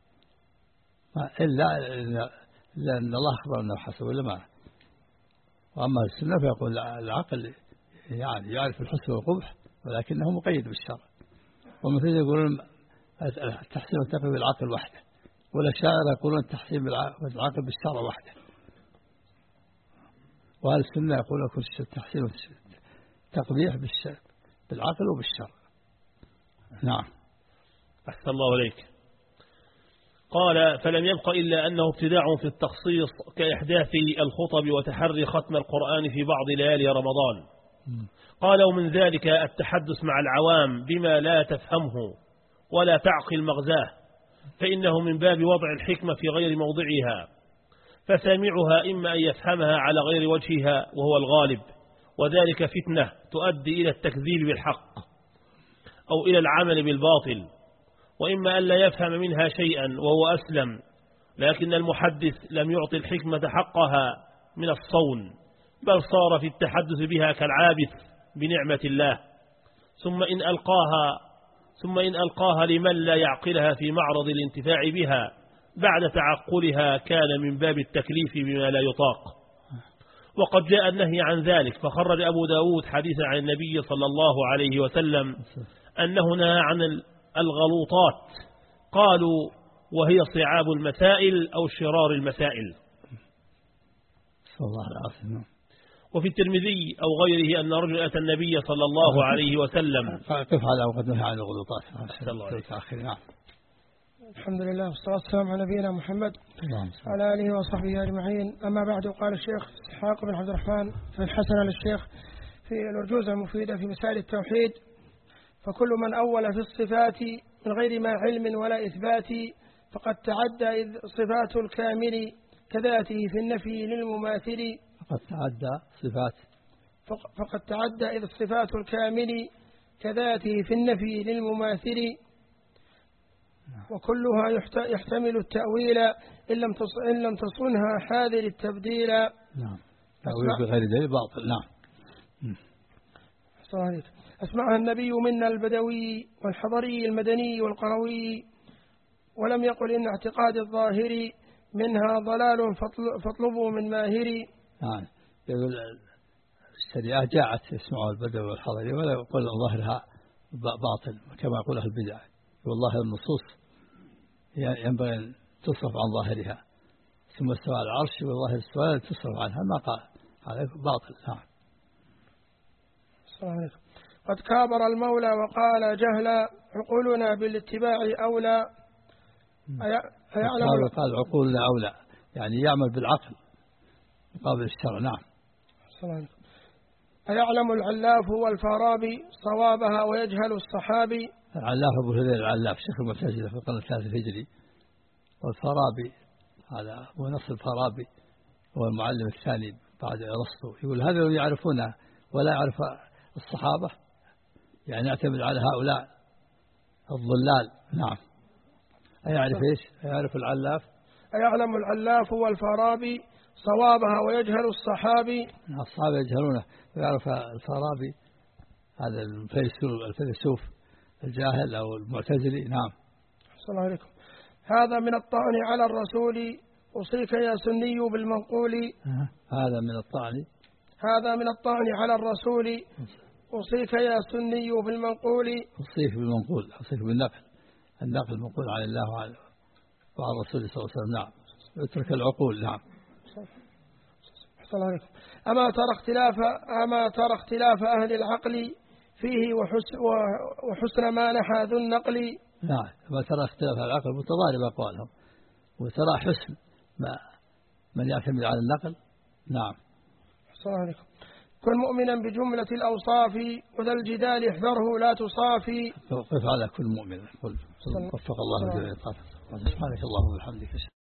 إلا إلا أن الله أخبر أنه حسن ولا ما. وأما السنة فيقول العقل يعني يعرف الحسن والقبح ولكنه مقيد بالشرع. والمثل يقولون التحسين والتقويم بالعقل وحده، والأشاعرة يقولون التحسين بالعقل بالشرع وحده، وأهل السنة يقولون كل التحسين والتقبيح بالعقل وبالشرع. نعم. أحسن الله إليك. قال فلم يبق إلا أنه ابتداع في التخصيص كإحداث الخطب وتحري ختم القرآن في بعض ليالي رمضان. قال ومن ذلك التحدث مع العوام بما لا تفهمه ولا تعقل مغزاه، فإنه من باب وضع الحكمة في غير موضعها، فسامعها إما أن يفهمها على غير وجهها وهو الغالب، وذلك فتنة تؤدي إلى التكذيب بالحق أو إلى العمل بالباطل، وإما أن لا يفهم منها شيئا وهو أسلم، لكن المحدث لم يعطي الحكمة حقها من الصون، بل صار في التحدث بها كالعابث بنعمة الله، ثم إن ألقاها ثم إن ألقاها لمن لا يعقلها في معرض الانتفاع بها بعد تعقلها كان من باب التكليف بما لا يطاق. وقد جاء النهي عن ذلك، فخرج أبو داود حديثا عن النبي صلى الله عليه وسلم أنه نهى عن الغلوطات، قالوا وهي صعاب المسائل أو شرار المسائل. صلى الله عليه وسلم. وفي الترمذي أو غيره أن رجل أتى النبي صلى الله عليه وسلم. كيف هذا وقد نهى عن الغلوطات؟ نعم. الحمد لله والصلاة والسلام على نبينا محمد وعلى آله وصحبه أجمعين. أما بعد، قال الشيخ إسحاق بن عبد الرحمن في الحسنة للشيخ في الأرجوزة المفيدة في مسائل التوحيد: فكل من أول في الصفات من غير ما علم ولا إثبات فقد تعدى إذ صفات الكامل كذاته في النفي للمماثل. فقد تعدى صفات فقد تعدى إذ صفات الكامل كذاته في النفي للمماثل، وكلها يحتمل التأويل إن لم إن لم تصنها حاذر التبديل. نعم. تأويل بغير دليل باطل. نعم. أسمعها النبي منا البدوي والحضري المدني والقروي، ولم يقل إن اعتقاد الظاهر منها ضلال فاطلبوا من ماهر. نعم. يقول الشريعة جاءت يسمعها البدوي والحضري ولا يقول ظاهرها باطل كما يقول أهل البدع. والله النصوص ينبغي أن تصرف عن ظاهرها، ثم استوى على العرش والله السؤال تصرف عنها، ما قال هذا باطل. نعم. السلام عليكم. قد كابر المولى وقال جهلا عقولنا بالاتباع أولى. أيعلم قال عقولنا أولى، يعني يعمل بالعقل مقابل الشرع. نعم. السلام عليكم. أيعلم العلاف والفارابي صوابها ويجهل الصحابي. العلاف أبو هذيل العلاف شيخ المعتزلة في القرن الثالث الهجري، والفارابي هذا أبو نصر الفارابي هو المعلم الثاني بعد أرسطو. يقول هذا يعرفونه ولا يعرف الصحابة، يعني يعتمد على هؤلاء الضلال. نعم. أيعرف إيش؟ أيعرف العلاف. أيعلم العلاف والفارابي صوابها ويجهل الصحابي. الصحابة يجهلونه ويعرف الفارابي هذا الفيلسوف الجاهل أو المعتزلي. نعم. السلام عليكم. هذا من الطعن على الرسول أوصيك يا سني بالمنقول. هذا من الطعن هذا من الطعن على الرسول أوصيك يا سني بالمنقول. أوصيك بالمنقول، أوصيك بالنقل، النقل منقول عن الله وعن الرسول صلى الله عليه وسلم. نعم. اترك العقول. نعم. السلام عليكم. أما ترى اختلاف أما ترى اختلاف أهل العقل فيه وحسن, وحسن ما نحى ذو النقل. نعم. ما ترى اختلاف العقل متضارب أقوالهم، وترى حسن ما من يعتمد على النقل. نعم. السلام عليكم. كن مؤمنا بجملة الأوصاف وذا الجدال احذره لا تصافي. وقف على كل مؤمن. وفق الله. سبحانك اللهم وبحمدك.